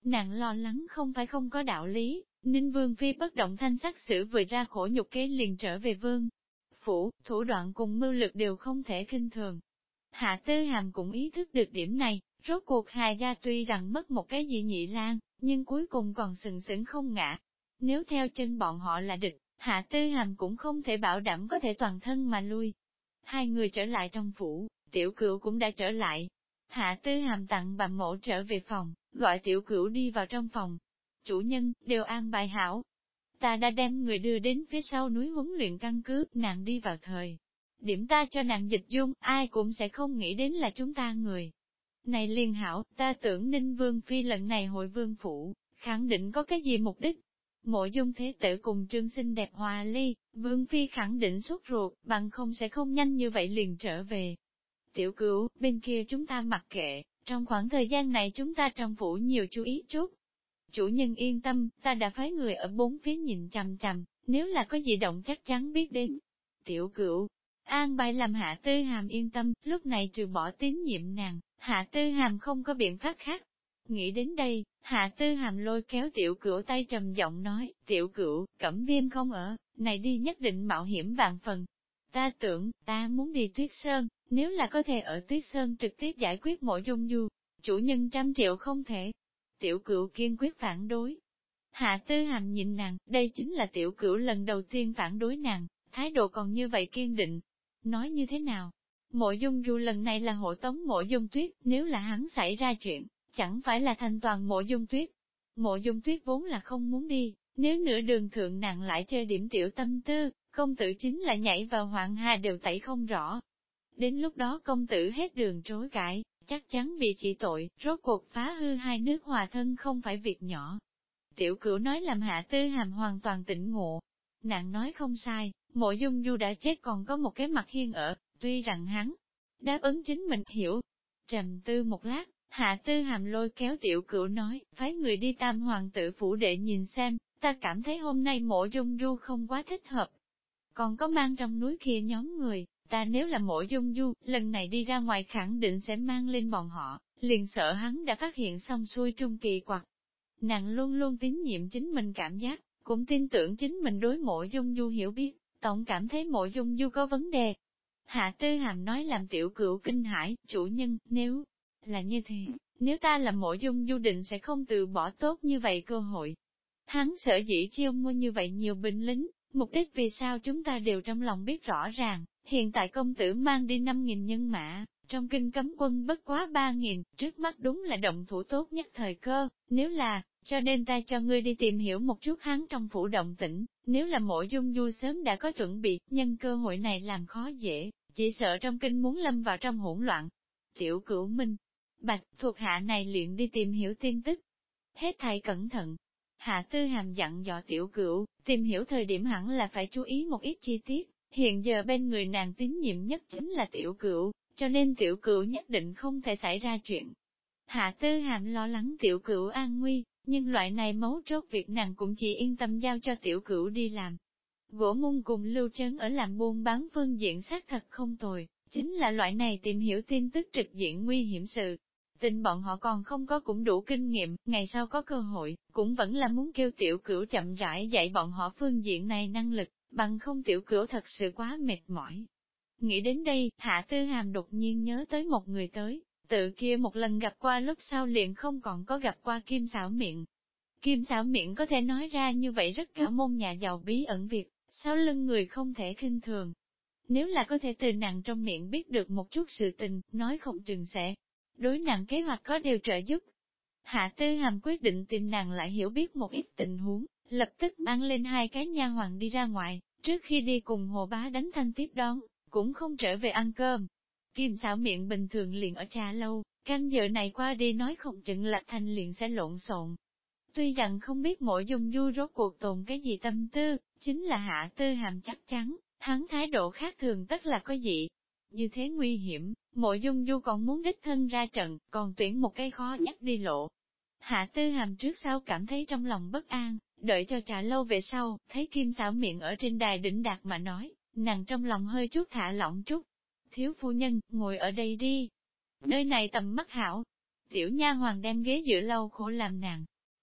Nàng lo lắng không phải không có đạo lý, Ninh Vương Phi bất động thanh sắc xử vừa ra khổ nhục kế liền trở về vương. Phủ, thủ đoạn cùng mưu lực đều không thể khinh thường. Hạ Tư Hàm cũng ý thức được điểm này, rốt cuộc Hà gia tuy rằng mất một cái gì nhị lang, nhưng cuối cùng còn sừng sững không ngã. Nếu theo chân bọn họ là địch, Hạ Tư Hàm cũng không thể bảo đảm có thể toàn thân mà lui. Hai người trở lại trong phủ, Tiểu Cửu cũng đã trở lại. Hạ Tư Hàm tặng bà mẫu trở về phòng, gọi Tiểu Cửu đi vào trong phòng. Chủ nhân, đều an bài hảo. Ta đã đem người đưa đến phía sau núi huấn luyện căn cứ, nàng đi vào thời. Điểm ta cho nàng dịch dung, ai cũng sẽ không nghĩ đến là chúng ta người. Này liên hảo, ta tưởng Ninh Vương Phi lần này hội vương phủ, khẳng định có cái gì mục đích. Mộ Dung Thế Tử cùng Trương xinh đẹp hòa ly, Vương Phi khẳng định sốt ruột, bằng không sẽ không nhanh như vậy liền trở về. Tiểu Cửu, bên kia chúng ta mặc kệ, trong khoảng thời gian này chúng ta trong phủ nhiều chú ý chút. Chủ nhân yên tâm, ta đã phái người ở bốn phía nhìn chằm chằm, nếu là có gì động chắc chắn biết đến. Tiểu Cửu, an bài làm Hạ Tư Hàm yên tâm, lúc này trừ bỏ tín nhiệm nàng, Hạ Tư Hàm không có biện pháp khác. Nghĩ đến đây, Hạ Tư Hàm lôi kéo Tiểu Cửu tay trầm giọng nói, Tiểu Cửu, Cẩm Viêm không ở, này đi nhất định mạo hiểm vạn phần. Ta tưởng, ta muốn đi Tuyết Sơn, nếu là có thể ở Tuyết Sơn trực tiếp giải quyết Mộ Dung Du, chủ nhân 100 triệu không thể. Tiểu Cửu kiên quyết phản đối. Hạ Tư Hàm nhìn nàng, đây chính là Tiểu Cửu lần đầu tiên phản đối nàng, thái độ còn như vậy kiên định. Nói như thế nào? Mộ Dung Du lần này là hộ tống Mộ Dung Tuyết, nếu là hắn xảy ra chuyện, chẳng phải là thành toàn Mộ Dung Tuyết. Mộ Dung Tuyết vốn là không muốn đi, nếu nửa đường thượng nàng lại chơi điểm tiểu tâm tư, công tử chính là nhảy vào Hoàng Hà đều tẩy không rõ. Đến lúc đó công tử hết đường trối cãi, chắc chắn bị trị tội, rốt cuộc phá hư hai nước hòa thân không phải việc nhỏ. Tiểu Cửu nói làm Hạ Tư Hàm hoàn toàn tỉnh ngộ. Nàng nói không sai, Mộ Dung Du đã chết còn có một cái mặt hiên ở, tuy rằng hắn đáp ứng chính mình hiểu. Trầm tư một lát, Hạ Tư Hàm lôi kéo Tiểu Cửu nói, phái người đi Tam Hoàng tử phủ để nhìn xem, ta cảm thấy hôm nay Mộ Dung Du không quá thích hợp. Còn có mang trong núi kia nhóm người, ta nếu là Mộ Dung Du, lần này đi ra ngoài khẳng định sẽ mang lên bọn họ, liền sợ hắn đã phát hiện xong xuôi trung kỳ quặc. Nàng luôn luôn tín nhiệm chính mình cảm giác, cũng tin tưởng chính mình đối Mộ Dung Du hiểu biết, tổng cảm thấy Mộ Dung Du có vấn đề. Hạ Tư Hàm nói làm Tiểu Cửu kinh hãi, chủ nhân, nếu là như thế, nếu ta là Mộ Dung Du định sẽ không từ bỏ tốt như vậy cơ hội. Hắn sở dĩ chiêu mua như vậy nhiều binh lính, mục đích vì sao chúng ta đều trong lòng biết rõ ràng, hiện tại công tử mang đi 5.000 nhân mã, trong kinh cấm quân bất quá 3.000, trước mắt đúng là động thủ tốt nhất thời cơ, nếu là, cho nên ta cho ngươi đi tìm hiểu một chút hắn trong phủ động tĩnh, nếu là Mộ Dung Du sớm đã có chuẩn bị, nhân cơ hội này làm khó dễ, chỉ sợ trong kinh muốn lâm vào trong hỗn loạn. Tiểu Cửu minh, bạch, thuộc hạ này luyện đi tìm hiểu tin tức. Hết thảy cẩn thận. Hạ Tư Hàm dặn dò Tiểu Cửu, tìm hiểu thời điểm hẳn là phải chú ý một ít chi tiết, hiện giờ bên người nàng tín nhiệm nhất chính là Tiểu Cửu, cho nên Tiểu Cửu nhất định không thể xảy ra chuyện. Hạ Tư Hàm lo lắng Tiểu Cửu an nguy, nhưng loại này mấu chốt việc nàng cũng chỉ yên tâm giao cho Tiểu Cửu đi làm. Gỗ Mung cùng Lưu Trấn ở làm buôn bán phương diện xác thật không tồi, chính là loại này tìm hiểu tin tức trực diện nguy hiểm sự. Tình bọn họ còn không có cũng đủ kinh nghiệm, ngày sau có cơ hội, cũng vẫn là muốn kêu Tiểu Cửu chậm rãi dạy bọn họ phương diện này năng lực, bằng không Tiểu Cửu thật sự quá mệt mỏi. Nghĩ đến đây, Hạ Tư Hàm đột nhiên nhớ tới một người tới, tự kia một lần gặp qua lúc sau liền không còn có gặp qua Kim Xảo Miệng. Kim Xảo Miệng có thể nói ra như vậy rất cả môn nhà giàu bí ẩn việc, sau lưng người không thể khinh thường. Nếu là có thể từ nàng trong miệng biết được một chút sự tình, nói không chừng sẽ đối nàng kế hoạch có điều trợ giúp. Hạ Tư Hàm quyết định tìm nàng lại hiểu biết một ít tình huống, lập tức mang lên hai cái nha hoàn đi ra ngoài, trước khi đi cùng Hồ Bá đánh thanh tiếp đón, cũng không trở về ăn cơm. Kim Xảo Miệng bình thường liền ở trà lâu, canh giờ này qua đi nói không chừng Lạc Thành liền sẽ lộn xộn. Tuy rằng không biết Mộ Dung Du rốt cuộc tồn cái gì tâm tư, chính là Hạ Tư Hàm chắc chắn, hắn thái độ khác thường tất là có gì. Như thế nguy hiểm, Mộ Dung Du còn muốn đích thân ra trận, còn tuyển một cái khó nhất đi lộ. Hạ Tư Hàm trước sau cảm thấy trong lòng bất an, đợi cho trà lâu về sau, thấy Kim Xảo Miệng ở trên đài đỉnh đạt mà nói, nàng trong lòng hơi chút thả lỏng chút. Thiếu phu nhân, ngồi ở đây đi. Nơi này tầm mắt hảo. Tiểu nha hoàng đem ghế giữa lâu khổ làm nàng,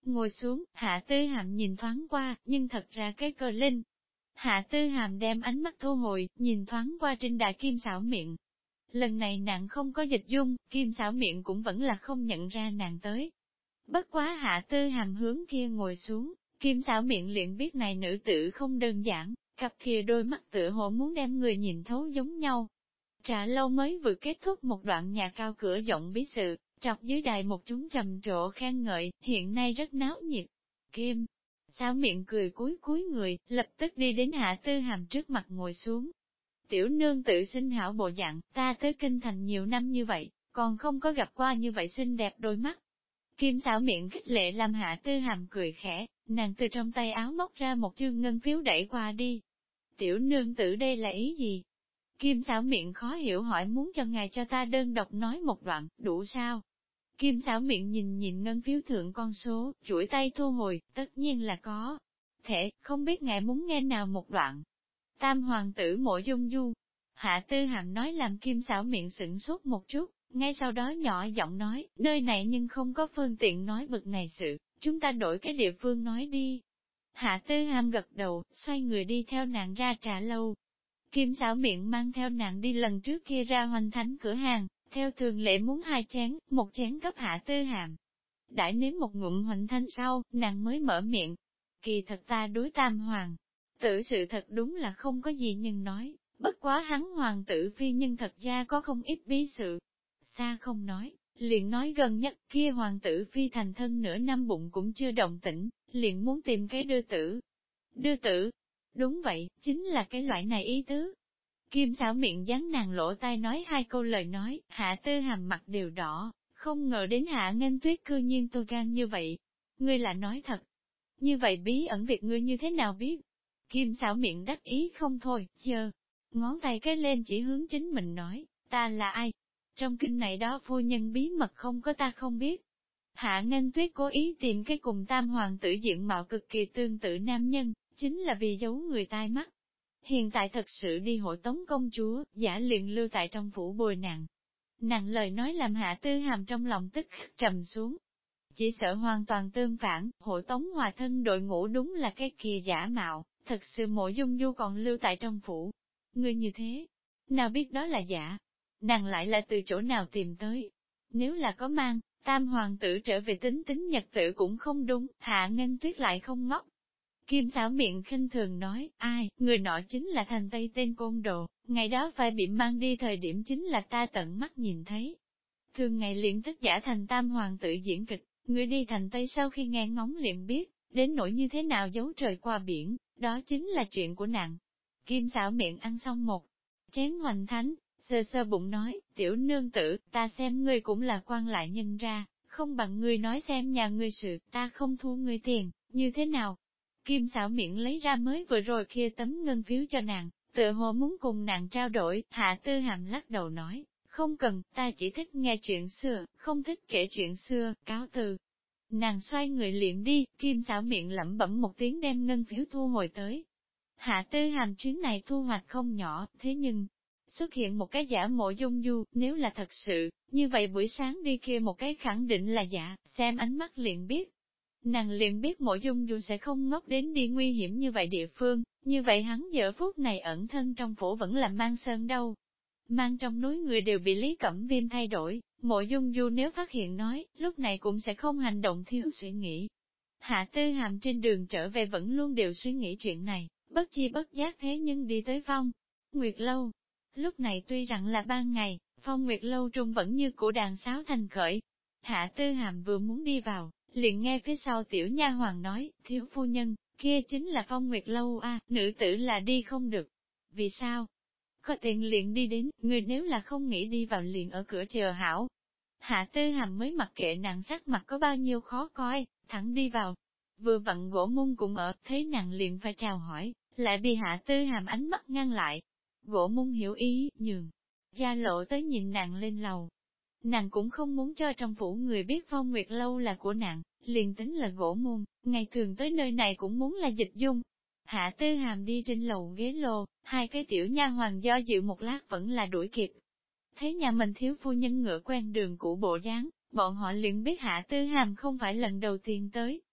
Ngồi xuống, Hạ Tư Hàm nhìn thoáng qua, nhưng thật ra cái cờ linh. Hạ Tư Hàm đem ánh mắt thu hồi, nhìn thoáng qua Trinh Đại Kim xảo miệng. Lần này nàng không có dịch dung, Kim xảo miệng cũng vẫn là không nhận ra nàng tới. Bất quá Hạ Tư Hàm hướng kia ngồi xuống, Kim xảo miệng liền biết này nữ tử không đơn giản, cặp kia đôi mắt tựa hồ muốn đem người nhìn thấu giống nhau. Trà lâu mới vừa kết thúc một đoạn nhà cao cửa rộng bí sự, trọc dưới đài một chúng trầm trộ khen ngợi, hiện nay rất náo nhiệt. Kim xảo miệng cười cúi người, lập tức đi đến Hạ Tư Hàm trước mặt ngồi xuống. Tiểu nương tự xinh hảo bộ dạng, ta tới kinh thành nhiều năm như vậy, còn không có gặp qua như vậy xinh đẹp đôi mắt. Kim xảo miệng khích lệ làm Hạ Tư Hàm cười khẽ, nàng từ trong tay áo móc ra một chương ngân phiếu đẩy qua đi. Tiểu nương tử đây là ý gì? Kim xảo miệng khó hiểu hỏi muốn cho ngài cho ta đơn độc nói một đoạn, đủ sao? Kim xảo miệng nhìn ngân phiếu thượng con số, duỗi tay thu hồi, tất nhiên là có. Thể, không biết ngài muốn nghe nào một đoạn. Tam hoàng tử Mộ Dung Du. Hạ Tư Hàm nói làm Kim xảo miệng sửng sốt một chút, ngay sau đó nhỏ giọng nói, nơi này nhưng không có phương tiện nói bực này sự, chúng ta đổi cái địa phương nói đi. Hạ Tư Hàm gật đầu, xoay người đi theo nàng ra trà lâu. Kim xảo miệng mang theo nàng đi lần trước kia ra Hoành Thánh cửa hàng, theo thường lệ muốn 2 chén, một chén cấp Hạ Tư Hàm. Đãi nếm một ngụm Hoành Thánh sau, nàng mới mở miệng. Kỳ thật ta đối Tam hoàng tử sự thật đúng là không có gì nhưng nói, bất quá hắn hoàng tử phi nhưng thật ra có không ít bí sự. Xa không nói, liền nói gần nhất kia hoàng tử phi thành thân nửa năm bụng cũng chưa động tĩnh, liền muốn tìm cái đưa tử. Đưa tử? Đúng vậy, chính là cái loại này ý tứ. Kim xảo miệng dán nàng lỗ tai nói 2 câu lời nói, Hạ Tư Hàm mặt đều đỏ, không ngờ đến Hạ Nghênh Tuyết cư nhiên tôi gan như vậy. Ngươi là nói thật. Như vậy bí ẩn việc ngươi như thế nào biết? Kim xảo miệng đắc ý không thôi, chờ. Ngón tay cái lên chỉ hướng chính mình nói, ta là ai? Trong kinh này đó phu nhân bí mật không có ta không biết. Hạ Nghênh Tuyết cố ý tìm cái cùng Tam hoàng tử diện mạo cực kỳ tương tự nam nhân, chính là vì giấu người tai mắt. Hiện tại thật sự đi hộ tống công chúa, giả liền lưu tại trong phủ bồi nàng. Nàng lời nói làm Hạ Tư Hàm trong lòng tức khắc trầm xuống. Chỉ sợ hoàn toàn tương phản, hộ tống hòa thân đội ngũ đúng là cái kia giả mạo, thật sự Mộ Dung Du còn lưu tại trong phủ. Người như thế, nào biết đó là giả, nàng lại là từ chỗ nào tìm tới. Nếu là có mang, Tam hoàng tử trở về tính nhật tử cũng không đúng, Hạ Nghênh Tuyết lại không ngốc. Kim xảo miệng khinh thường nói, ai, người nọ chính là thành Tây tên côn đồ, ngày đó phải bị mang đi thời điểm chính là ta tận mắt nhìn thấy. Thường ngày liền tất giả thành Tam hoàng tử diễn kịch, người đi thành Tây sau khi nghe ngóng liền biết, đến nỗi như thế nào giấu trời qua biển, đó chính là chuyện của nàng. Kim xảo miệng ăn xong một chén Hoành Thánh, sơ sơ bụng nói, tiểu nương tử, ta xem ngươi cũng là quan lại nhân ra, không bằng ngươi nói xem nhà ngươi sự, ta không thu ngươi tiền, như thế nào? Kim xảo miệng lấy ra mới vừa rồi kia tấm ngân phiếu cho nàng, tựa hồ muốn cùng nàng trao đổi, Hạ Tư Hàm lắc đầu nói, không cần, ta chỉ thích nghe chuyện xưa, không thích kể chuyện xưa, cáo từ. Nàng xoay người liền đi, Kim xảo miệng lẩm bẩm một tiếng đem ngân phiếu thu hồi tới. Hạ Tư Hàm chuyến này thu hoạch không nhỏ, thế nhưng, xuất hiện một cái giả Mộ Dung Du, nếu là thật sự, như vậy buổi sáng đi kia một cái khẳng định là giả, xem ánh mắt liền biết. Nàng liền biết Mộ Dung Du sẽ không ngốc đến đi nguy hiểm như vậy địa phương, như vậy hắn giờ phút này ẩn thân trong phủ vẫn là mang sơn đâu. Mang trong núi người đều bị Lý Cẩm Viêm thay đổi, Mộ Dung Du nếu phát hiện nói, lúc này cũng sẽ không hành động thiếu suy nghĩ. Hạ Tư Hàm trên đường trở về vẫn luôn đều suy nghĩ chuyện này, bất chi bất giác thế nhưng đi tới Phong Nguyệt Lâu. Lúc này tuy rằng là ban ngày, Phong Nguyệt Lâu trung vẫn như cũ đàn sáo thành khởi. Hạ Tư Hàm vừa muốn đi vào, liền nghe phía sau tiểu nha hoàng nói, thiếu phu nhân, kia chính là Phong Nguyệt Lâu a, nữ tử là đi không được. Vì sao? Có tiền liền đi đến, người nếu là không nghĩ đi vào liền ở cửa chờ hảo. Hạ Tư Hàm mới mặc kệ nàng sắc mặt có bao nhiêu khó coi, thẳng đi vào. Vừa vặn gỗ môn cũng ở, thấy nàng liền phải chào hỏi, lại bị Hạ Tư Hàm ánh mắt ngăn lại. Gỗ môn hiểu ý, nhường ra lộ tới nhìn nàng lên lầu. Nàng cũng không muốn cho trong phủ người biết Phong Nguyệt Lâu là của nàng, liền tính là gỗ môn, ngày thường tới nơi này cũng muốn là dịch dung. Hạ Tư Hàm đi trên lầu ghế lô, 2 cái tiểu nha hoàng do dự một lát vẫn là đuổi kịp. Thấy nhà mình thiếu phu nhân ngựa quen đường cũ bộ dáng, bọn họ liền biết Hạ Tư Hàm không phải lần đầu tiên tới.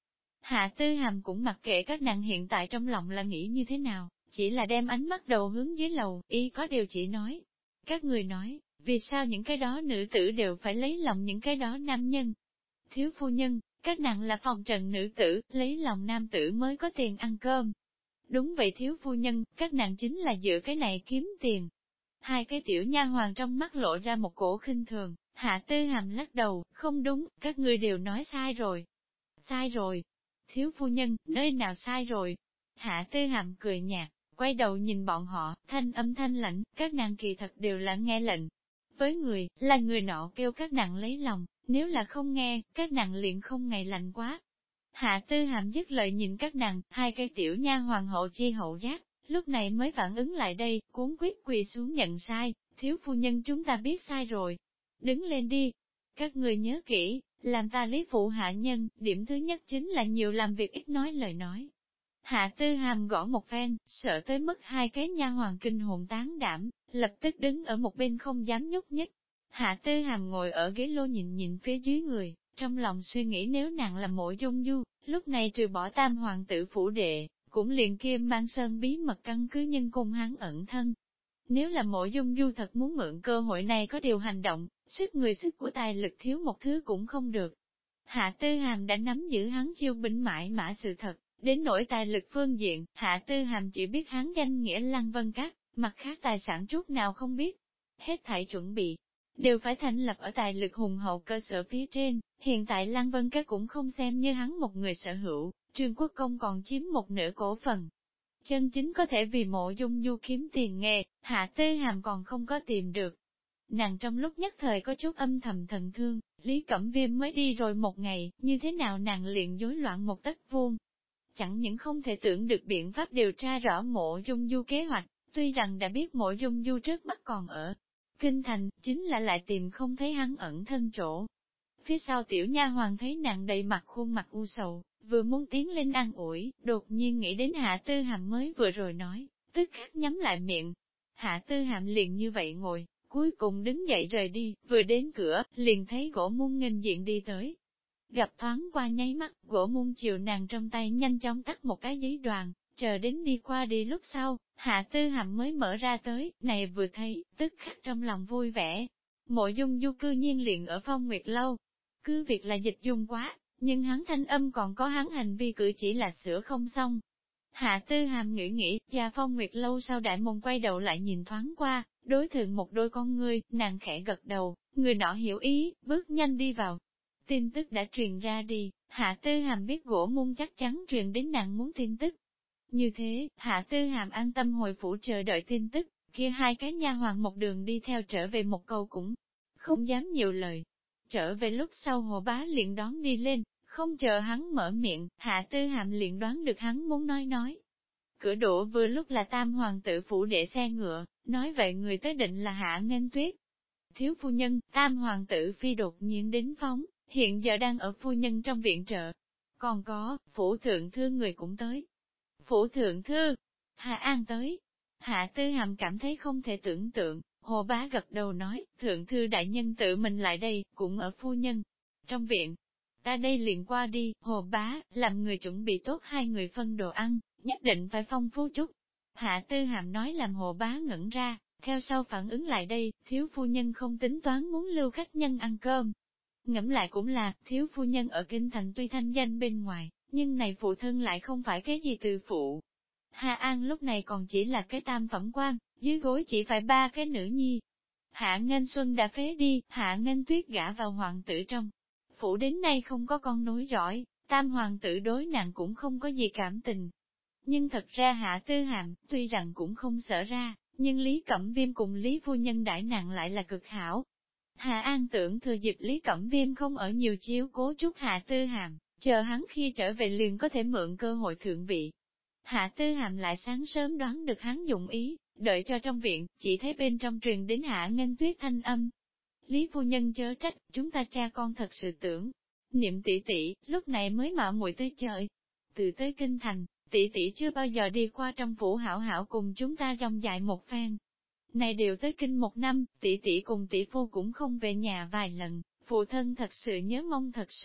Hạ Tư Hàm cũng mặc kệ các nàng hiện tại trong lòng là nghĩ như thế nào, chỉ là đem ánh mắt đầu hướng dưới lầu, y có điều chỉ nói. Các người nói, vì sao những cái đó nữ tử đều phải lấy lòng những cái đó nam nhân? Thiếu phu nhân, các nàng là phòng trần nữ tử, lấy lòng nam tử mới có tiền ăn cơm. Đúng vậy thiếu phu nhân, các nàng chính là dựa cái này kiếm tiền. Hai cái tiểu nha hoàng trong mắt lộ ra một cổ khinh thường, Hạ Tư Hàm lắc đầu, không đúng, các ngươi đều nói sai rồi. Sai rồi. Thiếu phu nhân, nơi nào sai rồi? Hạ Tư Hàm cười nhạt, quay đầu nhìn bọn họ, thanh âm thanh lạnh, các nàng kỳ thật đều là nghe lệnh. Với người, là người nọ kêu các nàng lấy lòng, nếu là không nghe, các nàng liền không ngày lạnh quá. Hạ Tư Hàm dứt lời nhìn các nàng, hai cây tiểu nha hoàng hậu chi hậu giác, lúc này mới phản ứng lại đây, cuốn quyết quỳ xuống nhận sai, thiếu phu nhân chúng ta biết sai rồi. Đứng lên đi. Các người nhớ kỹ, làm ta lý phụ hạ nhân, điểm thứ nhất chính là nhiều làm việc ít nói lời nói. Hạ Tư Hàm gõ một phen, sợ tới mức hai cái nha hoàng kinh hồn tán đảm, lập tức đứng ở một bên không dám nhúc nhích. Hạ Tư Hàm ngồi ở ghế lô nhìn nhìn phía dưới người, trong lòng suy nghĩ nếu nàng là Mộ Dung Du, lúc này trừ bỏ tam hoàng tử phủ đệ, cũng liền Kim Mang Sơn bí mật căn cứ nhân cung hắn ẩn thân. Nếu là Mộ Dung Du thật muốn mượn cơ hội này có điều hành động, sức người sức của tài lực thiếu một thứ cũng không được. Hạ Tư Hàm đã nắm giữ hắn chiêu binh mãi mã sự thật, đến nỗi tài lực phương diện, Hạ Tư Hàm chỉ biết hắn danh nghĩa Lăng Vân Các, mặt khác tài sản chút nào không biết. Hết thảy chuẩn bị, đều phải thành lập ở tài lực hùng hậu cơ sở phía trên, hiện tại Lăng Vân Các cũng không xem như hắn một người sở hữu, Trương Quốc Công còn chiếm một nửa cổ phần. Chân chính có thể vì Mộ Dung Du kiếm tiền nghề, Hạ Tư Hàm còn không có tìm được. Nàng trong lúc nhất thời có chút âm thầm thần thương, Lý Cẩm Viêm mới đi rồi một ngày, như thế nào nàng liền rối loạn một tấc vuông. Chẳng những không thể tưởng được biện pháp điều tra rõ Mộ Dung Du kế hoạch, tuy rằng đã biết Mộ Dung Du trước mắt còn ở Kinh Thành, chính là lại tìm không thấy hắn ẩn thân chỗ. Phía sau tiểu nha hoàng thấy nàng đầy mặt khuôn mặt u sầu, vừa muốn tiến lên ăn ủi, đột nhiên nghĩ đến Hạ Tư Hàm mới vừa rồi nói, tức khắc nhắm lại miệng. Hạ Tư Hàm liền như vậy ngồi, cuối cùng đứng dậy rời đi, vừa đến cửa, liền thấy Gỗ Muôn nghênh diện đi tới. Gặp thoáng qua nháy mắt, Gỗ Muôn chiều nàng trong tay nhanh chóng tắt một cái giấy đoàn, chờ đến đi qua đi lúc sau, Hạ Tư Hàm mới mở ra tới, này vừa thấy, tức khắc trong lòng vui vẻ. Mộ Dung Du cư nhiên liền ở Phong Nguyệt Lâu. Cứ việc là dịch dung quá, nhưng hắn thanh âm còn có hắn hành vi cử chỉ là sửa không xong. Hạ Tư Hàm nghĩ, và Phong Nguyệt Lâu sau đại môn quay đầu lại nhìn thoáng qua, đối thượng một đôi con ngươi, nàng khẽ gật đầu, người nọ hiểu ý, bước nhanh đi vào. Tin tức đã truyền ra đi, Hạ Tư Hàm biết Gỗ Muôn chắc chắn truyền đến nàng muốn tin tức. Như thế, Hạ Tư Hàm an tâm hồi phủ chờ đợi tin tức, kia hai cái nha hoàng một đường đi theo trở về một câu cũng không dám nhiều lời. Trở về lúc sau Hồ Bá liền đón đi lên, không chờ hắn mở miệng, Hạ Tư Hàm liền đoán được hắn muốn nói. Cửa đổ vừa lúc là tam hoàng tử phủ để xe ngựa, nói vậy người tới định là Hạ Nghênh Tuyết. Thiếu phu nhân, tam hoàng tử phi đột nhiên đến phóng, hiện giờ đang ở phu nhân trong viện trợ. Còn có, phủ thượng thư người cũng tới. Phủ thượng thư, Hạ An tới. Hạ Tư Hàm cảm thấy không thể tưởng tượng, Hồ Bá gật đầu nói, thượng thư đại nhân tự mình lại đây, cũng ở phu nhân. Trong viện, ta đây liền qua đi, Hồ Bá, làm người chuẩn bị tốt hai người phân đồ ăn, nhất định phải phong phú chút. Hạ Tư Hàm nói làm Hồ Bá ngẩn ra, theo sau phản ứng lại đây, thiếu phu nhân không tính toán muốn lưu khách nhân ăn cơm. Ngẫm lại cũng là, thiếu phu nhân ở Kinh Thành tuy thanh danh bên ngoài, nhưng này phụ thân lại không phải cái gì từ phụ. Hà An lúc này còn chỉ là cái tam phẩm quan, dưới gối chỉ phải ba cái nữ nhi. Hạ Nghênh Xuân đã phế đi, Hạ Nghênh Tuyết gả vào hoàng tử trong. Phủ đến nay không có con nối dõi, tam hoàng tử đối nàng cũng không có gì cảm tình. Nhưng thật ra Hạ Tư Hàm, tuy rằng cũng không sợ ra, nhưng Lý Cẩm Viêm cùng Lý Phu Nhân đãi nàng lại là cực hảo. Hạ An tưởng thừa dịp Lý Cẩm Viêm không ở nhiều chiếu cố chút Hạ Tư Hàm, chờ hắn khi trở về liền có thể mượn cơ hội thượng vị. Hạ Tư Hàm lại sáng sớm đoán được hắn dụng ý, đợi cho trong viện, chỉ thấy bên trong truyền đến Hạ Nghênh Tuyết thanh âm. Lý Phu Nhân chớ trách, chúng ta cha con thật sự tưởng. Niệm tỷ tỷ, lúc này mới mạo muội tới chơi. Từ tới Kinh Thành, tỷ tỷ chưa bao giờ đi qua trong phủ hảo hảo cùng chúng ta rong dài một phen. Này đều tới Kinh một năm, tỷ tỷ cùng tỷ phu cũng không về nhà vài lần, phụ thân thật sự nhớ mong thật sự,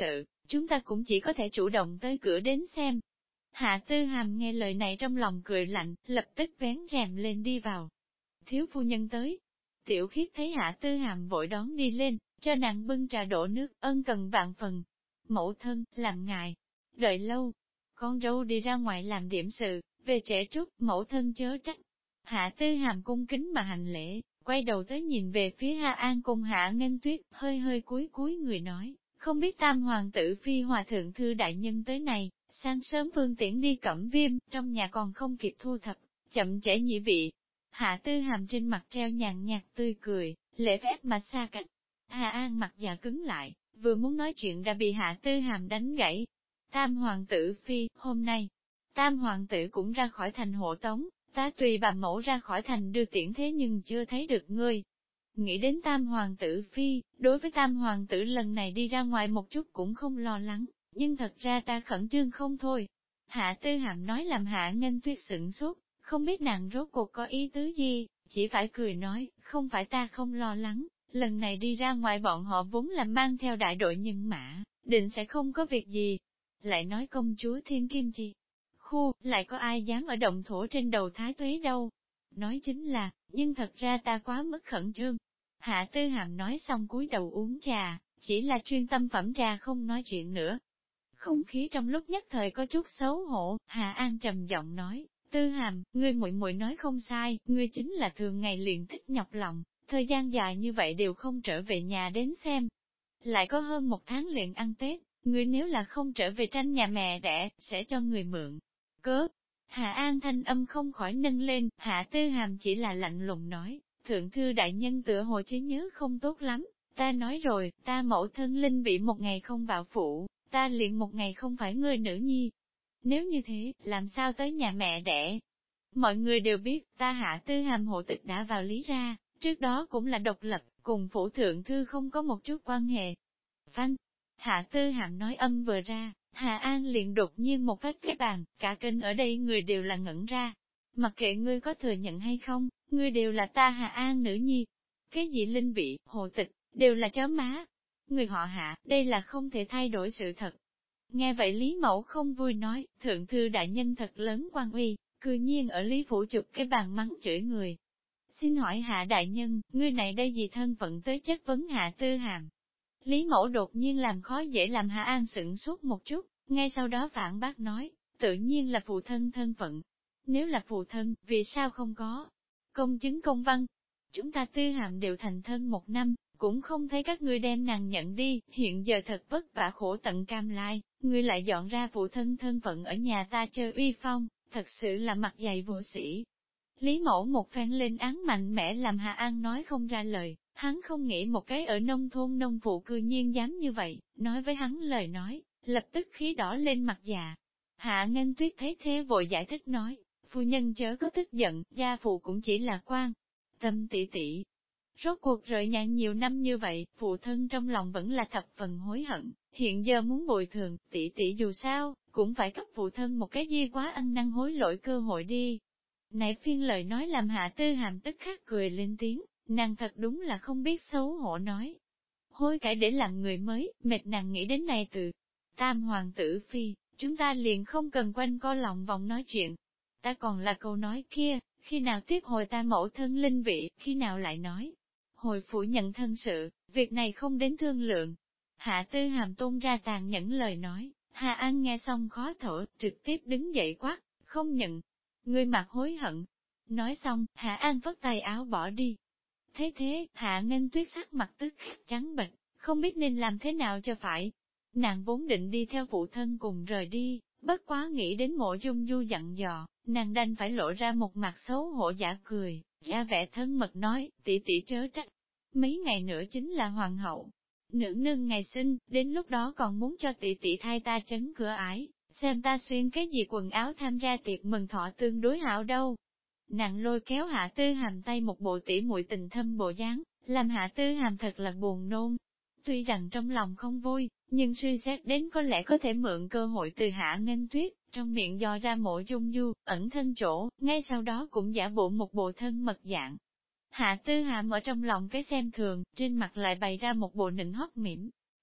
chúng ta cũng chỉ có thể chủ động tới cửa đến xem. Hạ Tư Hàm nghe lời này trong lòng cười lạnh, lập tức vén rèm lên đi vào. Thiếu phu nhân tới. Tiểu Khiết thấy Hạ Tư Hàm vội đón đi lên, cho nàng bưng trà đổ nước, ân cần vạn phần. Mẫu thân, làm ngài, đợi lâu. Con dâu đi ra ngoài làm điểm sự, về trễ chút, mẫu thân chớ trách. Hạ Tư Hàm cung kính mà hành lễ, quay đầu tới nhìn về phía Hạ An cùng Hạ Nghênh Tuyết, hơi hơi cúi cúi người nói, không biết tam hoàng tử phi hòa thượng thư đại nhân tới này, sáng sớm phương tiễn đi Cẩm Viêm, trong nhà còn không kịp thu thập, chậm trễ nhị vị. Hạ Tư Hàm trên mặt treo nhàn nhạt tươi cười, lễ phép mà xa cách. Hạ An mặt già cứng lại, vừa muốn nói chuyện đã bị Hạ Tư Hàm đánh gãy. Tam hoàng tử phi, hôm nay, tam hoàng tử cũng ra khỏi thành hộ tống, ta tùy bà mẫu ra khỏi thành đưa tiễn thế nhưng chưa thấy được ngươi. Nghĩ đến tam hoàng tử phi, đối với tam hoàng tử lần này đi ra ngoài một chút cũng không lo lắng, nhưng thật ra ta khẩn trương không thôi. Hạ Tư Hàm nói làm Hạ Nghênh Tuyết sửng sốt, không biết nàng rốt cuộc có ý tứ gì, chỉ phải cười nói, không phải ta không lo lắng, lần này đi ra ngoài bọn họ vốn là mang theo đại đội nhân mã, định sẽ không có việc gì. Lại nói công chúa Thiên Kim Chi, khu, lại có ai dám ở động thổ trên đầu Thái Tuế đâu. Nói chính là, nhưng thật ra ta quá mức khẩn trương. Hạ Tư Hàm nói xong cúi đầu uống trà, chỉ là chuyên tâm phẩm trà không nói chuyện nữa. Không khí trong lúc nhất thời có chút xấu hổ, Hạ An trầm giọng nói, Tư Hàm, ngươi muội muội nói không sai, ngươi chính là thường ngày liền thích nhọc lòng, thời gian dài như vậy đều không trở về nhà đến xem. Lại có hơn 1 tháng liền ăn Tết, ngươi nếu là không trở về tranh nhà mẹ đẻ, sẽ cho người mượn. Cớ, Hạ An thanh âm không khỏi nâng lên, Hạ Tư Hàm chỉ là lạnh lùng nói, thượng thư đại nhân tựa hồ trí nhớ không tốt lắm, ta nói rồi, ta mẫu thân linh bị 1 ngày không vào phủ, ta liền 1 ngày không phải người nữ nhi. Nếu như thế, làm sao tới nhà mẹ đẻ? Mọi người đều biết, ta Hạ Tư Hàm hộ tịch đã vào Lý ra, trước đó cũng là độc lập, cùng phủ thượng thư không có một chút quan hệ. Phanh, Hạ Tư Hàm nói âm vừa ra, Hạ An liền đột nhiên một phát cái bàn, cả kênh ở đây người đều là ngẩn ra. Mặc kệ ngươi có thừa nhận hay không, ngươi đều là ta Hạ An nữ nhi. Cái gì linh vị, hộ tịch, đều là chó má. Người họ Hạ, đây là không thể thay đổi sự thật. Nghe vậy Lý Mẫu không vui nói, thượng thư đại nhân thật lớn quan uy, cư nhiên ở Lý Phủ chụp cái bàn mắng chửi người. Xin hỏi Hạ đại nhân, ngươi này đây gì thân phận tới chất vấn Hạ Tư Hàm? Lý Mẫu đột nhiên làm khó dễ làm Hạ An sửng sốt một chút, ngay sau đó phản bác nói, tự nhiên là phụ thân thân phận. Nếu là phụ thân, vì sao không có công chứng công văn? Chúng ta Tư Hàm đều thành thân 1 năm, cũng không thấy các ngươi đem nàng nhận đi, hiện giờ thật vất vả khổ tận cam lai, ngươi lại dọn ra phụ thân thân phận ở nhà ta chơi uy phong, thật sự là mặt dày vô sĩ. Lý Mẫu một phen lên án mạnh mẽ làm Hạ An nói không ra lời, hắn không nghĩ một cái ở nông thôn nông phụ cư nhiên dám như vậy, nói với hắn lời nói, lập tức khí đỏ lên mặt già. Hạ Nghênh Tuyết thấy thế vội giải thích nói, phu nhân chớ có tức giận, gia phụ cũng chỉ là quan tâm tỷ tỷ. Rốt cuộc rời nhà nhiều năm như vậy, phụ thân trong lòng vẫn là thập phần hối hận, hiện giờ muốn bồi thường, tỷ tỷ dù sao, cũng phải cấp phụ thân một cái di quá ăn năn hối lỗi cơ hội đi. Này phiên lời nói làm Hạ Tư Hàm tức khắc cười lên tiếng, nàng thật đúng là không biết xấu hổ nói. Hối cải để làm người mới, mệt nàng nghĩ đến này từ tam hoàng tử phi, chúng ta liền không cần quanh co lòng vòng nói chuyện. Ta còn là câu nói kia, khi nào tiếp hồi ta mẫu thân linh vị, khi nào lại nói. Hồi phủ nhận thân sự, việc này không đến thương lượng. Hạ Tư Hàm tôn ra tàn nhẫn lời nói, Hạ An nghe xong khó thở, trực tiếp đứng dậy quát, không nhận. Ngươi mặt hối hận. Nói xong, Hạ An vất tay áo bỏ đi. Thế thế, Hạ Nghênh Tuyết sắc mặt tức khắc trắng bệch, không biết nên làm thế nào cho phải. Nàng vốn định đi theo phụ thân cùng rời đi, bất quá nghĩ đến Mộ Dung Du dặn dò, nàng đành phải lộ ra một mặt xấu hổ giả cười, ra vẻ thân mật nói, tỷ tỷ chớ trách. Mấy ngày nữa chính là hoàng hậu. Nương nương ngày sinh, đến lúc đó còn muốn cho tỷ tỷ thay ta trấn cửa ải, xem ta xuyên cái gì quần áo tham gia tiệc mừng thọ tương đối hảo đâu. Nàng lôi kéo Hạ Tư Hàm tay một bộ tỉ muội tình thâm bộ dáng, làm Hạ Tư Hàm thật là buồn nôn. Tuy rằng trong lòng không vui, nhưng suy xét đến có lẽ có thể mượn cơ hội từ Hạ Nghênh Tuyết, trong miệng dò ra Mộ Dung Du, ẩn thân chỗ, ngay sau đó cũng giả bộ một bộ thân mật dạng. Hạ Tư Hàm ở trong lòng cái xem thường, trên mặt lại bày ra một bộ nịnh hót mỉm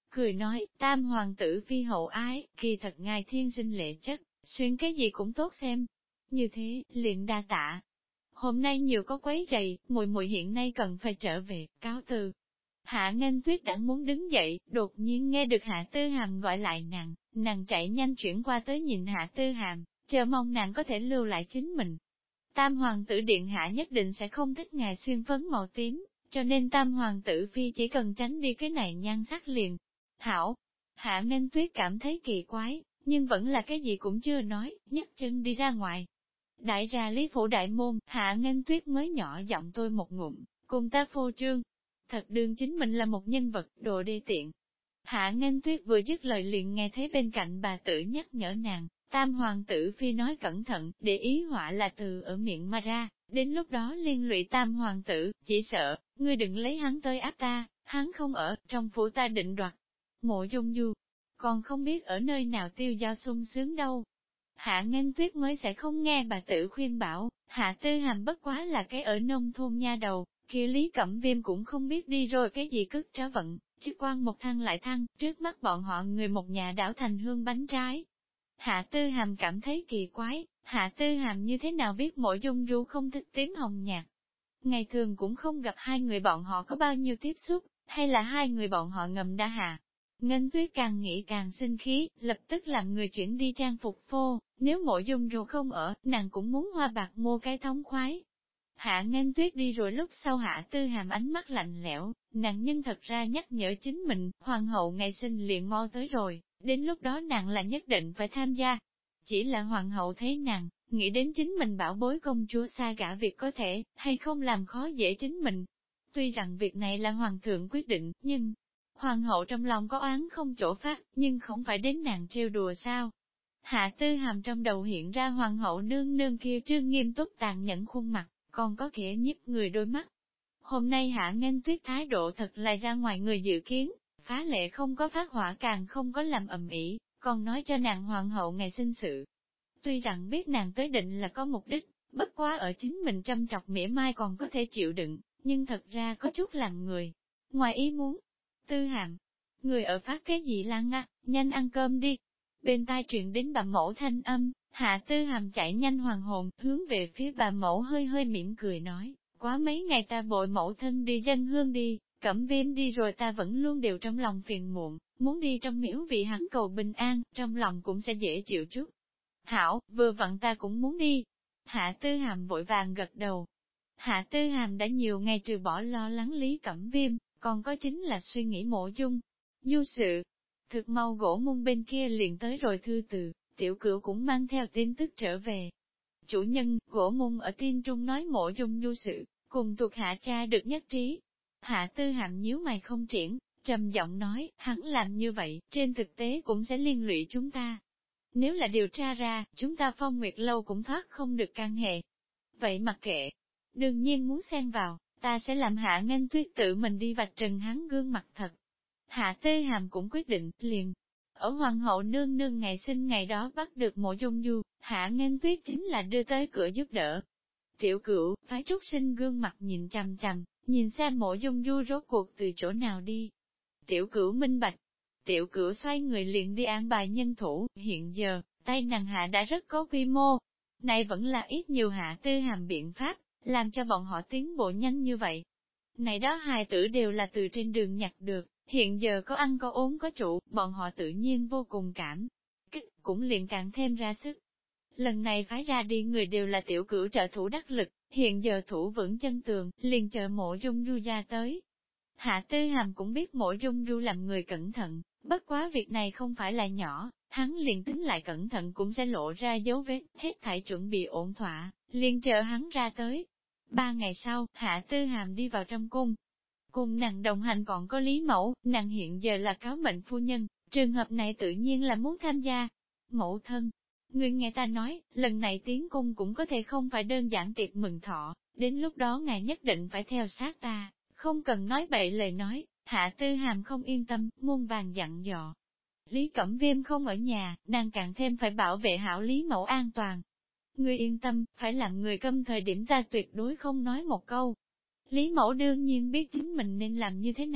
cười nói, tam hoàng tử phi hậu ái, kỳ thật ngài thiên sinh lệ chất, xuyên cái gì cũng tốt xem. Như thế, liền đa tạ. Hôm nay nhiều có quấy rầy, muội muội hiện nay cần phải trở về, cáo từ. Hạ Nghênh Tuyết đã muốn đứng dậy, đột nhiên nghe được Hạ Tư Hàm gọi lại nàng chạy nhanh chuyển qua tới nhìn Hạ Tư Hàm, chờ mong nàng có thể lưu lại chính mình. Tam hoàng tử điện hạ nhất định sẽ không thích ngài xuyên phấn màu tím, cho nên tam hoàng tử phi chỉ cần tránh đi cái này nhan sắc liền. Hảo, Hạ Nghênh Tuyết cảm thấy kỳ quái, nhưng vẫn là cái gì cũng chưa nói, nhấc chân đi ra ngoài. Đại ra Lý Phủ đại môn, Hạ Nghênh Tuyết mới nhỏ giọng tôi một ngụm, cùng ta phô trương. Thật đương chính mình là một nhân vật, đồ đê tiện. Hạ Nghênh Tuyết vừa dứt lời liền nghe thấy bên cạnh bà tử nhắc nhở nàng, tam hoàng tử phi nói cẩn thận, để ý họa là từ ở miệng mà ra, đến lúc đó liên lụy tam hoàng tử, chỉ sợ, ngươi đừng lấy hắn tới áp ta, hắn không ở, trong phủ ta định đoạt. Mộ Dung Du, còn không biết ở nơi nào tiêu dao sung sướng đâu. Hạ Nghênh Tuyết mới sẽ không nghe bà tử khuyên bảo, Hạ Tư Hàm bất quá là cái ở nông thôn nha đầu, kia Lý Cẩm Viêm cũng không biết đi rồi cái gì cất trá vận, chức quan một thăng lại thăng, trước mắt bọn họ người một nhà đảo thành hương bánh trái. Hạ Tư Hàm cảm thấy kỳ quái, Hạ Tư Hàm như thế nào biết Mộ Dung Du không thích tím hồng nhạt. Ngày thường cũng không gặp hai người bọn họ có bao nhiêu tiếp xúc, hay là hai người bọn họ ngầm đã hạ. Nghênh Tuyết càng nghĩ càng sinh khí, lập tức làm người chuyển đi trang phục phô, nếu Mộ Dung Du không ở, nàng cũng muốn hoa bạc mua cái thống khoái. Hạ Nghênh Tuyết đi rồi lúc sau Hạ Tư Hàm ánh mắt lạnh lẽo, nàng nhân thật ra nhắc nhở chính mình, hoàng hậu ngày sinh liền mo tới rồi, đến lúc đó nàng là nhất định phải tham gia. Chỉ là hoàng hậu thấy nàng, nghĩ đến chính mình bảo bối công chúa xa gả việc có thể, hay không làm khó dễ chính mình. Tuy rằng việc này là hoàng thượng quyết định, nhưng, hoàng hậu trong lòng có oán không chỗ phát, nhưng không phải đến nàng trêu đùa sao. Hạ Tư Hàm trong đầu hiện ra hoàng hậu nương nương kia trương nghiêm túc tàn nhẫn khuôn mặt, còn có kẻ nhiếp người đôi mắt. Hôm nay Hạ Nghênh Tuyết thái độ thật là ra ngoài người dự kiến, phá lệ không có phát hỏa càng không có làm ầm ĩ, còn nói cho nàng hoàng hậu ngày sinh sự. Tuy rằng biết nàng tới định là có mục đích, bất quá ở chính mình châm trọc mỉa mai còn có thể chịu đựng, nhưng thật ra có chút làm người. Ngoài ý muốn, Tư Hàm, người ở phát cái gì lan à, nhanh ăn cơm đi. Bên tai truyền đến bà mẫu thanh âm, Hạ Tư Hàm chạy nhanh hoàng hồn, hướng về phía bà mẫu hơi hơi mỉm cười nói, quá mấy ngày ta bội mẫu thân đi dân hương đi, Cẩm Viêm đi rồi ta vẫn luôn đều trong lòng phiền muộn, muốn đi trong miễu vì hắn cầu bình an, trong lòng cũng sẽ dễ chịu chút. Hảo, vừa vặn ta cũng muốn đi. Hạ Tư Hàm vội vàng gật đầu. Hạ Tư Hàm đã nhiều ngày trừ bỏ lo lắng Lý Cẩm Viêm, còn có chính là suy nghĩ Mộ Dung Du sự. Thực mau gỗ môn bên kia liền tới rồi thư từ, tiểu cửu cũng mang theo tin tức trở về. Chủ nhân, gỗ môn ở tin trung nói Mộ Dung Du sự, cùng thuộc hạ cha được nhất trí. Hạ Tư Hàm nhíu mày không triển, trầm giọng nói, hắn làm như vậy, trên thực tế cũng sẽ liên lụy chúng ta. Nếu là điều tra ra, chúng ta Phong Nguyệt Lâu cũng thoát không được can hệ. Vậy mặc kệ, đương nhiên muốn xen vào, ta sẽ làm Hạ Nghênh Tuyết tự mình đi vạch trần hắn gương mặt thật. Hạ Tư Hàm cũng quyết định, liền. Ở Hoàng hậu nương nương ngày sinh ngày đó bắt được Mộ Dung Du, Hạ Nghênh Tuyết chính là đưa tới cửa giúp đỡ. Tiểu Cửu, phái Trúc Sinh gương mặt nhìn chằm chằm, nhìn xem Mộ Dung Du rốt cuộc từ chỗ nào đi. Tiểu Cửu minh bạch. Tiểu Cửu xoay người liền đi an bài nhân thủ, hiện giờ, tay nàng hạ đã rất có quy mô. Này vẫn là ít nhiều Hạ Tư Hàm biện pháp, làm cho bọn họ tiến bộ nhanh như vậy. Này đó hài tử đều là từ trên đường nhặt được, hiện giờ có ăn có uống có trụ, bọn họ tự nhiên vô cùng cảm kích, cũng liền càng thêm ra sức. Lần này phái ra đi người đều là tiểu cửu trợ thủ đắc lực, hiện giờ thủ vững chân tường, liền chờ Mộ Dung Du ra tới. Hạ Tư Hàm cũng biết Mộ Dung Du làm người cẩn thận, bất quá việc này không phải là nhỏ, hắn liền tính lại cẩn thận cũng sẽ lộ ra dấu vết, hết thảy chuẩn bị ổn thỏa, liền chờ hắn ra tới. 3 ngày sau, Hạ Tư Hàm đi vào trong cung. Cùng nàng đồng hành còn có Lý Mẫu, nàng hiện giờ là cáo mệnh phu nhân, trường hợp này tự nhiên là muốn tham gia. Mẫu thân, người nghe ta nói, lần này tiến cung cũng có thể không phải đơn giản tiệc mừng thọ, đến lúc đó ngài nhất định phải theo sát ta, không cần nói bậy lời nói. Hạ Tư Hàm không yên tâm, muôn vàng dặn dò. Lý Cẩm Viêm không ở nhà, nàng càng thêm phải bảo vệ hảo Lý Mẫu an toàn. Ngươi yên tâm, phải làm người câm thời điểm ta tuyệt đối không nói một câu. Lý Mẫu đương nhiên biết chính mình nên làm như thế nào,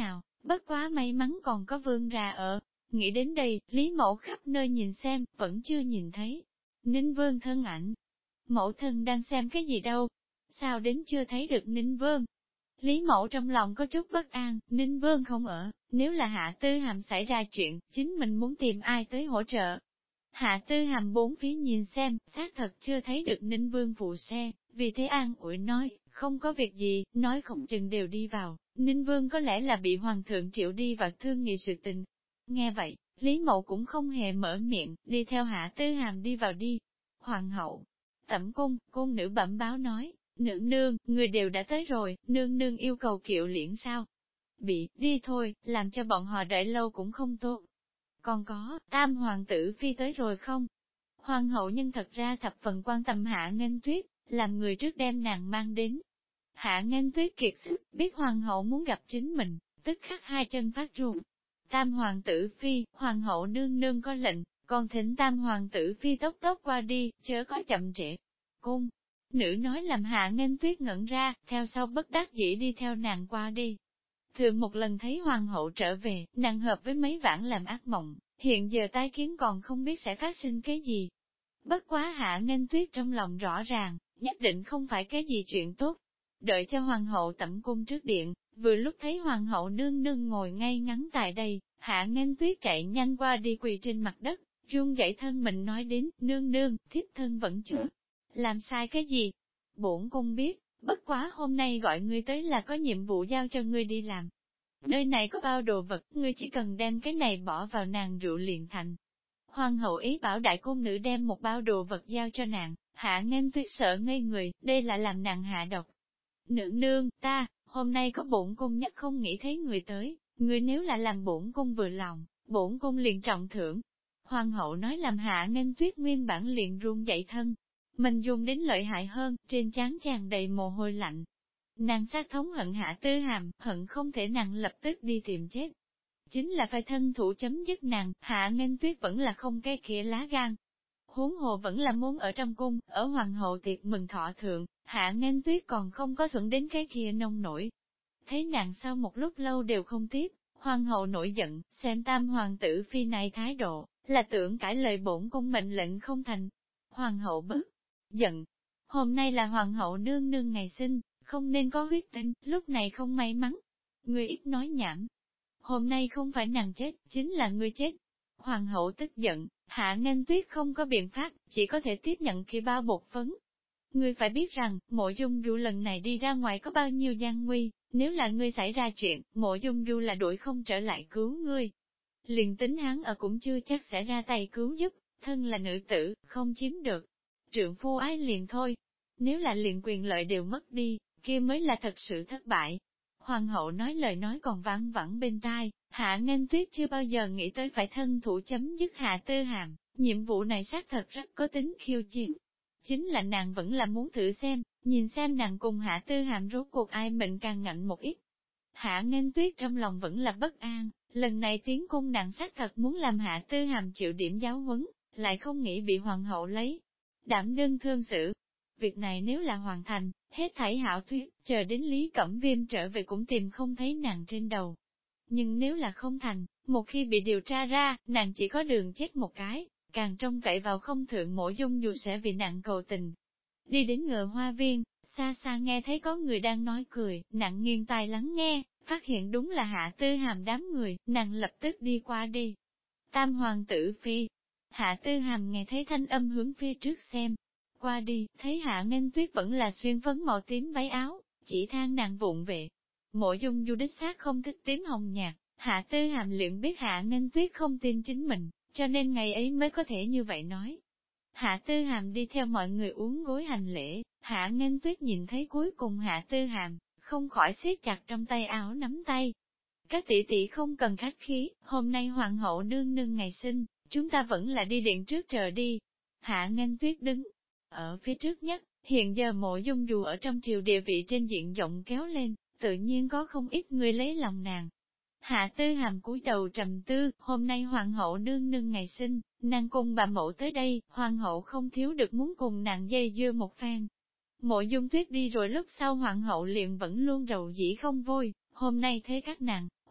Bất quá may mắn còn có vương ra ở. Nghĩ đến đây, Lý Mẫu khắp nơi nhìn xem, vẫn chưa nhìn thấy. Ninh Vương thân ảnh. Mẫu thân đang xem cái gì đâu? Sao đến chưa thấy được Ninh Vương? Lý Mẫu trong lòng có chút bất an, Ninh Vương không ở, nếu là Hạ Tư Hàm xảy ra chuyện, chính mình muốn tìm ai tới hỗ trợ. Hạ Tư Hàm bốn phía nhìn xem, xác thật chưa thấy được Ninh Vương phụ xe, vì thế an ủi nói, không có việc gì, nói không chừng đều đi vào, Ninh Vương có lẽ là bị Hoàng thượng triệu đi vào thương nghị sự tình. Nghe vậy, Lý Mậu cũng không hề mở miệng, đi theo Hạ Tư Hàm đi vào đi. Hoàng hậu, tẩm cung nữ bẩm báo nói, nương nương, người đều đã tới rồi, nương nương yêu cầu kiệu liễn sao? Bị, đi thôi, làm cho bọn họ đợi lâu cũng không tốt. Còn có, tam hoàng tử phi tới rồi không? Hoàng hậu nhân thật ra thập phần quan tâm Hạ Nghênh Tuyết, làm người trước đem nàng mang đến. Hạ Nghênh Tuyết kiệt sức, biết hoàng hậu muốn gặp chính mình, tức khắc hai chân phát run. Tam hoàng tử phi, hoàng hậu nương nương có lệnh, còn thỉnh tam hoàng tử phi tốc tốc qua đi, chớ có chậm trễ. Cung, nữ nói làm Hạ Nghênh Tuyết ngẩn ra, theo sau bất đắc dĩ đi theo nàng qua đi. Thường một lần thấy hoàng hậu trở về, nàng hợp với mấy vãn làm ác mộng, hiện giờ tái kiến còn không biết sẽ phát sinh cái gì. Bất quá Hạ Nghênh Tuyết trong lòng rõ ràng, nhất định không phải cái gì chuyện tốt. Đợi cho hoàng hậu tẩm cung trước điện, vừa lúc thấy hoàng hậu nương nương ngồi ngay ngắn tại đây, Hạ Nghênh Tuyết chạy nhanh qua đi quỳ trên mặt đất, run dậy thân mình nói đến, nương nương, thiếp thân vẫn chưa làm sai cái gì. Bổn cung biết, bất quá hôm nay gọi ngươi tới là có nhiệm vụ giao cho ngươi đi làm. Nơi này có bao đồ vật, ngươi chỉ cần đem cái này bỏ vào nàng rượu liền thành. Hoàng hậu ý bảo đại cung nữ đem một bao đồ vật giao cho nàng, Hạ Nghênh Tuyết sợ ngây người, đây là làm nàng hạ độc. Nương nương, hôm nay có bổn cung nhất không nghĩ thấy người tới, người nếu là làm bổn cung vừa lòng, bổn cung liền trọng thưởng. Hoàng hậu nói làm Hạ Nghênh Tuyết nguyên bản liền run dậy thân. Mình dùng đến lợi hại hơn, trên trán tràn đầy mồ hôi lạnh. Nàng sát thống hận Hạ Tư Hàm, hận không thể nàng lập tức đi tìm chết. Chính là phải thân thủ chấm dứt nàng, Hạ Nghênh Tuyết vẫn là không cái kia lá gan. Huống hồ vẫn là muốn ở trong cung, ở hoàng hậu tiệc mừng thọ thượng, Hạ Nghênh Tuyết còn không có dẫn đến cái kia nông nổi. Thấy nàng sau một lúc lâu đều không tiếp, hoàng hậu nổi giận, xem tam hoàng tử phi này thái độ, là tưởng cãi lời bổn cung mệnh lệnh không thành. Hoàng hậu bức giận. Hôm nay là hoàng hậu nương nương ngày sinh, không nên có huyết tinh, lúc này không may mắn. Người ít nói nhảm. Hôm nay không phải nàng chết, chính là ngươi chết. Hoàng hậu tức giận, Hạ Nghênh Tuyết không có biện pháp, chỉ có thể tiếp nhận kia bao bột phấn. Ngươi phải biết rằng, Mộ Dung Du lần này đi ra ngoài có bao nhiêu gian nguy, nếu là ngươi xảy ra chuyện, Mộ Dung Du là đuổi không trở lại cứu ngươi. Liền tính hắn ở cũng chưa chắc sẽ ra tay cứu giúp, thân là nữ tử, không chiếm được. Trượng phu ái liền thôi. Nếu là liền quyền lợi đều mất đi, kia mới là thật sự thất bại. Hoàng hậu nói lời nói còn vang vẳng bên tai, Hạ Nghênh Tuyết chưa bao giờ nghĩ tới phải thân thủ chấm dứt Hạ Tư Hàm, nhiệm vụ này xác thật rất có tính khiêu chiến. Chính là nàng vẫn là muốn thử xem, nhìn xem nàng cùng Hạ Tư Hàm rốt cuộc ai mệnh càng ngạnh một ít. Hạ Nghênh Tuyết trong lòng vẫn là bất an, lần này tiến cung nàng xác thật muốn làm Hạ Tư Hàm chịu điểm giáo huấn, lại không nghĩ bị hoàng hậu lấy đảm đương thương xử. Việc này nếu là hoàn thành, hết thảy hảo thuyết, chờ đến Lý Cẩm Viêm trở về cũng tìm không thấy nàng trên đầu. Nhưng nếu là không thành, một khi bị điều tra ra, nàng chỉ có đường chết một cái, càng trông cậy vào không thượng Mộ Dung dù sẽ vì nàng cầu tình. Đi đến Ngựa Hoa Viên, xa xa nghe thấy có người đang nói cười, nàng nghiêng tai lắng nghe, phát hiện đúng là Hạ Tư Hàm đám người, nàng lập tức đi qua đi. Tam hoàng tử phi, Hạ Tư Hàm nghe thấy thanh âm hướng phía trước xem. Qua đi, thấy Hạ Nghênh Tuyết vẫn là xuyên phấn màu tím váy áo, chỉ than nàng vụng về. Mộ Dung Du đích xác không thích tím hồng nhạt, Hạ Tư Hàm liền biết Hạ Nghênh Tuyết không tin chính mình, cho nên ngày ấy mới có thể như vậy nói. Hạ Tư Hàm đi theo mọi người uống gối hành lễ, Hạ Nghênh Tuyết nhìn thấy cuối cùng Hạ Tư Hàm, không khỏi siết chặt trong tay áo nắm tay. Các tỷ tỷ không cần khách khí, hôm nay hoàng hậu nương nương ngày sinh, chúng ta vẫn là đi điện trước chờ đi. Hạ Nghênh Tuyết đứng ở phía trước nhất, hiện giờ Mộ Dung dù ở trong triều địa vị trên diện rộng kéo lên, tự nhiên có không ít người lấy lòng nàng. Hạ Tư Hàm cúi đầu trầm tư, hôm nay hoàng hậu nương nương ngày sinh, nàng cùng bà mẫu tới đây, hoàng hậu không thiếu được muốn cùng nàng dây dưa một phen. Mộ Dung Tuyết đi rồi lúc sau hoàng hậu liền vẫn luôn rầu dĩ không vui, hôm nay thấy các nàng,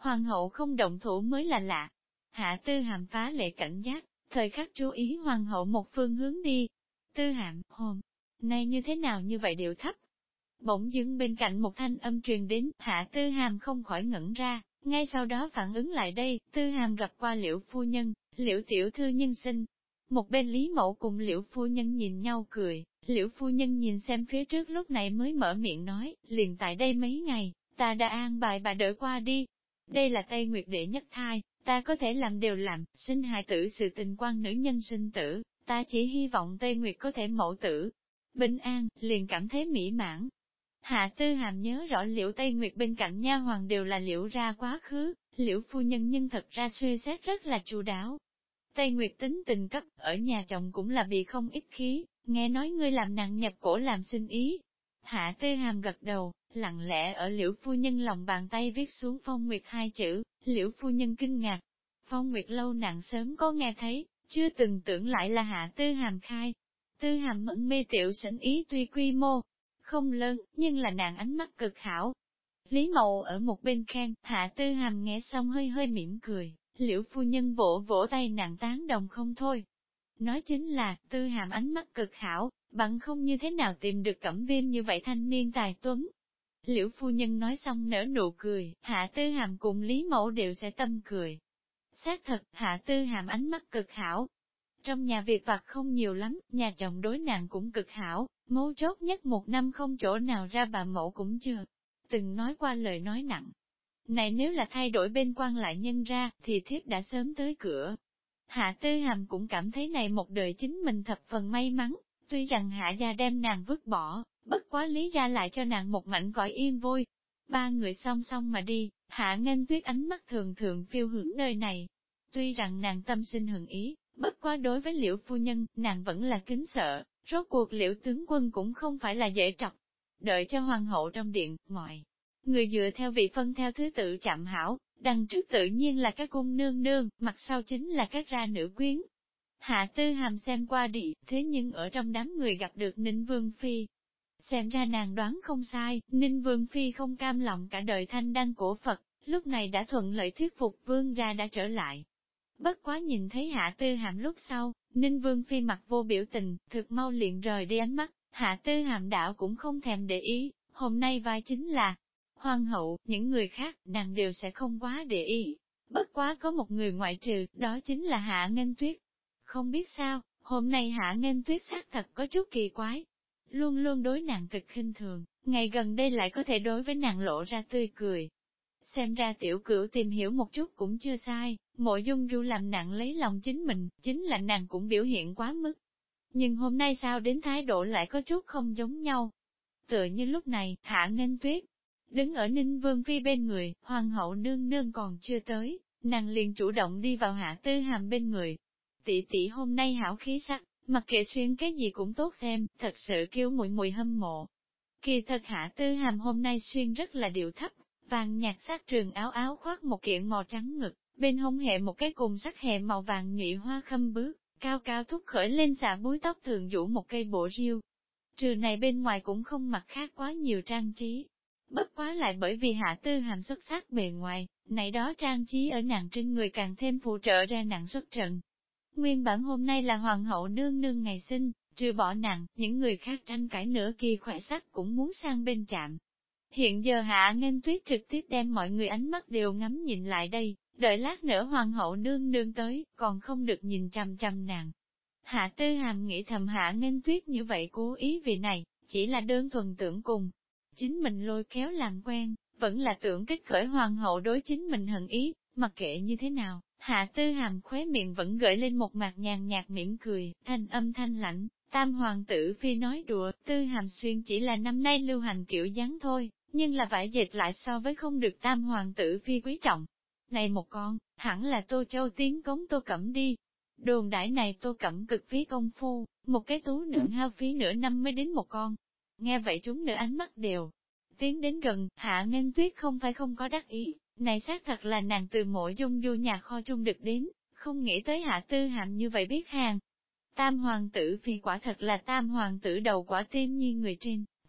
hoàng hậu không động thủ mới là lạ. Hạ Tư Hàm phá lệ cảnh giác, thời khắc chú ý hoàng hậu một phương hướng đi. Tư Hàm, hôm nay như thế nào như vậy điệu thấp? Bỗng dưng bên cạnh một thanh âm truyền đến, Hạ Tư Hàm không khỏi ngẩn ra, ngay sau đó phản ứng lại đây, Tư Hàm gặp qua Liễu phu nhân, Liễu tiểu thư nhân sinh. Một bên Lý Mẫu cùng Liễu phu nhân nhìn nhau cười, Liễu phu nhân nhìn xem phía trước lúc này mới mở miệng nói, liền tại đây mấy ngày, ta đã an bài bà đỡ qua đi. Đây là Tây Nguyệt đệ nhất thai, ta có thể làm đều làm, sinh hài tử sự tình quan nữ nhân sinh tử, ta chỉ hy vọng Tây Nguyệt có thể mẫu tử. Bình an, liền cảm thấy mỹ mãn. Hạ Tư Hàm nhớ rõ Liễu Tây Nguyệt bên cạnh nha hoàng đều là Liễu ra quá khứ, Liễu phu nhân nhưng thật ra suy xét rất là chu đáo. Tây Nguyệt tính tình cấp, ở nhà chồng cũng là bị không ít khí, nghe nói ngươi làm nặng nhập cổ làm sinh ý. Hạ Tư Hàm gật đầu, lặng lẽ ở Liễu phu nhân lòng bàn tay viết xuống Phong Nguyệt hai chữ, Liễu phu nhân kinh ngạc. Phong Nguyệt lâu nặng sớm có nghe thấy, chưa từng tưởng lại là Hạ Tư Hàm khai. Tư Hàm mẫn mê tiểu sinh ý tuy quy mô không lớn, nhưng là nàng ánh mắt cực hảo. Lý Mậu ở một bên khen, Hạ Tư Hàm nghe xong hơi hơi mỉm cười, Liễu phu nhân vỗ vỗ tay nàng tán đồng không thôi. Nói chính là, Tư Hàm ánh mắt cực hảo, bằng không như thế nào tìm được Cẩm Viêm như vậy thanh niên tài tuấn. Liễu phu nhân nói xong nở nụ cười, Hạ Tư Hàm cùng Lý Mẫu đều sẽ tâm cười. Xác thật, Hạ Tư Hàm ánh mắt cực hảo. Trong nhà việc vặt không nhiều lắm, nhà chồng đối nàng cũng cực hảo, mấu chốt nhất một năm không chỗ nào ra bà mẫu cũng chưa từng nói qua lời nói nặng. Này nếu là thay đổi bên quan lại nhân ra, thì thiếp đã sớm tới cửa. Hạ Tư Hàm cũng cảm thấy này một đời chính mình thập phần may mắn, tuy rằng Hạ gia đem nàng vứt bỏ, bất quá Lý gia lại cho nàng một mảnh cõi yên vui. Ba người song song mà đi, Hạ Nghênh Tuyết ánh mắt thường thường phiêu hướng nơi này. Tuy rằng nàng tâm sinh hận ý, bất quá đối với Liễu phu nhân, nàng vẫn là kính sợ, rốt cuộc Liễu tướng quân cũng không phải là dễ trọc. Đợi cho hoàng hậu trong điện, mọi người dựa theo vị phân theo thứ tự chạm hảo, đằng trước tự nhiên là các cung nương nương, mặt sau chính là các ra nữ quyến. Hạ Tư Hàm xem qua đi, thế nhưng ở trong đám người gặp được Ninh Vương Phi. Xem ra nàng đoán không sai, Ninh Vương Phi không cam lòng cả đời thanh đăng cổ Phật, lúc này đã thuận lợi thuyết phục Vương gia đã trở lại. Bất quá nhìn thấy Hạ Tư Hàm lúc sau, Ninh Vương Phi mặt vô biểu tình, thực mau liền rời đi ánh mắt, Hạ Tư Hàm đảo cũng không thèm để ý, hôm nay vai chính là Hoàng hậu, những người khác, nàng đều sẽ không quá để ý. Bất quá có một người ngoại trừ, đó chính là Hạ Nghênh Tuyết. Không biết sao, hôm nay Hạ Nghênh Tuyết xác thật có chút kỳ quái. Luôn luôn đối nàng cực khinh thường, ngày gần đây lại có thể đối với nàng lộ ra tươi cười. Xem ra tiểu cửu tìm hiểu một chút cũng chưa sai, Mộ Dung Du làm nàng lấy lòng chính mình, chính là nàng cũng biểu hiện quá mức. Nhưng hôm nay sao đến thái độ lại có chút không giống nhau. Tựa như lúc này, Hạ Nghênh Tuyết đứng ở Ninh Vương Phi bên người, Hoàng hậu nương nương còn chưa tới, nàng liền chủ động đi vào Hạ Tư Hàm bên người. Tỷ tỷ hôm nay hảo khí sắc, mặc kệ xuyên cái gì cũng tốt xem, thật sự kêu muội muội hâm mộ. Kỳ thật Hạ Tư Hàm hôm nay xuyên rất là điệu thấp, vàng nhạt sát trường áo áo khoác một kiện màu trắng ngực, bên hông hệ một cái cùng sắc hệ màu vàng nhụy hoa khâm bước, cao cao thúc khởi lên xả búi tóc thường rủ một cây bộ riêu. Trừ này bên ngoài cũng không mặc khác quá nhiều trang trí. Bất quá lại bởi vì Hạ Tư Hàm xuất sắc bề ngoài, này đó trang trí ở nàng trên người càng thêm phụ trợ ra nàng xuất trận. Nguyên bản hôm nay là hoàng hậu nương nương ngày sinh, trừ bỏ nàng, những người khác tranh cãi nửa kỳ khỏe sắc cũng muốn sang bên chạm. Hiện giờ Hạ Nghênh Tuyết trực tiếp đem mọi người ánh mắt đều ngắm nhìn lại đây, đợi lát nữa hoàng hậu nương nương tới, còn không được nhìn chằm chằm nàng. Hạ Tư Hàm nghĩ thầm Hạ Nghênh Tuyết như vậy cố ý vì này, chỉ là đơn thuần tưởng cùng chính mình lôi kéo làm quen, vẫn là tưởng kích khởi hoàng hậu đối chính mình hận ý, mặc kệ như thế nào, Hạ Tư Hàm khóe miệng vẫn gợi lên một mặt nhàn nhạt mỉm cười, thanh âm thanh lãnh, tam hoàng tử phi nói đùa, Tư Hàm xuyên chỉ là năm nay lưu hành kiểu dáng thôi, nhưng là vải dệt lại so với không được tam hoàng tử phi quý trọng. Này một con, hẳn là Tô Châu tiến cống Tô Cẩm đi. Đồn đãi này Tô Cẩm cực phí công phu, một cái tú nữ hao phí nửa năm mới đến một con. Nghe vậy chúng nữ ánh mắt đều tiến đến gần, Hạ Nghênh Tuyết không phải không có đắc ý, này xác thật là nàng từ Mộ Dung Du nhà kho chung được đến, không nghĩ tới Hạ Tư Hàm như vậy biết hàng. Tam hoàng tử phi quả thật là tam hoàng tử đầu quả tim như người trên,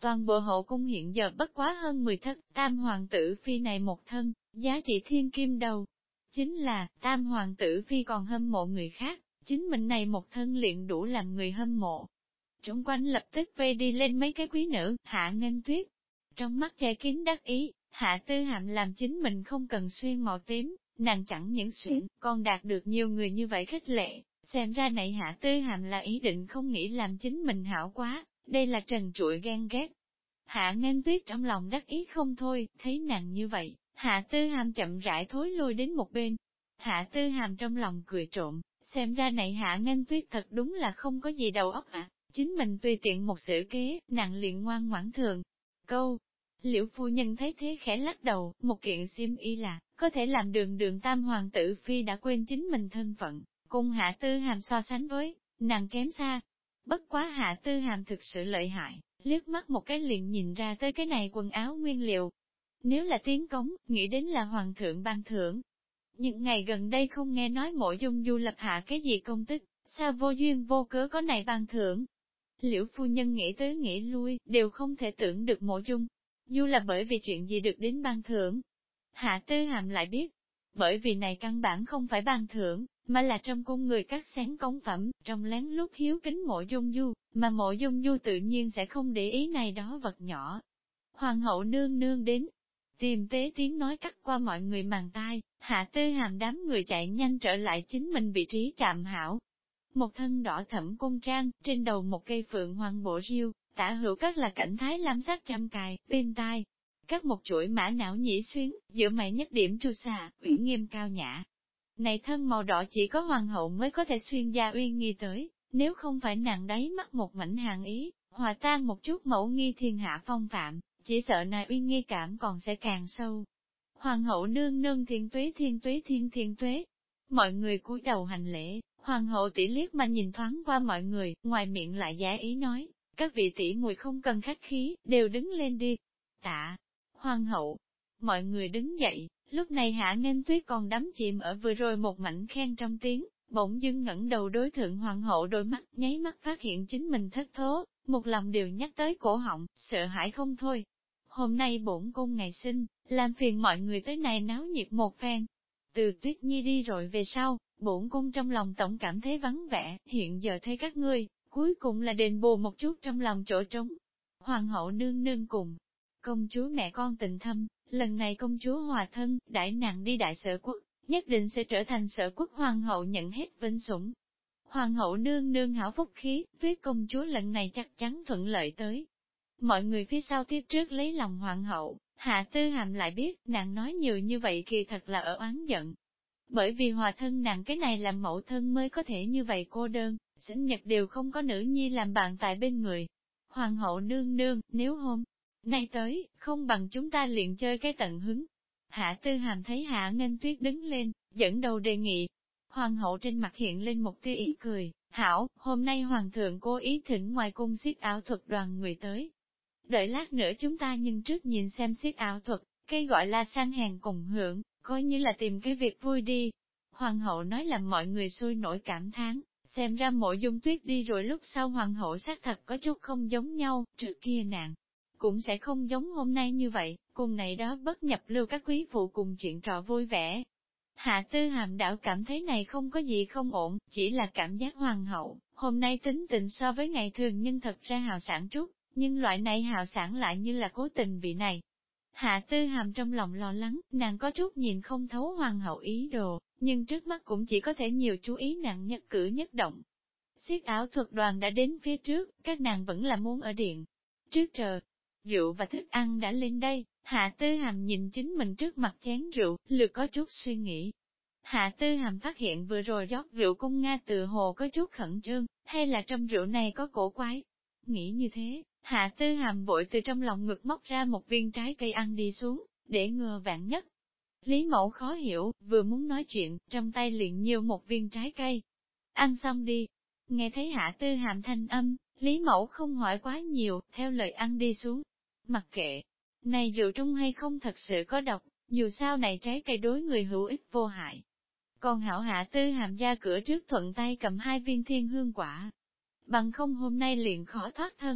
Toàn bộ hậu cung hiện giờ bất quá hơn 10 thất, tam hoàng tử phi này một thân, giá trị thiên kim đầu. Chính là, tam hoàng tử phi còn hâm mộ người khác, chính mình này một thân liền đủ làm người hâm mộ. Trung quanh lập tức vây đi lên mấy cái quý nữ, Hạ Nghênh Tuyết. Trong mắt che kín đắc ý, Hạ Tư Hàm làm chính mình không cần xuyên màu tím, nàng chẳng những xuyên, còn đạt được nhiều người như vậy khích lệ. Xem ra này Hạ Tư Hàm là ý định không nghĩ làm chính mình hảo quá, đây là trần trụi ghen ghét. Hạ Nghênh Tuyết trong lòng đắc ý không thôi, thấy nàng như vậy, Hạ Tư Hàm chậm rãi thối lui đến một bên. Hạ Tư Hàm trong lòng cười trộm, xem ra này Hạ Nghênh Tuyết thật đúng là không có gì đầu óc à, chính mình tùy tiện một sự kế, nàng liền ngoan ngoãn thường. Câu, Liễu phu nhân thấy thế khẽ lắc đầu, một kiện xiêm y là, có thể làm đường đường tam hoàng tử phi đã quên chính mình thân phận, cùng Hạ Tư Hàm so sánh với, nàng kém xa. Bất quá Hạ Tư Hàm thực sự lợi hại, liếc mắt một cái liền nhìn ra tới cái này quần áo nguyên liệu. Nếu là tiến cống, nghĩ đến là hoàng thượng ban thưởng. Những ngày gần đây không nghe nói Mộ Dung Du lập hạ cái gì công tích, sao vô duyên vô cớ có này ban thưởng. Liễu phu nhân nghĩ tới nghĩ lui, đều không thể tưởng được Mộ Dung Du là bởi vì chuyện gì được đến ban thưởng. Hạ Tư Hàm lại biết, bởi vì này căn bản không phải ban thưởng, mà là trong cung người cắt xén cống phẩm, trong lén lút hiếu kính Mộ Dung Du, mà Mộ Dung Du tự nhiên sẽ không để ý này đó vật nhỏ. Hoàng hậu nương nương đến, tìm tế tiếng nói cắt qua mọi người màng tai, Hạ Tư Hàm đám người chạy nhanh trở lại chính mình vị trí trạm hảo. Một thân đỏ thẫm cung trang, trên đầu một cây phượng hoàng bộ riêu, tả hữu các là cảnh thái lam sắc trăm cài, bên tai. Các một chuỗi mã não nhĩ xuyến, giữa mày nhất điểm tru xà, uyển nghiêm cao nhã. Này thân màu đỏ chỉ có hoàng hậu mới có thể xuyên gia uy nghi tới, nếu không phải nàng đáy mắt một mảnh hàng ý, hòa tan một chút mẫu nghi thiên hạ phong phạm, chỉ sợ này uy nghi cảm còn sẽ càng sâu. Hoàng hậu nương nương thiên tuế thiên tuế thiên tuế. Mọi người cúi đầu hành lễ, hoàng hậu tỷ liếc mà nhìn thoáng qua mọi người, ngoài miệng lại giả ý nói, các vị tỷ muội không cần khách khí, đều đứng lên đi. Tạ, hoàng hậu, mọi người đứng dậy, lúc này Hạ Nghênh Tuyết còn đắm chìm ở vừa rồi một mảnh khen trong tiếng, bỗng dưng ngẩng đầu đối thượng hoàng hậu đôi mắt, nháy mắt phát hiện chính mình thất thố, một lòng đều nhắc tới cổ họng, sợ hãi không thôi. Hôm nay bổn cung ngày sinh, làm phiền mọi người tới này náo nhiệt một phen. Từ Tuyết Nhi đi rồi về sau, bổn cung trong lòng tổng cảm thấy vắng vẻ, hiện giờ thấy các ngươi, cuối cùng là đền bù một chút trong lòng chỗ trống. Hoàng hậu nương nương cùng, công chúa mẹ con tình thâm, lần này công chúa hòa thân, đãi nàng đi đại sở quốc, nhất định sẽ trở thành sở quốc hoàng hậu nhận hết vinh sủng. Hoàng hậu nương nương hảo phúc khí, Tuyết công chúa lần này chắc chắn thuận lợi tới. Mọi người phía sau tiếp trước lấy lòng hoàng hậu, Hạ Tư Hàm lại biết, nàng nói nhiều như vậy kỳ thật là ở oán giận. Bởi vì hòa thân nàng cái này làm mẫu thân mới có thể như vậy cô đơn, sinh nhật đều không có nữ nhi làm bạn tại bên người. Hoàng hậu nương nương, nếu hôm nay tới, không bằng chúng ta liền chơi cái tận hứng. Hạ Tư Hàm thấy Hạ Nghênh Tuyết đứng lên, dẫn đầu đề nghị. Hoàng hậu trên mặt hiện lên một tia ý cười, hảo, hôm nay hoàng thượng cố ý thỉnh ngoài cung xiết ảo thuật đoàn người tới. Đợi lát nữa chúng ta nhưng trước nhìn xem xiết ảo thuật, cái gọi là sang hèn cùng hưởng, coi như là tìm cái việc vui đi. Hoàng hậu nói làm mọi người sôi nổi cảm thán, xem ra Mộ Dung Tuyết đi rồi lúc sau hoàng hậu xác thật có chút không giống nhau, trước kia nàng cũng sẽ không giống hôm nay như vậy, cùng này đó bất nhập lưu các quý phụ cùng chuyện trò vui vẻ. Hạ Tư Hàm đảo cảm thấy này không có gì không ổn, chỉ là cảm giác hoàng hậu, hôm nay tính tình so với ngày thường nhưng thật ra hào sản chút, nhưng loại này hào sản lại như là cố tình vị này. Hạ Tư Hàm trong lòng lo lắng, nàng có chút nhìn không thấu hoàng hậu ý đồ, nhưng trước mắt cũng chỉ có thể nhiều chú ý nàng nhất cử nhất động. Xiết ảo thuật đoàn đã đến phía trước, các nàng vẫn là muốn ở điện. Trước chờ, rượu và thức ăn đã lên đây, Hạ Tư Hàm nhìn chính mình trước mặt chén rượu, lược có chút suy nghĩ. Hạ Tư Hàm phát hiện vừa rồi rót rượu cung Nga tự hồ có chút khẩn trương, hay là trong rượu này có cổ quái. Nghĩ như thế, Hạ Tư Hàm vội từ trong lòng ngực móc ra một viên trái cây ăn đi xuống, để ngừa vạn nhất. Lý Mẫu khó hiểu, vừa muốn nói chuyện, trong tay liền nhiều một viên trái cây. Ăn xong đi. Nghe thấy Hạ Tư Hàm thanh âm, Lý Mẫu không hỏi quá nhiều, theo lời ăn đi xuống. Mặc kệ, này rượu trung hay không thật sự có độc, dù sao này trái cây đối người hữu ích vô hại. Còn hảo Hạ Tư Hàm ra cửa trước thuận tay cầm 2 viên thiên hương quả. Bằng không hôm nay liền khó thoát thân.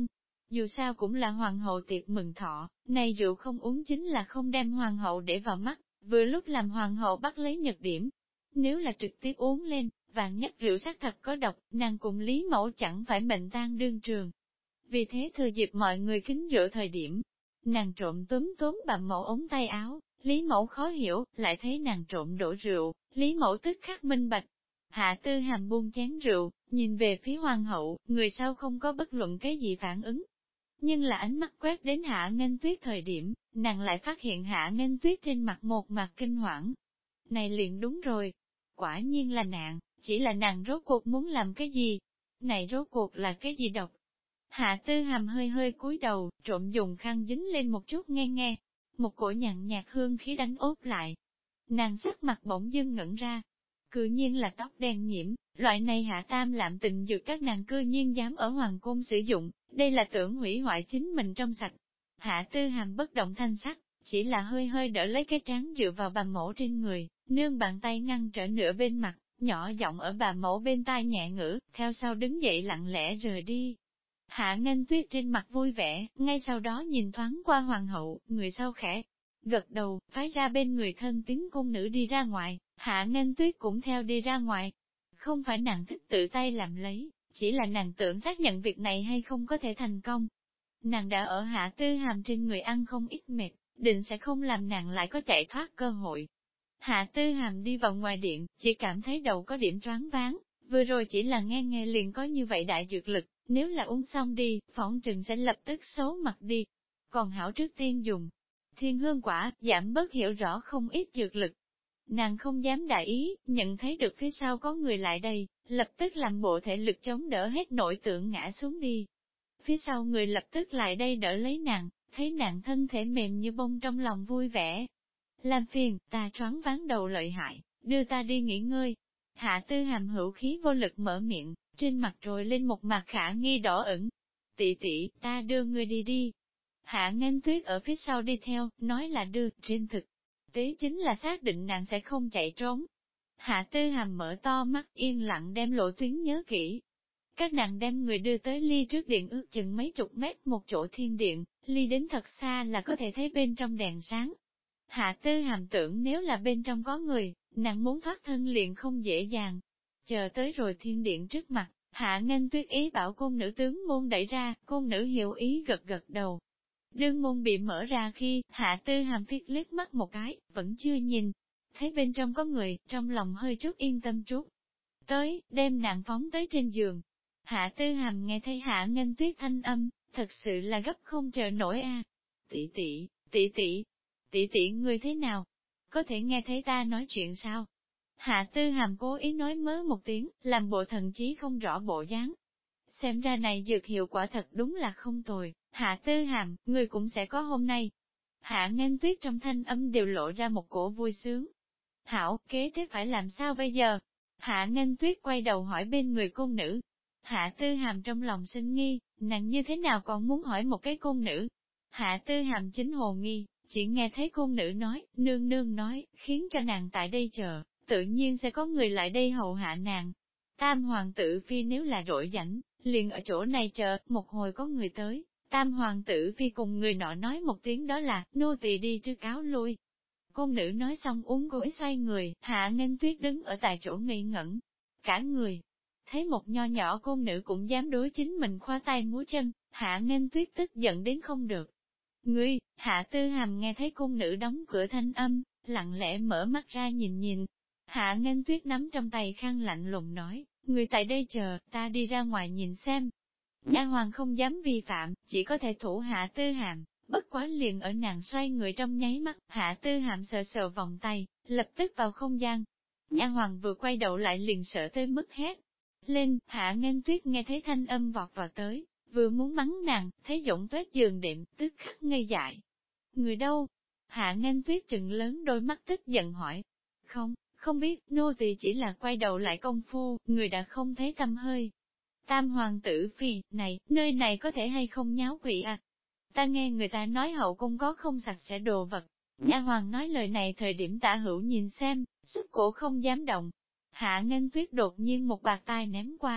Dù sao cũng là hoàng hậu tiệc mừng thọ, này rượu không uống chính là không đem hoàng hậu để vào mắt, vừa lúc làm hoàng hậu bắt lấy nhược điểm. Nếu là trực tiếp uống lên, vạn nhất rượu xác thật có độc, nàng cùng Lý Mẫu chẳng phải mệnh tang đương trường. Vì thế thừa dịp mọi người kính rượu thời điểm, nàng trộm túm bà Mẫu ống tay áo, Lý Mẫu khó hiểu, lại thấy nàng trộm đổ rượu, Lý Mẫu tức khắc minh bạch. Hạ Tư Hàm buông chén rượu, nhìn về phía hoàng hậu, người sau không có bất luận cái gì phản ứng. Nhưng là ánh mắt quét đến Hạ Nghênh Tuyết thời điểm, nàng lại phát hiện Hạ Nghênh Tuyết trên mặt một mặt kinh hoảng. Này liền đúng rồi, quả nhiên là nàng, chỉ là nàng rốt cuộc muốn làm cái gì? Này rốt cuộc là cái gì độc? Hạ Tư Hàm hơi hơi cúi đầu, trộm dùng khăn dính lên một chút nghe nghe, một cổ nhàn nhạt hương khí đánh ốp lại. Nàng sắc mặt bỗng dưng ngẩn ra, cư nhiên là tóc đen nhiễm, loại này hạ tam lạm tình dược các nàng cư nhiên dám ở hoàng cung sử dụng, đây là tưởng hủy hoại chính mình trong sạch. Hạ Tư Hàm bất động thanh sắc, chỉ là hơi hơi đỡ lấy cái trán dựa vào bà mẫu trên người, nương bàn tay ngăn trở nửa bên mặt, nhỏ giọng ở bà mẫu bên tai nhẹ ngữ, theo sau đứng dậy lặng lẽ rời đi. Hạ Nghênh Tuyết trên mặt vui vẻ, ngay sau đó nhìn thoáng qua hoàng hậu, người sau khẽ gật đầu, phái ra bên người thân tín cung nữ đi ra ngoài, Hạ Nghênh Tuyết cũng theo đi ra ngoài. Không phải nàng thích tự tay làm lấy, chỉ là nàng tưởng xác nhận việc này hay không có thể thành công. Nàng đã ở Hạ Tư Hàm trên người ăn không ít mệt, định sẽ không làm nàng lại có chạy thoát cơ hội. Hạ Tư Hàm đi vào ngoài điện, chỉ cảm thấy đầu có điểm choáng váng, vừa rồi chỉ là nghe liền có như vậy đại dược lực, nếu là uống xong đi, phỏng chừng sẽ lập tức xấu mặt đi. Còn hảo trước tiên dùng thiên hương quả, giảm bớt hiểu rõ không ít dược lực. Nàng không dám đại ý, nhận thấy được phía sau có người lại đây, lập tức làm bộ thể lực chống đỡ hết nội tượng ngã xuống đi. Phía sau người lập tức lại đây đỡ lấy nàng, thấy nàng thân thể mềm như bông trong lòng vui vẻ. Làm phiền, ta choáng váng đầu lợi hại, đưa ta đi nghỉ ngơi. Hạ Tư Hàm hữu khí vô lực mở miệng, trên mặt rồi lên một mặt khả nghi đỏ ửng. Tỷ tỷ, ta đưa ngươi đi đi. Hạ Nghênh Tuyết ở phía sau đi theo, nói là đưa, trên thực tế chính là xác định nàng sẽ không chạy trốn. Hạ Tư Hàm mở to mắt yên lặng đem lộ tuyến nhớ kỹ. Các nàng đem người đưa tới ly trước điện ước chừng mấy chục mét một chỗ thiên điện, ly đến thật xa là có thể thấy bên trong đèn sáng. Hạ Tư Hàm tưởng nếu là bên trong có người, nàng muốn thoát thân liền không dễ dàng. Chờ tới rồi thiên điện trước mặt, Hạ Nghênh Tuyết ý bảo cung nữ tướng môn đẩy ra, cung nữ hiểu ý gật gật đầu. Đương môn bị mở ra khi, Hạ Tư Hàm phiết liếc mắt một cái, vẫn chưa nhìn. Thấy bên trong có người, trong lòng hơi chút yên tâm chút. Tới, đem nàng phóng tới trên giường. Hạ Tư Hàm nghe thấy Hạ Nghênh Tuyết thanh âm, thật sự là gấp không chờ nổi a. Tỷ tỷ, tỷ tỷ, tỷ tỷ ngươi thế nào? Có thể nghe thấy ta nói chuyện sao? Hạ Tư Hàm cố ý nói mớ một tiếng, làm bộ thần trí không rõ bộ dáng. Xem ra này dược hiệu quả thật đúng là không tồi, Hạ Tư Hàm, ngươi cũng sẽ có hôm nay. Hạ Nghênh Tuyết trong thanh âm đều lộ ra một cổ vui sướng. Hảo, kế tiếp phải làm sao bây giờ? Hạ Nghênh Tuyết quay đầu hỏi bên người cung nữ. Hạ Tư Hàm trong lòng sinh nghi, nàng như thế nào còn muốn hỏi một cái cung nữ? Hạ Tư Hàm chính hồ nghi, chỉ nghe thấy cung nữ nói, nương nương nói, khiến cho nàng tại đây chờ, tự nhiên sẽ có người lại đây hầu hạ nàng. Tam hoàng tử phi nếu là rỗi rảnh, liền ở chỗ này chờ, một hồi có người tới, tam hoàng tử phi cùng người nọ nói một tiếng đó là, nô tỳ đi trước cáo lui. Cung nữ nói xong uống gối xoay người, Hạ Nghênh Tuyết đứng ở tại chỗ ngây ngẩn, cả người. Thấy một nho nhỏ cung nữ cũng dám đối chính mình khoa tay múa chân, Hạ Nghênh Tuyết tức giận đến không được. Ngươi, Hạ Tư Hàm nghe thấy cung nữ đóng cửa thanh âm, lặng lẽ mở mắt ra nhìn nhìn. Hạ Nghênh Tuyết nắm trong tay khăn lạnh lùng nói, người tại đây chờ, ta đi ra ngoài nhìn xem. Nha hoàng không dám vi phạm, chỉ có thể thủ Hạ Tư Hàm, bất quá liền ở nàng xoay người trong nháy mắt, Hạ Tư Hàm sờ sờ vòng tay, lập tức vào không gian. Nha hoàng vừa quay đầu lại liền sợ tới mức hét lên, Hạ Nghênh Tuyết nghe thấy thanh âm vọt vào tới, vừa muốn mắng nàng, thấy Dũng Tuyết giường đệm, tức khắc ngây dại. Người đâu? Hạ Nghênh Tuyết trừng lớn đôi mắt tức giận hỏi. Không biết, nô tỳ chỉ là quay đầu lại công phu, người đã không thấy tâm hơi. Tam hoàng tử phi, này, nơi này có thể hay không nháo quỷ à? Ta nghe người ta nói hậu cung có không sạch sẽ đồ vật. Nha hoàng nói lời này thời điểm Tả Hữu nhìn xem, sức cổ không dám động. Hạ Nghênh Tuyết đột nhiên một bạt tai ném qua.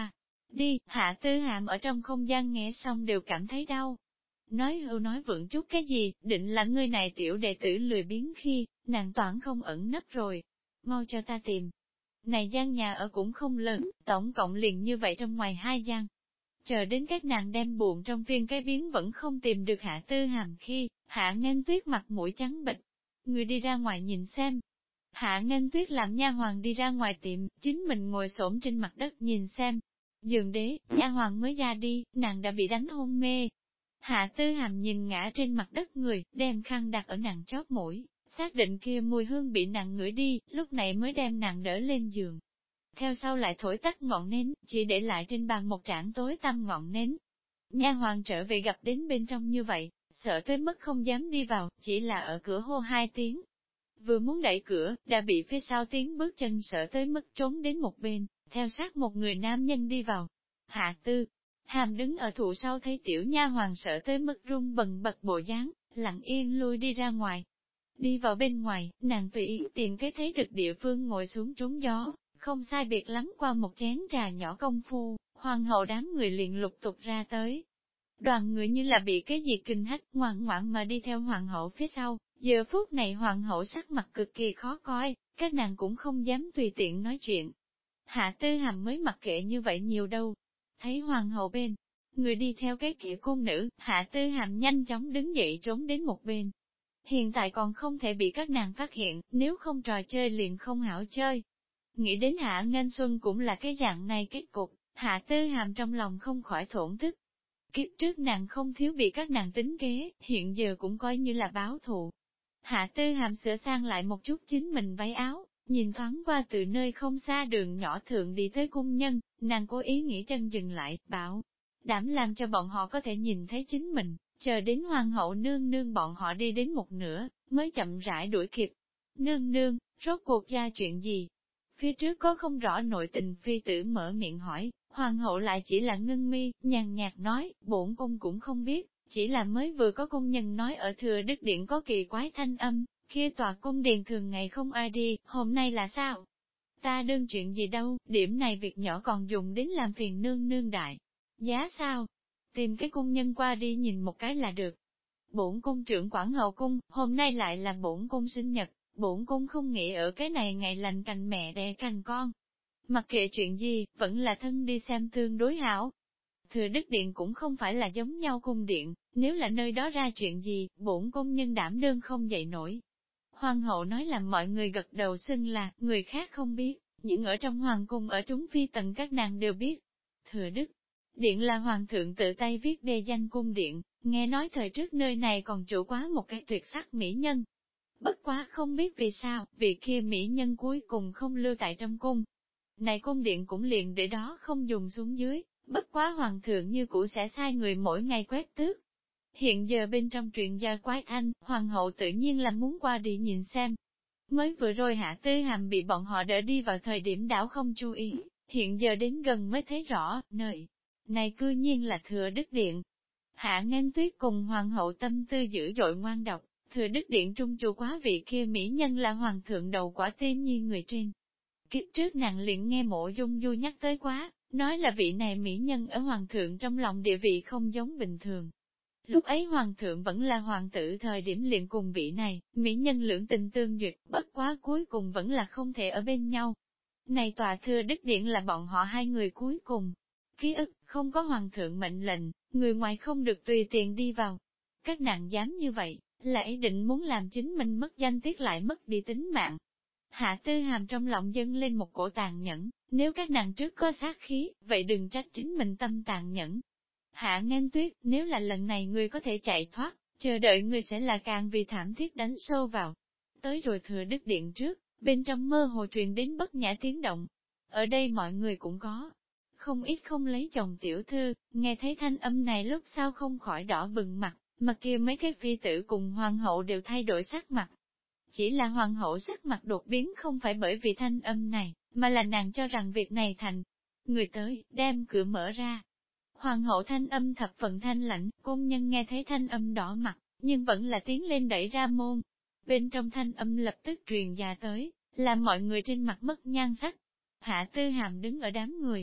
Đi, Hạ Tư Hàm ở trong không gian nghe xong đều cảm thấy đau. Nói hưu nói vượng chút cái gì, định là ngươi này tiểu đệ tử lười biếng khi, nàng toản không ẩn nấp rồi. Mau cho ta tìm. Này gian nhà ở cũng không lớn, tổng cộng liền như vậy trong ngoài 2 gian. Chờ đến các nàng đem buồn trong viên cái biến vẫn không tìm được Hạ Tư Hàm khi, Hạ Nghênh Tuyết mặt mũi trắng bệch. Người đi ra ngoài nhìn xem. Hạ Nghênh Tuyết làm nha hoàng đi ra ngoài tiệm, chính mình ngồi xổm trên mặt đất nhìn xem. Dường đế, nha hoàng mới ra đi, nàng đã bị đánh hôn mê. Hạ Tư Hàm nhìn ngã trên mặt đất người, đem khăn đặt ở nàng chóp mũi, xác định kia mùi hương bị nàng ngửi đi, lúc này mới đem nàng đỡ lên giường. Theo sau lại thổi tắt ngọn nến, chỉ để lại trên bàn một trảng tối tăm ngọn nến. Nha hoàng trở về gặp đến bên trong như vậy, sợ tới mức không dám đi vào, chỉ là ở cửa hô 2 tiếng. Vừa muốn đẩy cửa, đã bị phía sau tiếng bước chân sợ tới mức trốn đến một bên, theo sát một người nam nhân đi vào. Hạ Tư Hàm đứng ở thụ sau thấy tiểu nha hoàng sợ tới mức run bần bật bộ dáng, lặng yên lui đi ra ngoài. Đi vào bên ngoài, nàng tùy ý tìm cái thấy được địa phương ngồi xuống trốn gió, không sai biệt lắm qua một chén trà nhỏ công phu, hoàng hậu đám người liền lục tục ra tới. Đoàn người như là bị cái gì kinh hách ngoan ngoãn mà đi theo hoàng hậu phía sau, giờ phút này hoàng hậu sắc mặt cực kỳ khó coi, các nàng cũng không dám tùy tiện nói chuyện. Hạ Tư Hàm mới mặc kệ như vậy nhiều đâu. Thấy hoàng hậu bên, người đi theo cái kia cung nữ, Hạ Tư Hàm nhanh chóng đứng dậy trốn đến một bên. Hiện tại còn không thể bị các nàng phát hiện, nếu không trò chơi liền không hảo chơi. Nghĩ đến Hạ Nghênh Xuân cũng là cái dạng này kết cục, Hạ Tư Hàm trong lòng không khỏi thổn thức. Kiếp trước nàng không thiếu bị các nàng tính kế, hiện giờ cũng coi như là báo thù. Hạ Tư Hàm sửa sang lại một chút chính mình váy áo, nhìn thoáng qua từ nơi không xa đường nhỏ thượng đi tới cung nhân, nàng cố ý nghĩ chân dừng lại, bảo đảm làm cho bọn họ có thể nhìn thấy chính mình, chờ đến hoàng hậu nương nương bọn họ đi đến một nửa, mới chậm rãi đuổi kịp. Nương nương, rốt cuộc ra chuyện gì? Phía trước có không rõ nội tình phi tử mở miệng hỏi, hoàng hậu lại chỉ là ngưng mi, nhàn nhạt nói, bổn cung cũng không biết, chỉ là mới vừa có công nhân nói ở thừa đức điện có kỳ quái thanh âm, kia tòa cung điện thường ngày không ai đi, hôm nay là sao? Ta đương chuyện gì đâu, điểm này việc nhỏ còn dùng đến làm phiền nương nương đại. Giá sao? Tìm cái cung nhân qua đi nhìn một cái là được. Bổn cung trưởng quản hậu cung, hôm nay lại là bổn cung sinh nhật, bổn cung không nghĩ ở cái này ngày lành cành mẹ đẻ cành con. Mặc kệ chuyện gì, vẫn là thân đi xem tương đối hảo. Thừa Đức Điện cũng không phải là giống nhau cung điện, nếu là nơi đó ra chuyện gì, bổn cung nhân đảm đương không dậy nổi. Hoàng hậu nói làm mọi người gật đầu xưng là, người khác không biết, những ở trong hoàng cung ở chúng phi tần các nàng đều biết. Thừa Đức Điện là hoàng thượng tự tay viết đề danh cung điện, nghe nói thời trước nơi này còn chủ quá một cái tuyệt sắc mỹ nhân. Bất quá không biết vì sao, vị kia mỹ nhân cuối cùng không lưu tại trong cung. Này cung điện cũng liền để đó không dùng xuống dưới, bất quá hoàng thượng như cũ sẽ sai người mỗi ngày quét tước. Hiện giờ bên trong chuyện gia quái anh, hoàng hậu tự nhiên là muốn qua đi nhìn xem. Mới vừa rồi Hạ Tư Hàm bị bọn họ đỡ đi vào thời điểm đảo không chú ý, hiện giờ đến gần mới thấy rõ, nơi này cư nhiên là Thừa Đức Điện. Hạ Nghênh Tuyết cùng hoàng hậu tâm tư dữ dội ngoan độc, Thừa Đức Điện trung chủ quá vị kia mỹ nhân là hoàng thượng đầu quả tim như người trên. Kiếp trước nàng liền nghe Mộ Dung Du nhắc tới quá, nói là vị này mỹ nhân ở hoàng thượng trong lòng địa vị không giống bình thường. Lúc ấy hoàng thượng vẫn là hoàng tử thời điểm liền cùng vị này, mỹ nhân lưỡng tình tương duyệt, bất quá cuối cùng vẫn là không thể ở bên nhau. Này tòa Thừa Đức Điện là bọn họ hai người cuối cùng. Ký ức, không có hoàng thượng mệnh lệnh, người ngoài không được tùy tiện đi vào. Các nàng dám như vậy, là ý định muốn làm chính mình mất danh tiết lại mất đi tính mạng. Hạ Tư Hàm trong lòng dâng lên một cổ tàn nhẫn, nếu các nàng trước có sát khí, vậy đừng trách chính mình tâm tàn nhẫn. Hạ Nghênh Tuyết, nếu là lần này ngươi có thể chạy thoát, chờ đợi ngươi sẽ là càng vì thảm thiết đánh sâu vào. Tới rồi Thừa Đức Điện trước, bên trong mơ hồ truyền đến bất nhã tiếng động. Ở đây mọi người cũng có. Không ít không lấy chồng tiểu thư, nghe thấy thanh âm này lúc sau không khỏi đỏ bừng mặt, mà kia mấy cái phi tử cùng hoàng hậu đều thay đổi sắc mặt. Chỉ là hoàng hậu sắc mặt đột biến không phải bởi vì thanh âm này, mà là nàng cho rằng việc này thành. Người tới, đem cửa mở ra. Hoàng hậu thanh âm thập phần thanh lãnh, cung nhân nghe thấy thanh âm đỏ mặt, nhưng vẫn là tiến lên đẩy ra môn. Bên trong thanh âm lập tức truyền ra tới, làm mọi người trên mặt mất nhan sắc. Hạ Tư Hàm đứng ở đám người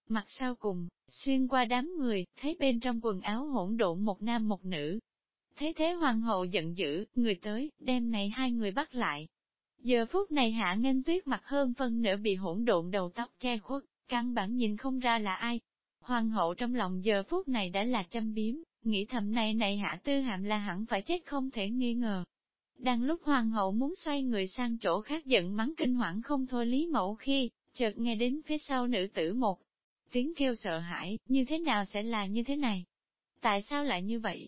Mặt sau cùng, xuyên qua đám người, thấy bên trong quần áo hỗn độn một nam một nữ. Thế thế hoàng hậu giận dữ, người tới, đem này hai người bắt lại. Giờ phút này Hạ Nghênh Tuyết mặt hơn phân nửa bị hỗn độn đầu tóc che khuất, căn bản nhìn không ra là ai. Hoàng hậu trong lòng giờ phút này đã là châm biếm, nghĩ thầm này Hạ Tư Hàm là hẳn phải chết không thể nghi ngờ. Đang lúc hoàng hậu muốn xoay người sang chỗ khác giận mắng kinh hoảng không thôi Lý Mẫu khi, chợt nghe đến phía sau nữ tử một tiếng kêu sợ hãi, như thế nào sẽ là như thế này? Tại sao lại như vậy?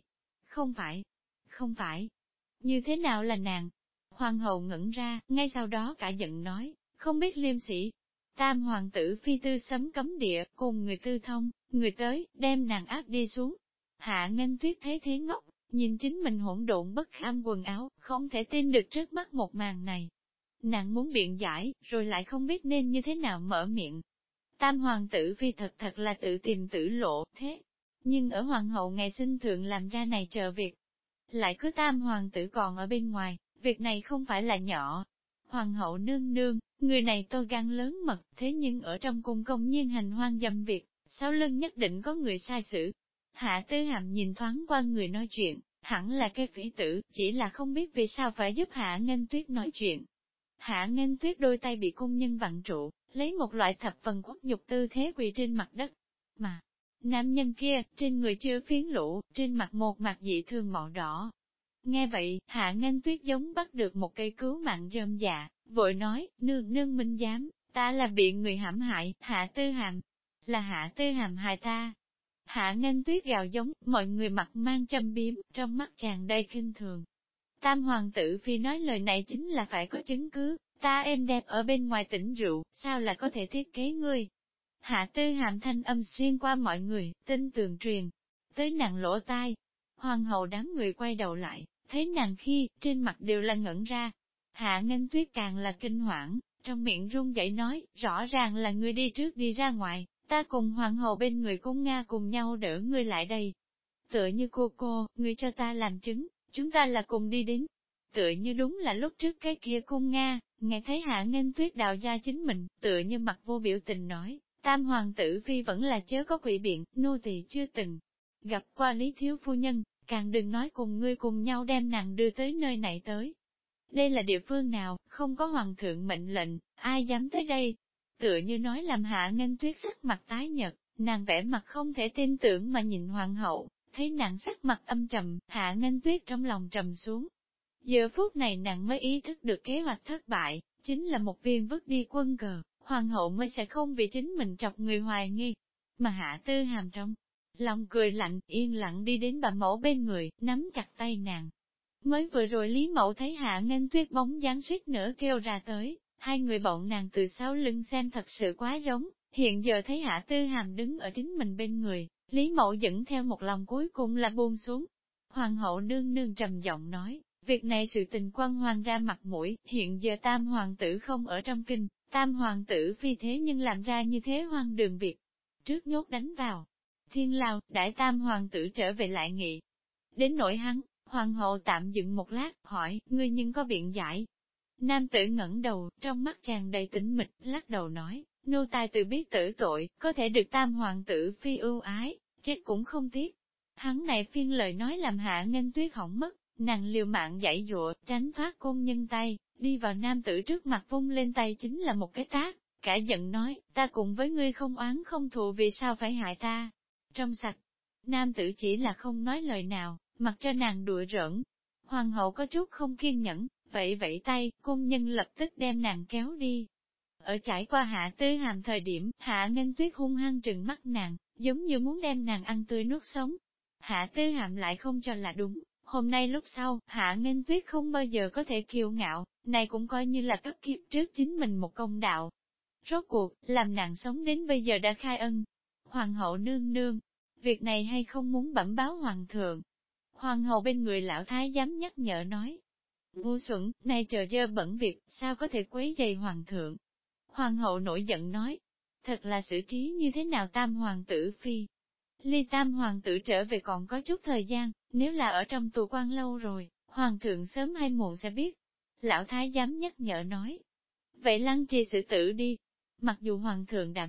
Không phải, như thế nào là nàng? Hoàng hậu ngẩn ra, ngay sau đó cả giận nói, không biết liêm sĩ. Tam hoàng tử phi tư sấm cấm địa, cùng người tư thông, người tới, đem nàng áp đi xuống. Hạ Nghênh Tuyết thấy thế ngốc, nhìn chính mình hỗn độn bất kham quần áo, không thể tin được trước mắt một màn này. Nàng muốn biện giải, rồi lại không biết nên như thế nào mở miệng. Tam hoàng tử phi thật là tự tìm tử lộ, thế. Nhưng ở hoàng hậu ngày sinh thượng làm ra này chờ việc. Lại cứ tam hoàng tử còn ở bên ngoài, việc này không phải là nhỏ. Hoàng hậu nương nương, người này tôi gan lớn mật, thế nhưng ở trong cung công nhiên hành hoang dâm việc, sau lưng nhất định có người sai xử. Hạ Tư Hàm nhìn thoáng qua người nói chuyện, hẳn là cái phỉ tử, chỉ là không biết vì sao phải giúp Hạ Nghênh Tuyết nói chuyện. Hạ Nghênh Tuyết đôi tay bị cung nhân vặn trụ, lấy một loại thập phần quốc nhục tư thế quỳ trên mặt đất. Mà, nam nhân kia, trên người chưa phiến lũ, trên mặt một mặt dị thường màu đỏ. Nghe vậy, Hạ Nghênh Tuyết giống bắt được một cây cứu mạng rơm dạ, vội nói, nương nương minh giám, ta là bị người hãm hại, Hạ Tư Hàm, là Hạ Tư Hàm hại ta. Hạ Nghênh Tuyết gào giống, mọi người mặt mang châm biếm, trong mắt tràn đầy khinh thường. Tam hoàng tử phi nói lời này chính là phải có chứng cứ, ta êm đẹp ở bên ngoài tỉnh rượu, sao là có thể thiết kế ngươi. Hạ Tư Hàm thanh âm xuyên qua mọi người, tin tường truyền, tới nàng lỗ tai. Hoàng hậu đám người quay đầu lại, thấy nàng khi, trên mặt đều là ngẩn ra. Hạ Nghênh Tuyết càng là kinh hoảng, trong miệng run rẩy nói, rõ ràng là ngươi đi trước đi ra ngoài, ta cùng hoàng hậu bên người cung Nga cùng nhau đỡ ngươi lại đây. Tựa như cô, ngươi cho ta làm chứng, chúng ta là cùng đi đến. Tựa như đúng là lúc trước cái kia cung Nga, nghe thấy Hạ Nghênh Tuyết đào ra chính mình, tựa như mặt vô biểu tình nói, tam hoàng tử phi vẫn là chớ có quỷ biện, nô tỳ chưa từng gặp qua Lý Thiếu Phu Nhân, càng đừng nói cùng ngươi cùng nhau đem nàng đưa tới nơi này tới. Đây là địa phương nào, không có hoàng thượng mệnh lệnh, ai dám tới đây? Tựa như nói làm Hạ Nghênh Tuyết sắc mặt tái nhợt, nàng vẻ mặt không thể tin tưởng mà nhìn hoàng hậu, thấy nàng sắc mặt âm trầm, Hạ Nghênh Tuyết trong lòng trầm xuống. Giờ phút này nàng mới ý thức được kế hoạch thất bại, chính là một viên vứt đi quân cờ, hoàng hậu mới sẽ không vì chính mình chọc người hoài nghi. Mà Hạ Tư Hàm trong lòng cười lạnh, yên lặng đi đến bà mẫu bên người, nắm chặt tay nàng. Mới vừa rồi Lý Mẫu thấy Hạ Nghênh Tuyết bóng dáng suýt nữa kêu ra tới, hai người bọn nàng từ sau lưng xem thật sự quá giống, hiện giờ thấy Hạ Tư Hàm đứng ở chính mình bên người, Lý Mẫu dẫn theo một lòng cuối cùng là buông xuống. Hoàng hậu nương nương trầm giọng nói, việc này sự tình quan hoàng ra mặt mũi, hiện giờ tam hoàng tử không ở trong kinh, tam hoàng tử phi thế nhưng làm ra như thế hoang đường việc. Trước nhốt đánh vào thiên lao, đãi tam hoàng tử trở về lại nghị. Đến nỗi hắn, hoàng hậu tạm dừng một lát, hỏi, ngươi nhưng có biện giải. Nam tử ngẩng đầu, trong mắt tràn đầy tĩnh mịch, lắc đầu nói, nô tài tự biết tử tội, có thể được tam hoàng tử phi ưu ái, chết cũng không tiếc. Hắn này phiên lời nói làm Hạ Nghênh Tuyết hỏng mất, nàng liều mạng dãy dụa, tránh thoát côn nhân tay, đi vào nam tử trước mặt vung lên tay chính là một cái tát, cả giận nói, ta cùng với ngươi không oán không thù vì sao phải hại ta. Trong sạch, nam tử chỉ là không nói lời nào, mặc cho nàng đùa giỡn. Hoàng hậu có chút không kiên nhẫn, vẫy tay, cung nhân lập tức đem nàng kéo đi. Ở trải qua Hạ Tư Hàm thời điểm, Hạ Nghênh Tuyết hung hăng trừng mắt nàng, giống như muốn đem nàng ăn tươi nuốt sống. Hạ Tư Hàm lại không cho là đúng, hôm nay lúc sau, Hạ Nghênh Tuyết không bao giờ có thể kiêu ngạo, này cũng coi như là cấp kiếp trước chính mình một công đạo. Rốt cuộc, làm nàng sống đến bây giờ đã khai ân. Hoàng hậu nương nương, việc này hay không muốn bẩm báo hoàng thượng. Hoàng hậu bên người lão thái giám nhắc nhở nói. Ngu xuẩn, này chờ dơ bẩn việc, sao có thể quấy rầy hoàng thượng. Hoàng hậu nổi giận nói. Thật là xử trí như thế nào tam hoàng tử phi. Ly tam hoàng tử trở về còn có chút thời gian, nếu là ở trong tù quan lâu rồi, hoàng thượng sớm hay muộn sẽ biết. Lão thái giám nhắc nhở nói. Vậy lăng trì xử tử đi. Mặc dù hoàng thượng đã biết,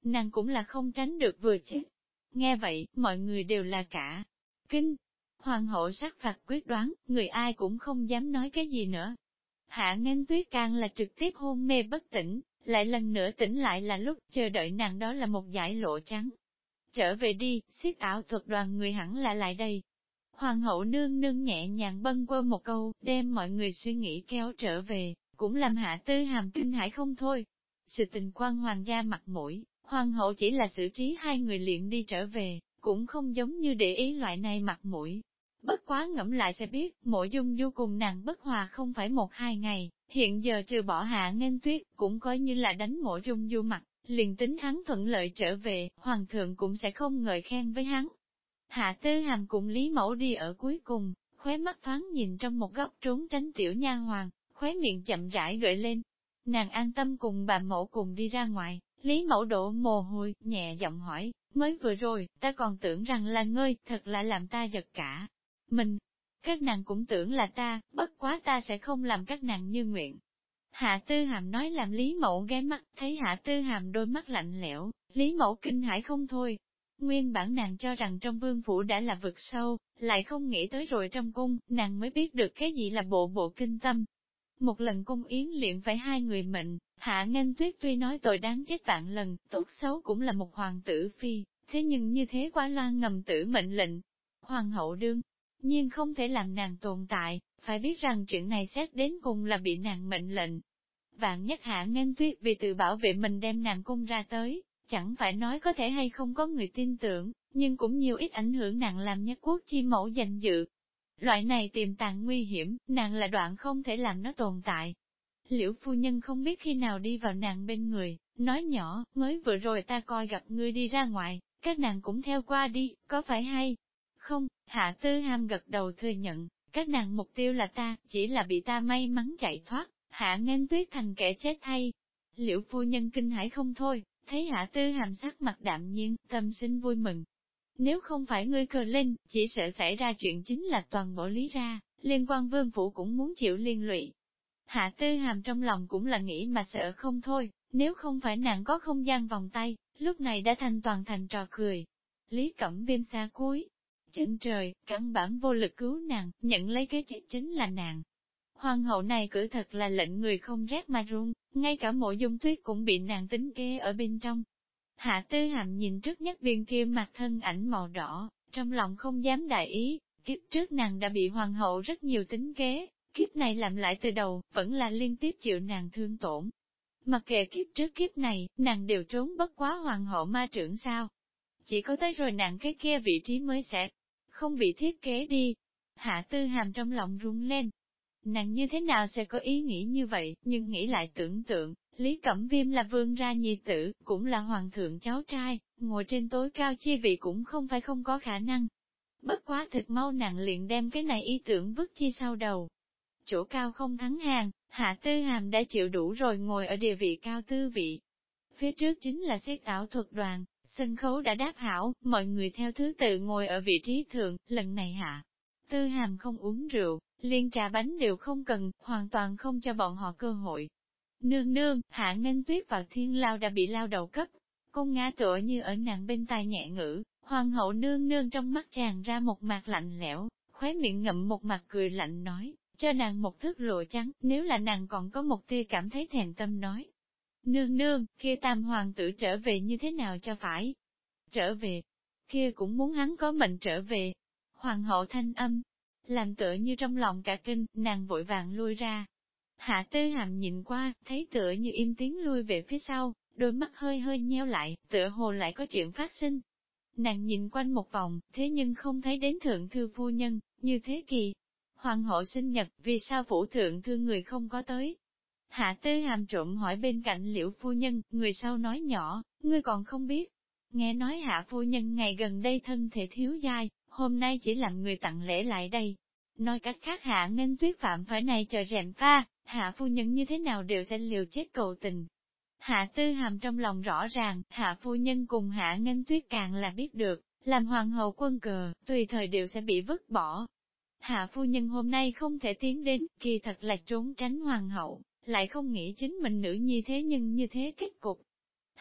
nàng cũng là không tránh được vừa chết. Nghe vậy, mọi người đều là cả kinh. Hoàng hậu sát phạt quyết đoán, người ai cũng không dám nói cái gì nữa. Hạ Nghênh Tuyết càng là trực tiếp hôn mê bất tỉnh, lại lần nữa tỉnh lại là lúc chờ đợi nàng đó là một dải lộ trắng. Trở về đi, xiết ảo thuật đoàn người hẳn là lại đây. Hoàng hậu nương nương nhẹ nhàng bâng quơ một câu, đem mọi người suy nghĩ kéo trở về, cũng làm Hạ Tư Hàm kinh hãi không thôi. Sự tình quan hoàng gia mặt mũi, hoàng hậu chỉ là xử trí hai người liền đi trở về, cũng không giống như để ý loại này mặt mũi. Bất quá ngẫm lại sẽ biết, Mộ Dung Du cùng nàng bất hòa không phải một hai ngày, hiện giờ trừ bỏ Hạ Nghênh Tuyết, cũng coi như là đánh Mộ Dung Du mặt, liền tính hắn thuận lợi trở về, hoàng thượng cũng sẽ không ngợi khen với hắn. Hạ Tư Hàm cùng Lý Mẫu đi ở cuối cùng, khóe mắt thoáng nhìn trong một góc trốn tránh tiểu nha hoàng, khóe miệng chậm rãi gợi lên. Nàng an tâm cùng bà Mẫu cùng đi ra ngoài, Lý Mẫu đổ mồ hôi, nhẹ giọng hỏi, mới vừa rồi, ta còn tưởng rằng là ngươi, thật là làm ta giật cả. Mình, các nàng cũng tưởng là ta, bất quá ta sẽ không làm các nàng như nguyện. Hạ Tư Hàm nói làm Lý Mẫu ghé mắt, thấy Hạ Tư Hàm đôi mắt lạnh lẽo, Lý Mẫu kinh hãi không thôi. Nguyên bản nàng cho rằng trong vương phủ đã là vực sâu, lại không nghĩ tới rồi trong cung, nàng mới biết được cái gì là bộ bộ kinh tâm. Một lần cung yến luyện phải hai người mệnh, Hạ Nghênh Tuyết tuy nói tội đáng chết vạn lần, tốt xấu cũng là một hoàng tử phi, thế nhưng như thế quá loan ngầm tử mệnh lệnh. Hoàng hậu đương nhiên không thể làm nàng tồn tại, phải biết rằng chuyện này xét đến cùng là bị nàng mệnh lệnh. Vạn nhất Hạ Nghênh Tuyết vì tự bảo vệ mình đem nàng cung ra tới, chẳng phải nói có thể hay không có người tin tưởng, nhưng cũng nhiều ít ảnh hưởng nàng làm nhất quốc chi mẫu danh dự. Loại này tiềm tàng nguy hiểm, nàng là đoạn không thể làm nó tồn tại. Liễu phu nhân không biết khi nào đi vào nàng bên người, nói nhỏ, mới vừa rồi ta coi gặp ngươi đi ra ngoài, các nàng cũng theo qua đi, có phải hay? Không, Hạ Tư Hàm gật đầu thừa nhận, các nàng mục tiêu là ta, chỉ là bị ta may mắn chạy thoát, Hạ Nghênh Tuyết thành kẻ chết thay. Liễu phu nhân kinh hãi không thôi, thấy Hạ Tư Hàm sắc mặt đạm nhiên, tâm sinh vui mừng. Nếu không phải ngươi cờ lên, chỉ sợ xảy ra chuyện chính là toàn bộ lý ra, liên quan vương phủ cũng muốn chịu liên lụy. Hạ Tư Hàm trong lòng cũng là nghĩ mà sợ không thôi, nếu không phải nàng có không gian vòng tay, lúc này đã toàn thành trò cười. Lý Cẩm Viêm xa cuối chân trời, căn bản vô lực cứu nàng, nhận lấy cái chết chính là nàng. Hoàng hậu này cử thật là lệnh người không rét mà run, ngay cả Mộ Dung Tuyết cũng bị nàng tính kế ở bên trong. Hạ Tư Hàm nhìn trước nhất viên kia mặt thân ảnh màu đỏ, trong lòng không dám đại ý, kiếp trước nàng đã bị hoàng hậu rất nhiều tính kế, kiếp này làm lại từ đầu, vẫn là liên tiếp chịu nàng thương tổn. Mặc kệ kiếp trước kiếp này, nàng đều trốn bất quá hoàng hậu ma trưởng sao. Chỉ có tới rồi nàng cái kia vị trí mới sẽ không bị thiết kế đi. Hạ Tư Hàm trong lòng rung lên. Nàng như thế nào sẽ có ý nghĩ như vậy, nhưng nghĩ lại tưởng tượng, Lý Cẩm Viêm là vương gia nhi tử, cũng là hoàng thượng cháu trai, ngồi trên tối cao chi vị cũng không phải không có khả năng. Bất quá thực mau nàng liền đem cái này ý tưởng vứt chi sau đầu. Chỗ cao không thắng hàng, Hạ Tư Hàm đã chịu đủ rồi ngồi ở địa vị cao tư vị. Phía trước chính là xét ảo thuật đoàn, sân khấu đã đáp hảo, mọi người theo thứ tự ngồi ở vị trí thượng, lần này Hạ Tư Hàm không uống rượu, liên trà bánh đều không cần, hoàn toàn không cho bọn họ cơ hội. Nương nương, Hạ Nghênh Tuyết vào thiên lao đã bị lao đầu cấp. Con ngã tựa như ở nàng bên tai nhẹ ngữ, hoàng hậu nương nương trong mắt tràn ra một mặt lạnh lẽo, khóe miệng ngậm một mặt cười lạnh nói, cho nàng một thước lụa trắng, nếu là nàng còn có một tia cảm thấy thẹn tâm nói. Nương nương, kia tam hoàng tử trở về như thế nào cho phải? Trở về, kia cũng muốn hắn có mệnh trở về. Hoàng hậu thanh âm, làm tựa như trong lòng cả kinh, nàng vội vàng lui ra. Hạ Tư Hàm nhìn qua, thấy tựa như im tiếng lui về phía sau, đôi mắt hơi hơi nheo lại, tựa hồ lại có chuyện phát sinh. Nàng nhìn quanh một vòng, thế nhưng không thấy đến thượng thư phu nhân, như thế kỳ. Hoàng hậu sinh nhật, vì sao phủ thượng thư người không có tới? Hạ Tư Hàm trộm hỏi bên cạnh Liễu phu nhân, người sau nói nhỏ, ngươi còn không biết. Nghe nói Hạ phu nhân ngày gần đây thân thể thiếu dai, hôm nay chỉ làm người tặng lễ lại đây. Nói cách khác Hạ Nghênh Tuyết phạm phải này trời rèm pha, Hạ phu nhân như thế nào đều sẽ liều chết cầu tình. Hạ Tư Hàm trong lòng rõ ràng, Hạ phu nhân cùng Hạ Nghênh Tuyết càng là biết được, làm hoàng hậu quân cờ, tùy thời đều sẽ bị vứt bỏ. Hạ phu nhân hôm nay không thể tiến đến, kỳ thật là trốn tránh hoàng hậu, lại không nghĩ chính mình nữ nhi thế nhưng như thế kết cục.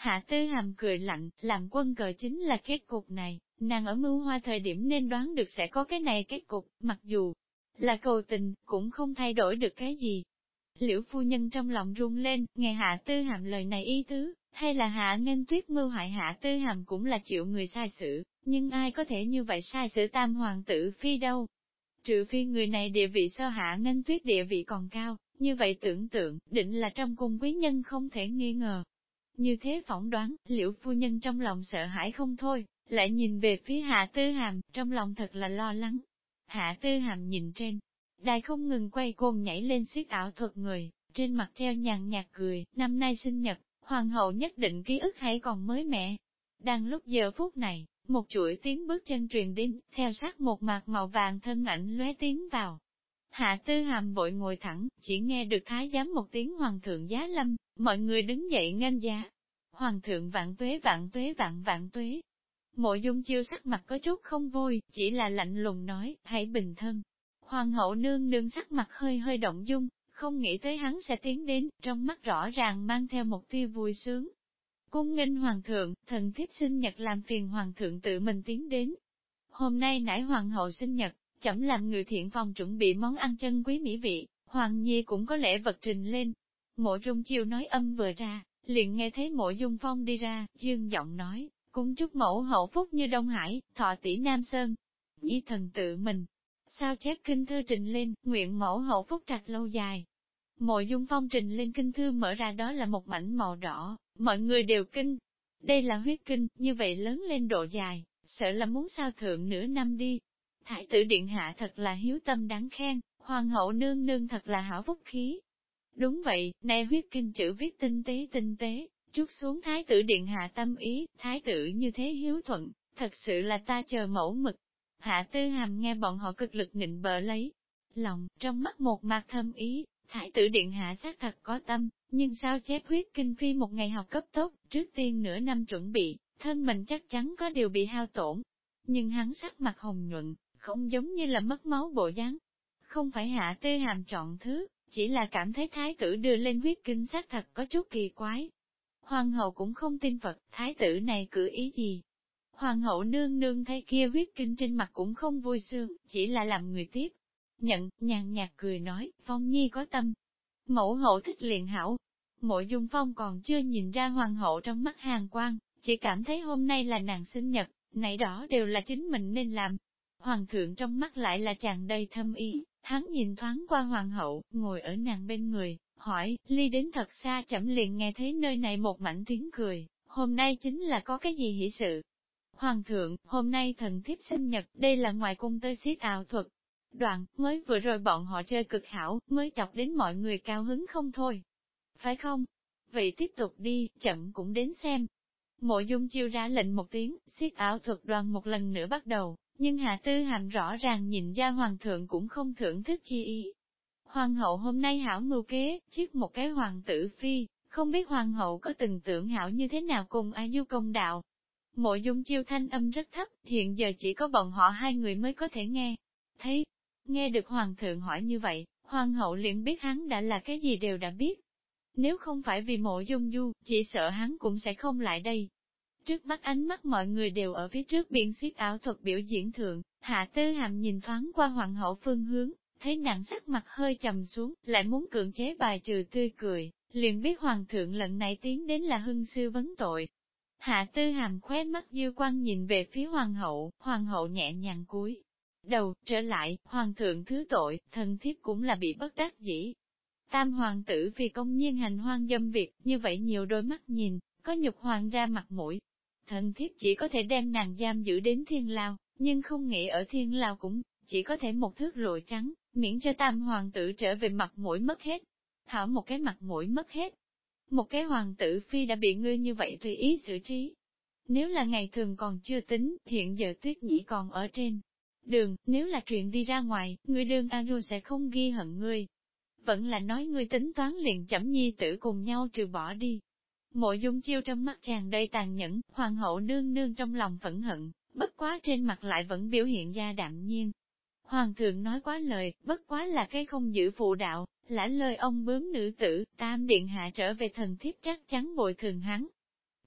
Hạ Tư Hàm cười lạnh, làm quân cờ chính là kết cục này, nàng ở mưu hoa thời điểm nên đoán được sẽ có cái này kết cục, mặc dù là cầu tình, cũng không thay đổi được cái gì. Liễu phu nhân trong lòng run lên, nghe Hạ Tư Hàm lời này ý tứ, hay là Hạ Nghênh Tuyết mưu hại Hạ Tư Hàm cũng là chịu người sai xử, nhưng ai có thể như vậy sai xử tam hoàng tử phi đâu. Trừ phi người này địa vị so Hạ Nghênh Tuyết địa vị còn cao, như vậy tưởng tượng, định là trong cung quý nhân không thể nghi ngờ. Như thế phỏng đoán, Liễu phu nhân trong lòng sợ hãi không thôi, lại nhìn về phía Hạ Tư Hàm, trong lòng thật là lo lắng. Hạ Tư Hàm nhìn trên, đài không ngừng quay cuồng nhảy lên xiết ảo thuật người, trên mặt treo nhàn nhạt cười, năm nay sinh nhật, hoàng hậu nhất định ký ức hay còn mới mẻ. Đang lúc giờ phút này, một chuỗi tiếng bước chân truyền đến, theo sát một mạc màu vàng thân ảnh lóe tiến vào. Hạ Tư Hàm vội ngồi thẳng, chỉ nghe được thái giám một tiếng hoàng thượng giá lâm, mọi người đứng dậy nghênh giá. Hoàng thượng vạn tuế vạn tuế vạn vạn tuế. Mộ Dung Chiêu sắc mặt có chút không vui, chỉ là lạnh lùng nói, hãy bình thân. Hoàng hậu nương nương sắc mặt hơi hơi động dung, không nghĩ tới hắn sẽ tiến đến, trong mắt rõ ràng mang theo một tia vui sướng. Cung nghênh hoàng thượng, thần thiếp sinh nhật làm phiền hoàng thượng tự mình tiến đến. Hôm nay nãy hoàng hậu sinh nhật, chậm làm người thiện phòng chuẩn bị món ăn chân quý mỹ vị, hoàng nhi cũng có lễ vật trình lên. Mộ Dung Chiêu nói âm vừa ra, liền nghe thấy Mộ Dung Phong đi ra, dương giọng nói, cung chúc mẫu hậu phúc như Đông Hải, thọ tỷ Nam Sơn. Nhi thần tự mình, sao chép kinh thư trình lên, nguyện mẫu hậu phúc trạch lâu dài. Mộ Dung Phong trình lên kinh thư mở ra đó là một mảnh màu đỏ, mọi người đều kinh. Đây là huyết kinh, như vậy lớn lên độ dài, sợ là muốn sao thượng nửa năm đi. Thái tử điện hạ thật là hiếu tâm đáng khen, hoàng hậu nương nương thật là hảo phúc khí. Đúng vậy, này huyết kinh chữ viết tinh tế, chút xuống thái tử điện hạ tâm ý, thái tử như thế hiếu thuận, thật sự là ta chờ mẫu mực. Hạ Tư Hàm nghe bọn họ cực lực nịnh bợ lấy lòng, trong mắt một mạc thâm ý, thái tử điện hạ xác thật có tâm, nhưng sao chép huyết kinh phi một ngày học cấp tốt, trước tiên nửa năm chuẩn bị, thân mình chắc chắn có điều bị hao tổn. Nhưng hắn sắc mặt hồng nhuận, không giống như là mất máu bộ dáng. Không phải Hạ Tư Hàm chọn thứ, chỉ là cảm thấy thái tử đưa lên huyết kinh xác thật có chút kỳ quái. Hoàng hậu cũng không tin Phật, thái tử này cử ý gì. Hoàng hậu nương nương thấy kia huyết kinh trên mặt cũng không vui sướng, chỉ là làm người tiếp. Nhận, nhàn nhạt cười nói, Phong Nhi có tâm. Mẫu hậu thích liền hảo. Mộ Dung Phong còn chưa nhìn ra hoàng hậu trong mắt hàn quang, chỉ cảm thấy hôm nay là nàng sinh nhật, này đó đều là chính mình nên làm. Hoàng thượng trong mắt lại là tràn đầy thâm ý, hắn nhìn thoáng qua hoàng hậu, ngồi ở nàng bên người, hỏi, ly đến thật xa chậm liền nghe thấy nơi này một mảnh tiếng cười, hôm nay chính là có cái gì hỷ sự. Hoàng thượng, hôm nay thần thiếp sinh nhật, đây là ngoài cung tới xiết ảo thuật. Đoạn, mới vừa rồi bọn họ chơi cực hảo, mới chọc đến mọi người cao hứng không thôi. Phải không? Vậy tiếp tục đi, chậm cũng đến xem. Mộ Dung Chiêu ra lệnh một tiếng, xiết ảo thuật đoàn một lần nữa bắt đầu, nhưng Hạ Tư Hàm rõ ràng nhìn ra hoàng thượng cũng không thưởng thức chi ý. Hoàng hậu hôm nay hảo mưu kế, chiếc một cái hoàng tử phi, không biết hoàng hậu có từng tưởng hảo như thế nào cùng ai du công đạo. Mộ Dung Chiêu thanh âm rất thấp, hiện giờ chỉ có bọn họ hai người mới có thể nghe. Thấy, nghe được hoàng thượng hỏi như vậy, hoàng hậu liền biết hắn đã là cái gì đều đã biết. Nếu không phải vì Mộ Dung Du, chỉ sợ hắn cũng sẽ không lại đây. Trước mắt ánh mắt mọi người đều ở phía trước biên xiết ảo thuật biểu diễn thượng, Hạ Tư Hàm nhìn thoáng qua hoàng hậu phương hướng, thấy nàng sắc mặt hơi trầm xuống, lại muốn cưỡng chế bài trừ tươi cười, liền biết hoàng thượng lần này tiến đến là hưng sư vấn tội. Hạ Tư Hàm khóe mắt dư quan nhìn về phía hoàng hậu nhẹ nhàng cúi đầu, trở lại, hoàng thượng thứ tội, thần thiếp cũng là bị bất đắc dĩ. Tam hoàng tử vì công nhiên hành hoang dâm việc, như vậy nhiều đôi mắt nhìn, có nhục hoàng ra mặt mũi. Thần thiếp chỉ có thể đem nàng giam giữ đến thiên lao, nhưng không nghĩ ở thiên lao cũng, chỉ có thể một thước lụa trắng, miễn cho tam hoàng tử trở về mặt mũi mất hết. Thảo một cái mặt mũi mất hết. Một cái hoàng tử phi đã bị ngươi như vậy tùy ý xử trí. Nếu là ngày thường còn chưa tính, hiện giờ Tuyết Nhĩ còn ở trên đường, nếu là chuyện đi ra ngoài, ngươi đương Aru sẽ không ghi hận ngươi. Vẫn là nói ngươi tính toán liền chẩm nhi tử cùng nhau trừ bỏ đi. Mộ Dung Chiêu trong mắt tràn đầy tàn nhẫn, hoàng hậu nương nương trong lòng phẫn hận, bất quá trên mặt lại vẫn biểu hiện ra đạm nhiên. Hoàng thượng nói quá lời, bất quá là cái không giữ phụ đạo, lã lời ông bướm nữ tử, tam điện hạ trở về thần thiếp chắc chắn bồi thường hắn.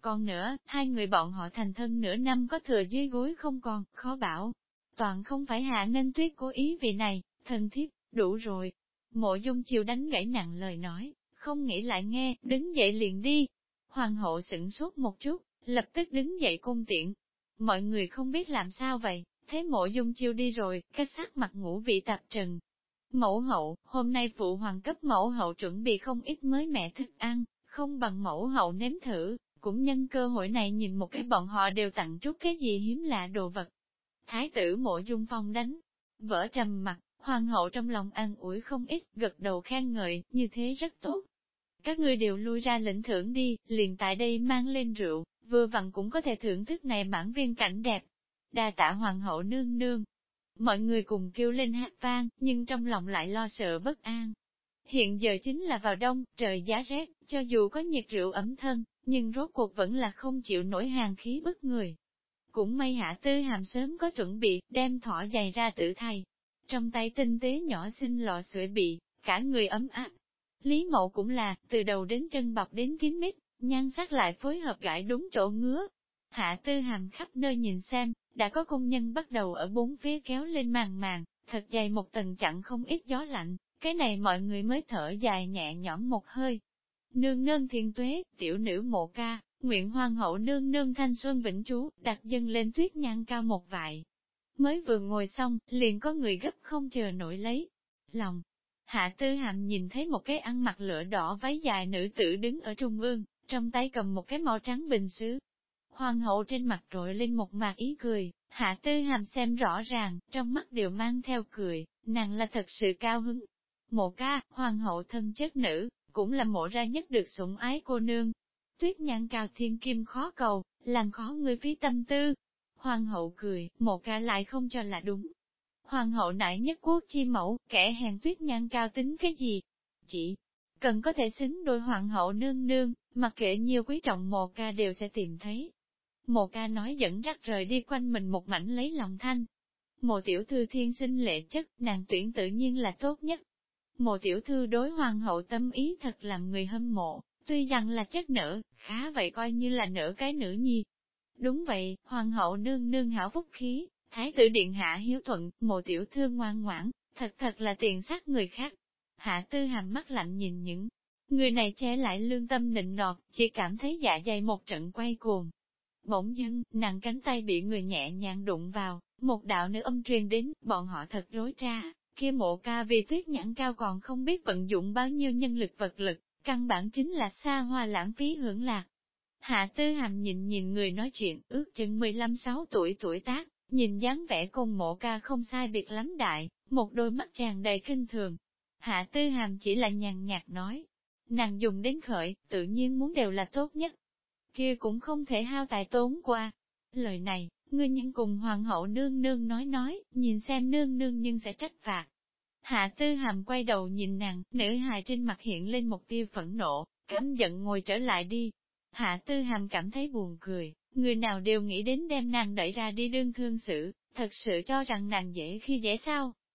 Còn nữa, hai người bọn họ thành thân nửa năm có thừa dưới gối không còn, khó bảo. Toàn không phải Hạ Nghênh Tuyết cố ý vì này, thân thiết, đủ rồi. Mộ Dung Chiêu đánh gãy nặng lời nói, không nghĩ lại nghe, đứng dậy liền đi. Hoàng hậu sửng sốt một chút, lập tức đứng dậy cung tiễn. Mọi người không biết làm sao vậy, thấy Mộ Dung Chiêu đi rồi, cái sắc mặt ngũ vị tạp trần. Mẫu hậu, hôm nay phụ hoàng cấp mẫu hậu chuẩn bị không ít mới mẻ thức ăn, không bằng mẫu hậu nếm thử, cũng nhân cơ hội này nhìn một cái bọn họ đều tặng chút cái gì hiếm lạ đồ vật. Thái tử Mộ Dung Phong đánh, vỡ trầm mặt, hoàng hậu trong lòng an ủi không ít, gật đầu khen ngợi, như thế rất tốt. Các ngươi đều lui ra lĩnh thưởng đi, liền tại đây mang lên rượu, vừa vặn cũng có thể thưởng thức này mãn viên cảnh đẹp. Đa tạ hoàng hậu nương nương. Mọi người cùng kêu lên hát vang, nhưng trong lòng lại lo sợ bất an. Hiện giờ chính là vào đông, trời giá rét, cho dù có nhiệt rượu ấm thân, nhưng rốt cuộc vẫn là không chịu nổi hàn khí bức người. Cũng may Hạ Tư Hàm sớm có chuẩn bị, đem thỏ giày ra tự thay. Trong tay tinh tế nhỏ xinh lọ sưởi bị, cả người ấm áp. Lý Mậu cũng là, từ đầu đến chân bọc đến kín mít, nhan sắc lại phối hợp gãi đúng chỗ ngứa. Hạ Tư Hàm khắp nơi nhìn xem, đã có công nhân bắt đầu ở bốn phía kéo lên màn màn, thật dày một tầng chặn không ít gió lạnh, cái này mọi người mới thở dài nhẹ nhõm một hơi. Nương nương thiên tuế, tiểu nữ Mộ Ca, nguyện hoàng hậu nương nương thanh xuân vĩnh trú, đặt dâng lên tuyết nhan cao một vại. Mới vừa ngồi xong, liền có người gấp không chờ nổi lấy lòng. Hạ Tư Hàm nhìn thấy một cái ăn mặc lửa đỏ váy dài nữ tử đứng ở trung ương, trong tay cầm một cái màu trắng bình sứ. Hoàng hậu trên mặt trội lên một mạc ý cười, Hạ Tư Hàm xem rõ ràng, trong mắt đều mang theo cười, nàng là thật sự cao hứng. Mộ Ca, hoàng hậu thân chất nữ, cũng là mộ ra nhất được sủng ái cô nương. Tuyết nhan cao thiên kim khó cầu, làm khó người phí tâm tư. Hoàng hậu cười, Mộ Ca lại không cho là đúng. Hoàng hậu nại nhất quốc chi mẫu, kẻ hèn tuyết nhan cao tính cái gì? Chỉ cần có thể xứng đôi hoàng hậu nương nương, mặc kệ nhiều quý trọng Mộ Ca đều sẽ tìm thấy. Mộ Ca nói dẫn dắt rời đi quanh mình một mảnh lấy lòng thanh. Mộ tiểu thư thiên sinh lệ chất, nàng tuyển tự nhiên là tốt nhất. Mộ tiểu thư đối hoàng hậu tâm ý thật làm người hâm mộ, tuy rằng là chất nở, khá vậy coi như là nở cái nữ nhi. Đúng vậy, hoàng hậu nương nương hảo phúc khí, thái tử điện hạ hiếu thuận, Mộ tiểu thư ngoan ngoãn, thật là tiền sát người khác. Hạ Tư Hàm mắt lạnh nhìn những người này che lại lương tâm nịnh nọt, chỉ cảm thấy dạ dày một trận quay cuồng. Bỗng dưng, nàng cánh tay bị người nhẹ nhàng đụng vào, một đạo nữ âm truyền đến, bọn họ thật rối ra, kia Mộ Ca vì tuyết nhãn cao còn không biết vận dụng bao nhiêu nhân lực vật lực, căn bản chính là xa hoa lãng phí hưởng lạc. Hạ Tư Hàm nhìn người nói chuyện, ước chừng 15-6 tuổi tác, nhìn dáng vẻ cùng Mộ Ca không sai biệt lắm đại, một đôi mắt tràn đầy kinh thường. Hạ Tư Hàm chỉ là nhàn nhạt nói, nàng dùng đến khởi, tự nhiên muốn đều là tốt nhất. Kia cũng không thể hao tài tốn qua. Lời này, ngươi nhưng cùng hoàng hậu nương nương nói, nhìn xem nương nương nhưng sẽ trách phạt. Hạ Tư Hàm quay đầu nhìn nàng, nữ hài trên mặt hiện lên một tia phẫn nộ, căm giận ngồi trở lại đi. Hạ Tư Hàm cảm thấy buồn cười, người nào đều nghĩ đến đem nàng đẩy ra đi đương thương xử, thật sự cho rằng nàng dễ khi dễ sao.